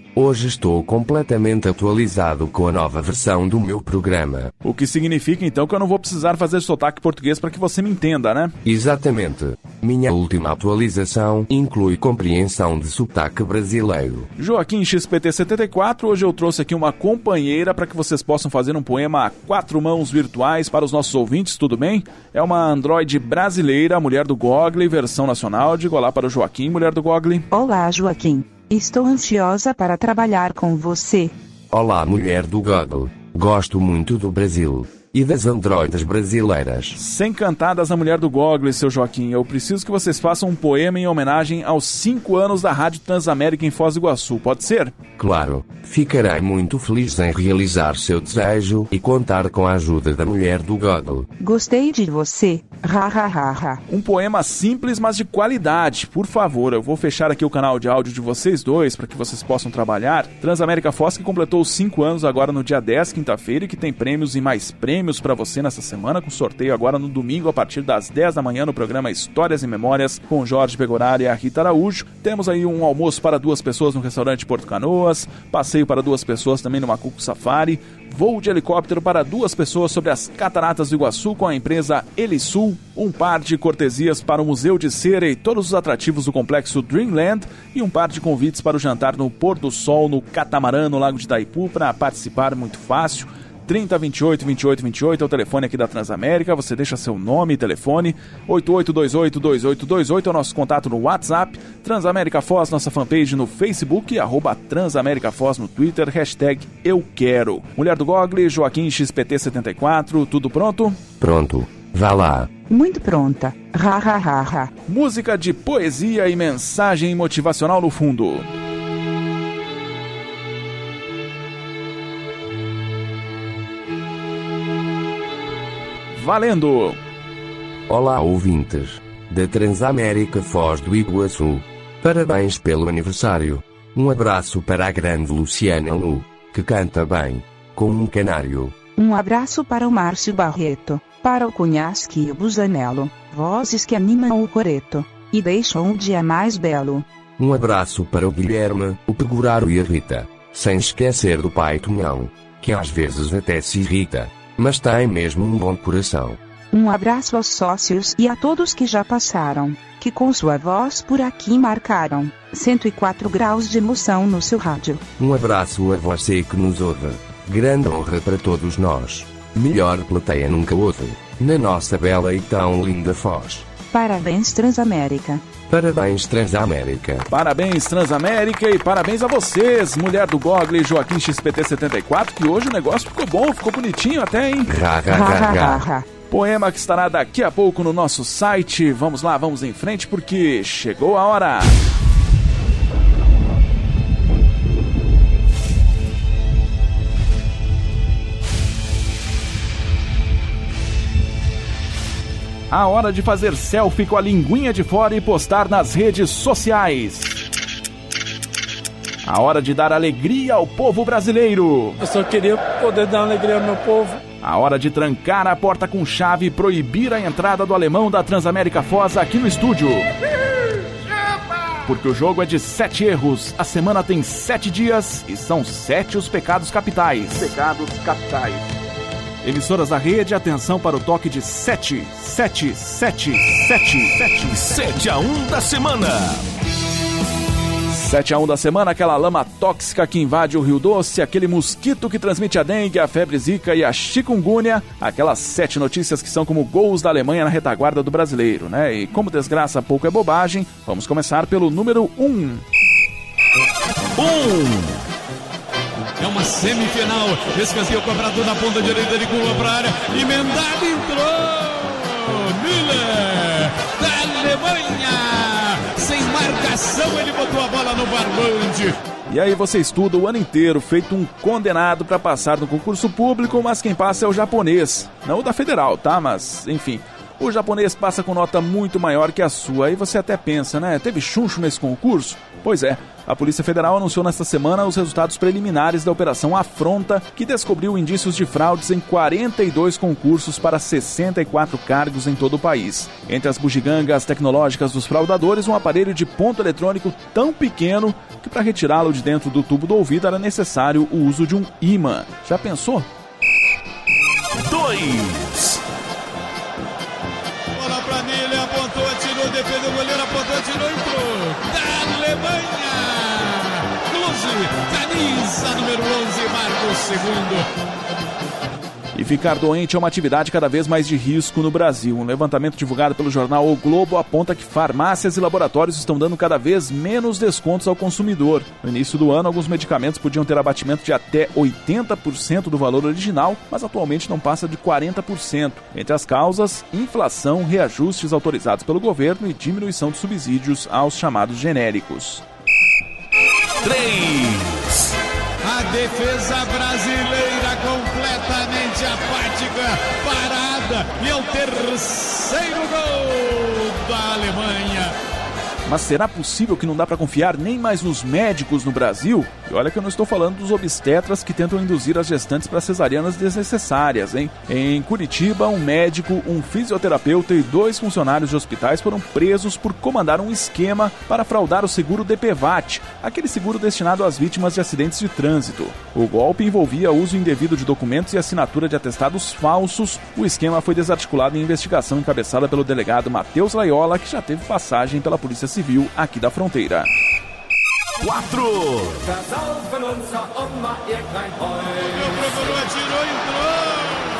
Speaker 2: Hoje estou completamente atualizado com a nova versão do meu programa.
Speaker 3: O que significa então que eu não vou precisar fazer sotaque português para que você me entenda, né?
Speaker 2: Exatamente. Minha última atualização inclui compreensão de sotaque brasileiro.
Speaker 3: Joaquim X P T setenta e quatro, hoje eu trouxe aqui uma companheira para que vocês possam fazer um poema a quatro mãos virtuais para os nossos ouvintes, tudo bem? É uma androide brasileira, mulher do Google, versão nacional. Diga olá para o Joaquim, mulher do Google.
Speaker 15: Olá, Joaquim. Estou ansiosa para trabalhar com você.
Speaker 2: Olá, mulher do Google. Gosto muito do Brasil e das androides brasileiras.
Speaker 3: Sem cantadas a mulher do Google, seu Joaquim. Eu preciso que vocês façam um poema em homenagem aos cinco anos da Rádio Transamérica em Foz do Iguaçu. Pode ser?
Speaker 2: Claro. Ficarei muito feliz em realizar seu desejo e contar com a ajuda da mulher do Google.
Speaker 15: Gostei de você. Ha, ha, ha, ha.
Speaker 3: Um poema simples, mas de qualidade. Por favor, eu vou fechar aqui o canal de áudio de vocês dois para que vocês possam trabalhar. Transamérica Foz, que completou os cinco anos agora no dia dez, quinta-feira, e que tem prêmios e mais prêmios para você nessa semana, com sorteio agora no domingo a partir das dez da manhã no programa Histórias e Memórias com Jorge Pegoraro e a Rita Araújo. Temos aí um almoço para duas pessoas no restaurante Porto Canoas, passeio para duas pessoas também no Macuco Safari, voo de helicóptero para duas pessoas sobre as Cataratas do Iguaçu com a empresa Elisul, um par de cortesias para o Museu de Cera e todos os atrativos do complexo Dreamland e um par de convites para o jantar no Pôr do Sol no Catamarã, no Lago de Itaipu, para participar muito fácil. trinta, vinte e oito, vinte e oito, vinte e oito é o telefone aqui da Transamérica, você deixa seu nome e telefone. Oito oito dois oito, dois oito dois oito é o nosso contato no WhatsApp. Transamérica Foz, nossa fanpage no Facebook, arroba Transamérica Foz no Twitter, hashtag Eu Quero. Mulher do Google, Joaquim X P T setenta e quatro, tudo pronto?
Speaker 2: Pronto, vá lá.
Speaker 15: Muito pronta. Ha, ha, ha, ha.
Speaker 3: Música de poesia e mensagem motivacional no fundo. Valendo!
Speaker 2: Olá, ouvintes da Transamérica Foz do Iguaçu. Parabéns pelo aniversário. Um abraço para a grande Luciana Lu, que canta bem, como um canário.
Speaker 15: Um abraço para o Márcio Barreto, para o Cunhasque e o Busanello, vozes que animam o coreto e deixam o dia mais belo.
Speaker 2: Um abraço para o Guilherme, o Pegoraro e a Rita, sem esquecer do pai Tonhão, que às vezes até se irrita, mas tem mesmo um bom coração.
Speaker 15: Um abraço aos sócios e a todos que já passaram, que com sua voz por aqui marcaram cento e quatro graus de emoção no seu rádio.
Speaker 2: Um abraço a você que nos ouve. Grande honra para todos nós. Melhor plateia nunca houve, na nossa bela e tão linda Foz.
Speaker 15: Parabéns, Transamérica.
Speaker 2: Parabéns, Transamérica.
Speaker 3: Parabéns, Transamérica, e parabéns a vocês, mulher do Google e Joaquim X P T setenta e quatro, que hoje o negócio ficou bom, ficou bonitinho até, hein?
Speaker 2: Ha, ha, ha, ha.
Speaker 3: Poema que estará daqui a pouco no nosso site. Vamos lá, vamos em frente, porque chegou a hora. A hora de fazer selfie com a linguinha de fora e postar nas redes sociais. A hora de dar alegria ao povo brasileiro.
Speaker 22: Eu só queria poder dar alegria ao meu povo.
Speaker 3: A hora de trancar a porta com chave e proibir a entrada do alemão da Transamérica Foz aqui no estúdio. Porque o jogo é de sete erros, a semana tem sete dias e são sete os pecados capitais. Pecados capitais. Emissoras da rede, atenção para o toque de sete, sete, sete, sete, sete.
Speaker 1: sete a um da semana.
Speaker 3: sete a um da semana, aquela lama tóxica que invade o Rio Doce, aquele mosquito que transmite a dengue, a febre zika e a chikungunya, aquelas sete notícias que são como gols da Alemanha na retaguarda do brasileiro, né? E como desgraça pouco é bobagem, vamos começar pelo número um.
Speaker 1: Um.
Speaker 23: É uma semifinal, escanteio cobrado na ponta direita de curva para a área, emendado, entrou, Müller, da Alemanha, sem marcação ele botou a bola no barbante.
Speaker 3: E aí você estuda o ano inteiro, feito um condenado para passar no concurso público, mas quem passa é o japonês, não o da federal, tá? Mas, enfim, O japonês passa com nota muito maior que a sua. Aí você até pensa, né? Teve chuncho nesse concurso? Pois é. A Polícia Federal anunciou nesta semana os resultados preliminares da Operação Afronta, que descobriu indícios de fraudes em quarenta e dois concursos para sessenta e quatro cargos em todo o país. Entre as bugigangas tecnológicas dos fraudadores, um aparelho de ponto eletrônico tão pequeno que para retirá-lo de dentro do tubo do ouvido era necessário o uso de um ímã. Já pensou?
Speaker 1: dois.
Speaker 23: Bola pra Nele, apontou, atirou, defendeu o goleiro, apontou, atirou, entrou. Da Alemanha! Klose, camisa número onze, marca o segundo.
Speaker 3: E ficar doente é uma atividade cada vez mais de risco no Brasil. Um levantamento divulgado pelo jornal O Globo aponta que farmácias e laboratórios estão dando cada vez menos descontos ao consumidor. No início do ano, alguns medicamentos podiam ter abatimento de até oitenta por cento do valor original, mas atualmente não passa de quarenta por cento. Entre as causas, inflação, reajustes autorizados pelo governo e diminuição de subsídios aos chamados genéricos.
Speaker 1: três.
Speaker 23: A defesa brasileira completamente apática, parada, e é o terceiro gol da Alemanha.
Speaker 3: Mas será possível que não dá para confiar nem mais nos médicos no Brasil? E olha que eu não estou falando dos obstetras que tentam induzir as gestantes para cesarianas desnecessárias, hein? Em Curitiba, um médico, um fisioterapeuta e dois funcionários de hospitais foram presos por comandar um esquema para fraudar o seguro D P V A T, aquele seguro destinado às vítimas de acidentes de trânsito. O golpe envolvia uso indevido de documentos e assinatura de atestados falsos. O esquema foi desarticulado em investigação encabeçada pelo delegado Matheus Laiola, que já teve passagem pela Polícia Civil aqui da fronteira.
Speaker 1: quatro.
Speaker 23: Procurou, atirou, entrou.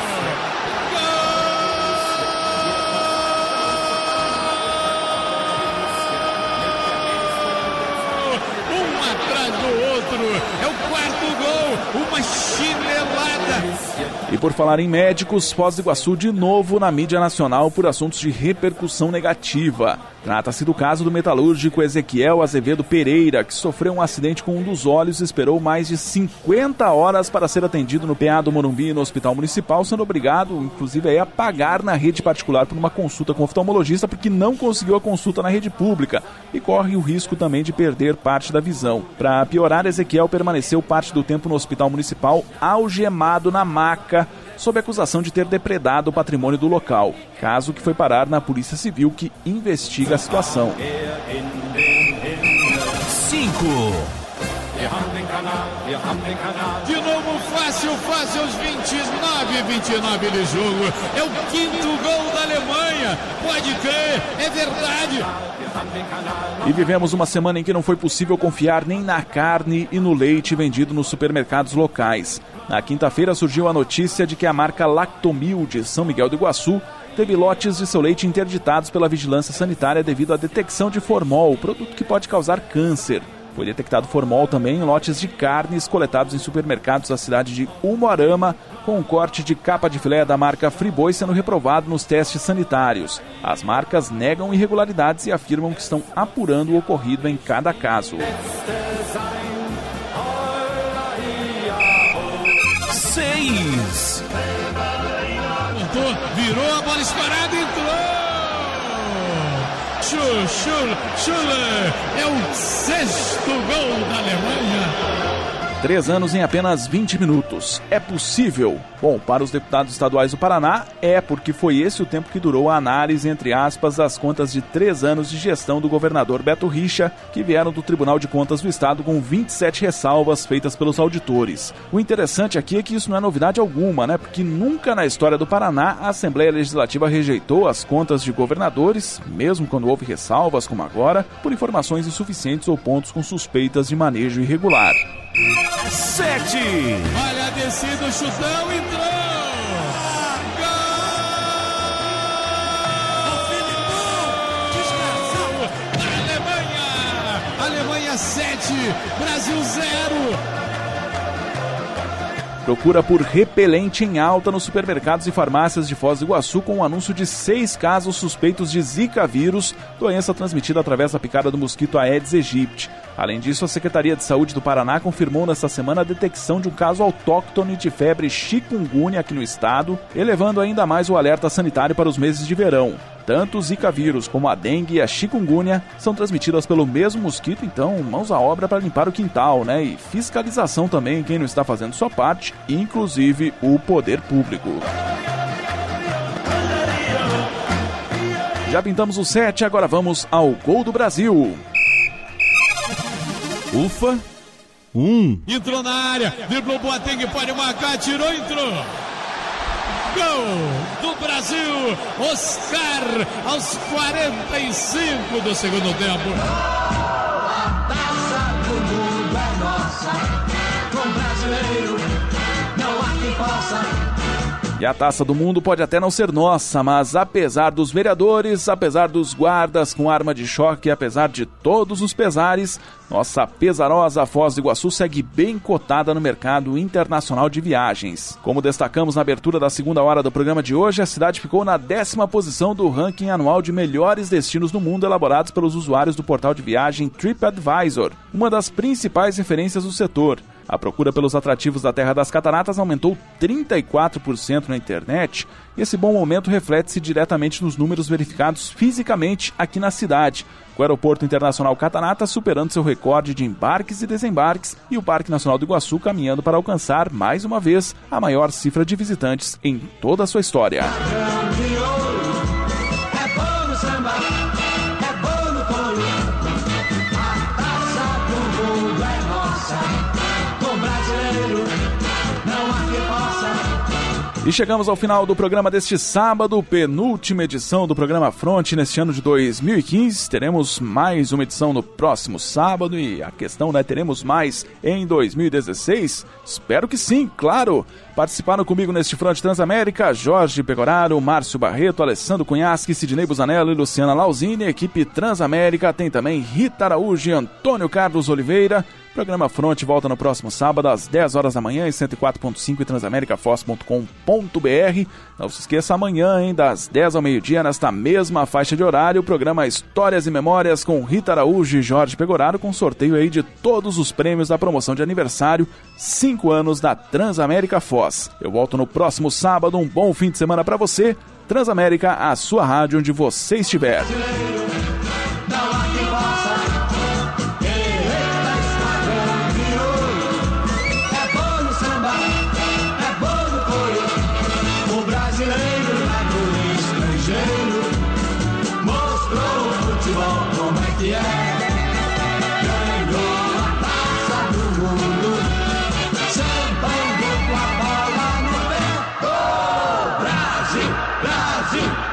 Speaker 23: Um atrás do outro. É o quarto gol. Uma chinelada.
Speaker 3: E por falar em médicos, Foz do Iguaçu de novo na mídia nacional por assuntos de repercussão negativa. Trata-se do caso do metalúrgico Ezequiel Azevedo Pereira, que sofreu um acidente com um dos olhos e esperou mais de cinquenta horas para ser atendido no P A do Morumbi e no Hospital Municipal, sendo obrigado, inclusive, a pagar na rede particular por uma consulta com o oftalmologista, porque não conseguiu a consulta na rede pública e corre o risco também de perder parte da visão. Para piorar, Ezequiel permaneceu parte do tempo no Hospital Municipal algemado na maca, sob acusação de ter depredado o patrimônio do local, caso que foi parar na Polícia Civil, que investiga a situação.
Speaker 1: cinco.
Speaker 23: De novo, fácil, fácil, aos vinte e nove, vinte e nove de jogo. É o quinto gol da Alemanha. Pode crer, é verdade.
Speaker 3: E vivemos uma semana em que não foi possível confiar nem na carne e no leite vendido nos supermercados locais. Na quinta-feira surgiu a notícia de que a marca Lactomil de São Miguel do Iguaçu teve lotes de seu leite interditados pela vigilância sanitária devido à detecção de formol, produto que pode causar câncer. Foi detectado formol também em lotes de carnes coletados em supermercados da cidade de Umuarama, com um corte de capa de filé da marca Friboi sendo reprovado nos testes sanitários. As marcas negam irregularidades e afirmam que estão apurando o ocorrido em cada caso.
Speaker 1: seis.
Speaker 23: Montou, virou a bola escorada, entrou. Schul, Schul, Schuller, é o sexto gol da Alemanha.
Speaker 3: Três anos em apenas vinte minutos. É possível? Bom, para os deputados estaduais do Paraná, é, porque foi esse o tempo que durou a análise, entre aspas, das contas de três anos de gestão do governador Beto Richa, que vieram do Tribunal de Contas do Estado com vinte e sete ressalvas feitas pelos auditores. O interessante aqui é que isso não é novidade alguma, né? Porque nunca na história do Paraná a Assembleia Legislativa rejeitou as contas de governadores, mesmo quando houve ressalvas, como agora, por informações insuficientes ou pontos com suspeitas de manejo irregular.
Speaker 1: Sete.
Speaker 23: Olha a descida, o chutão, entrou. Gol! Alemanha! Alemanha sete, Brasil zero.
Speaker 3: Procura por repelente em alta nos supermercados e farmácias de Foz do Iguaçu com o anúncio de seis casos suspeitos de Zika vírus, doença transmitida através da picada do mosquito Aedes aegypti. Além disso, a Secretaria de Saúde do Paraná confirmou nesta semana a detecção de um caso autóctone de febre chikungunya aqui no estado, elevando ainda mais o alerta sanitário para os meses de verão. Tanto o Zika vírus como a dengue e a chikungunya são transmitidas pelo mesmo mosquito, então mãos à obra para limpar o quintal, né? E fiscalização também, quem não está fazendo sua parte, inclusive o poder público. Já pintamos o sete, agora vamos ao Gol do Brasil. Ufa, um.
Speaker 23: Entrou na área, driblou Boateng, pode marcar, tirou, entrou. Gol do Brasil, Oscar, aos quarenta e cinco do segundo tempo.
Speaker 5: A taça do mundo é nossa, com brasileiro não há quem possa.
Speaker 3: E a Taça do Mundo pode até não ser nossa, mas apesar dos vereadores, apesar dos guardas com arma de choque, apesar de todos os pesares, nossa pesarosa Foz do Iguaçu segue bem cotada no mercado internacional de viagens. Como destacamos na abertura da segunda hora do programa de hoje, a cidade ficou na décima posição do ranking anual de melhores destinos do mundo elaborados pelos usuários do portal de viagem TripAdvisor, uma das principais referências do setor. A procura pelos atrativos da Terra das Cataratas aumentou trinta e quatro por cento na internet e esse bom momento reflete-se diretamente nos números verificados fisicamente aqui na cidade, com o Aeroporto Internacional Cataratas superando seu recorde de embarques e desembarques e o Parque Nacional do Iguaçu caminhando para alcançar, mais uma vez, a maior cifra de visitantes em toda a sua história. E chegamos ao final do programa deste sábado, penúltima edição do programa Fronte neste ano de dois mil e quinze. Teremos mais uma edição no próximo sábado e a questão, né, teremos mais em dois mil e dezesseis? Espero que sim, claro! Participaram comigo neste Fronte Transamérica, Jorge Pegoraro, Márcio Barreto, Alessandro Cunhasque, Sidnei Busanello e Luciana Lausini. Equipe Transamérica tem também Rita Araújo e Antônio Carlos Oliveira. O programa Fronte volta no próximo sábado às dez horas da manhã em cento e quatro ponto cinco e transamericafoz ponto com ponto br. Não se esqueça, amanhã, hein, das dez ao meio-dia, nesta mesma faixa de horário, o programa Histórias e Memórias com Rita Araújo e Jorge Pegoraro, com sorteio aí de todos os prêmios da promoção de aniversário, cinco anos da Transamérica Foz. Eu volto no próximo sábado, um bom fim de semana para você. Transamérica, a sua rádio onde você estiver.
Speaker 5: Brasil, Brasil.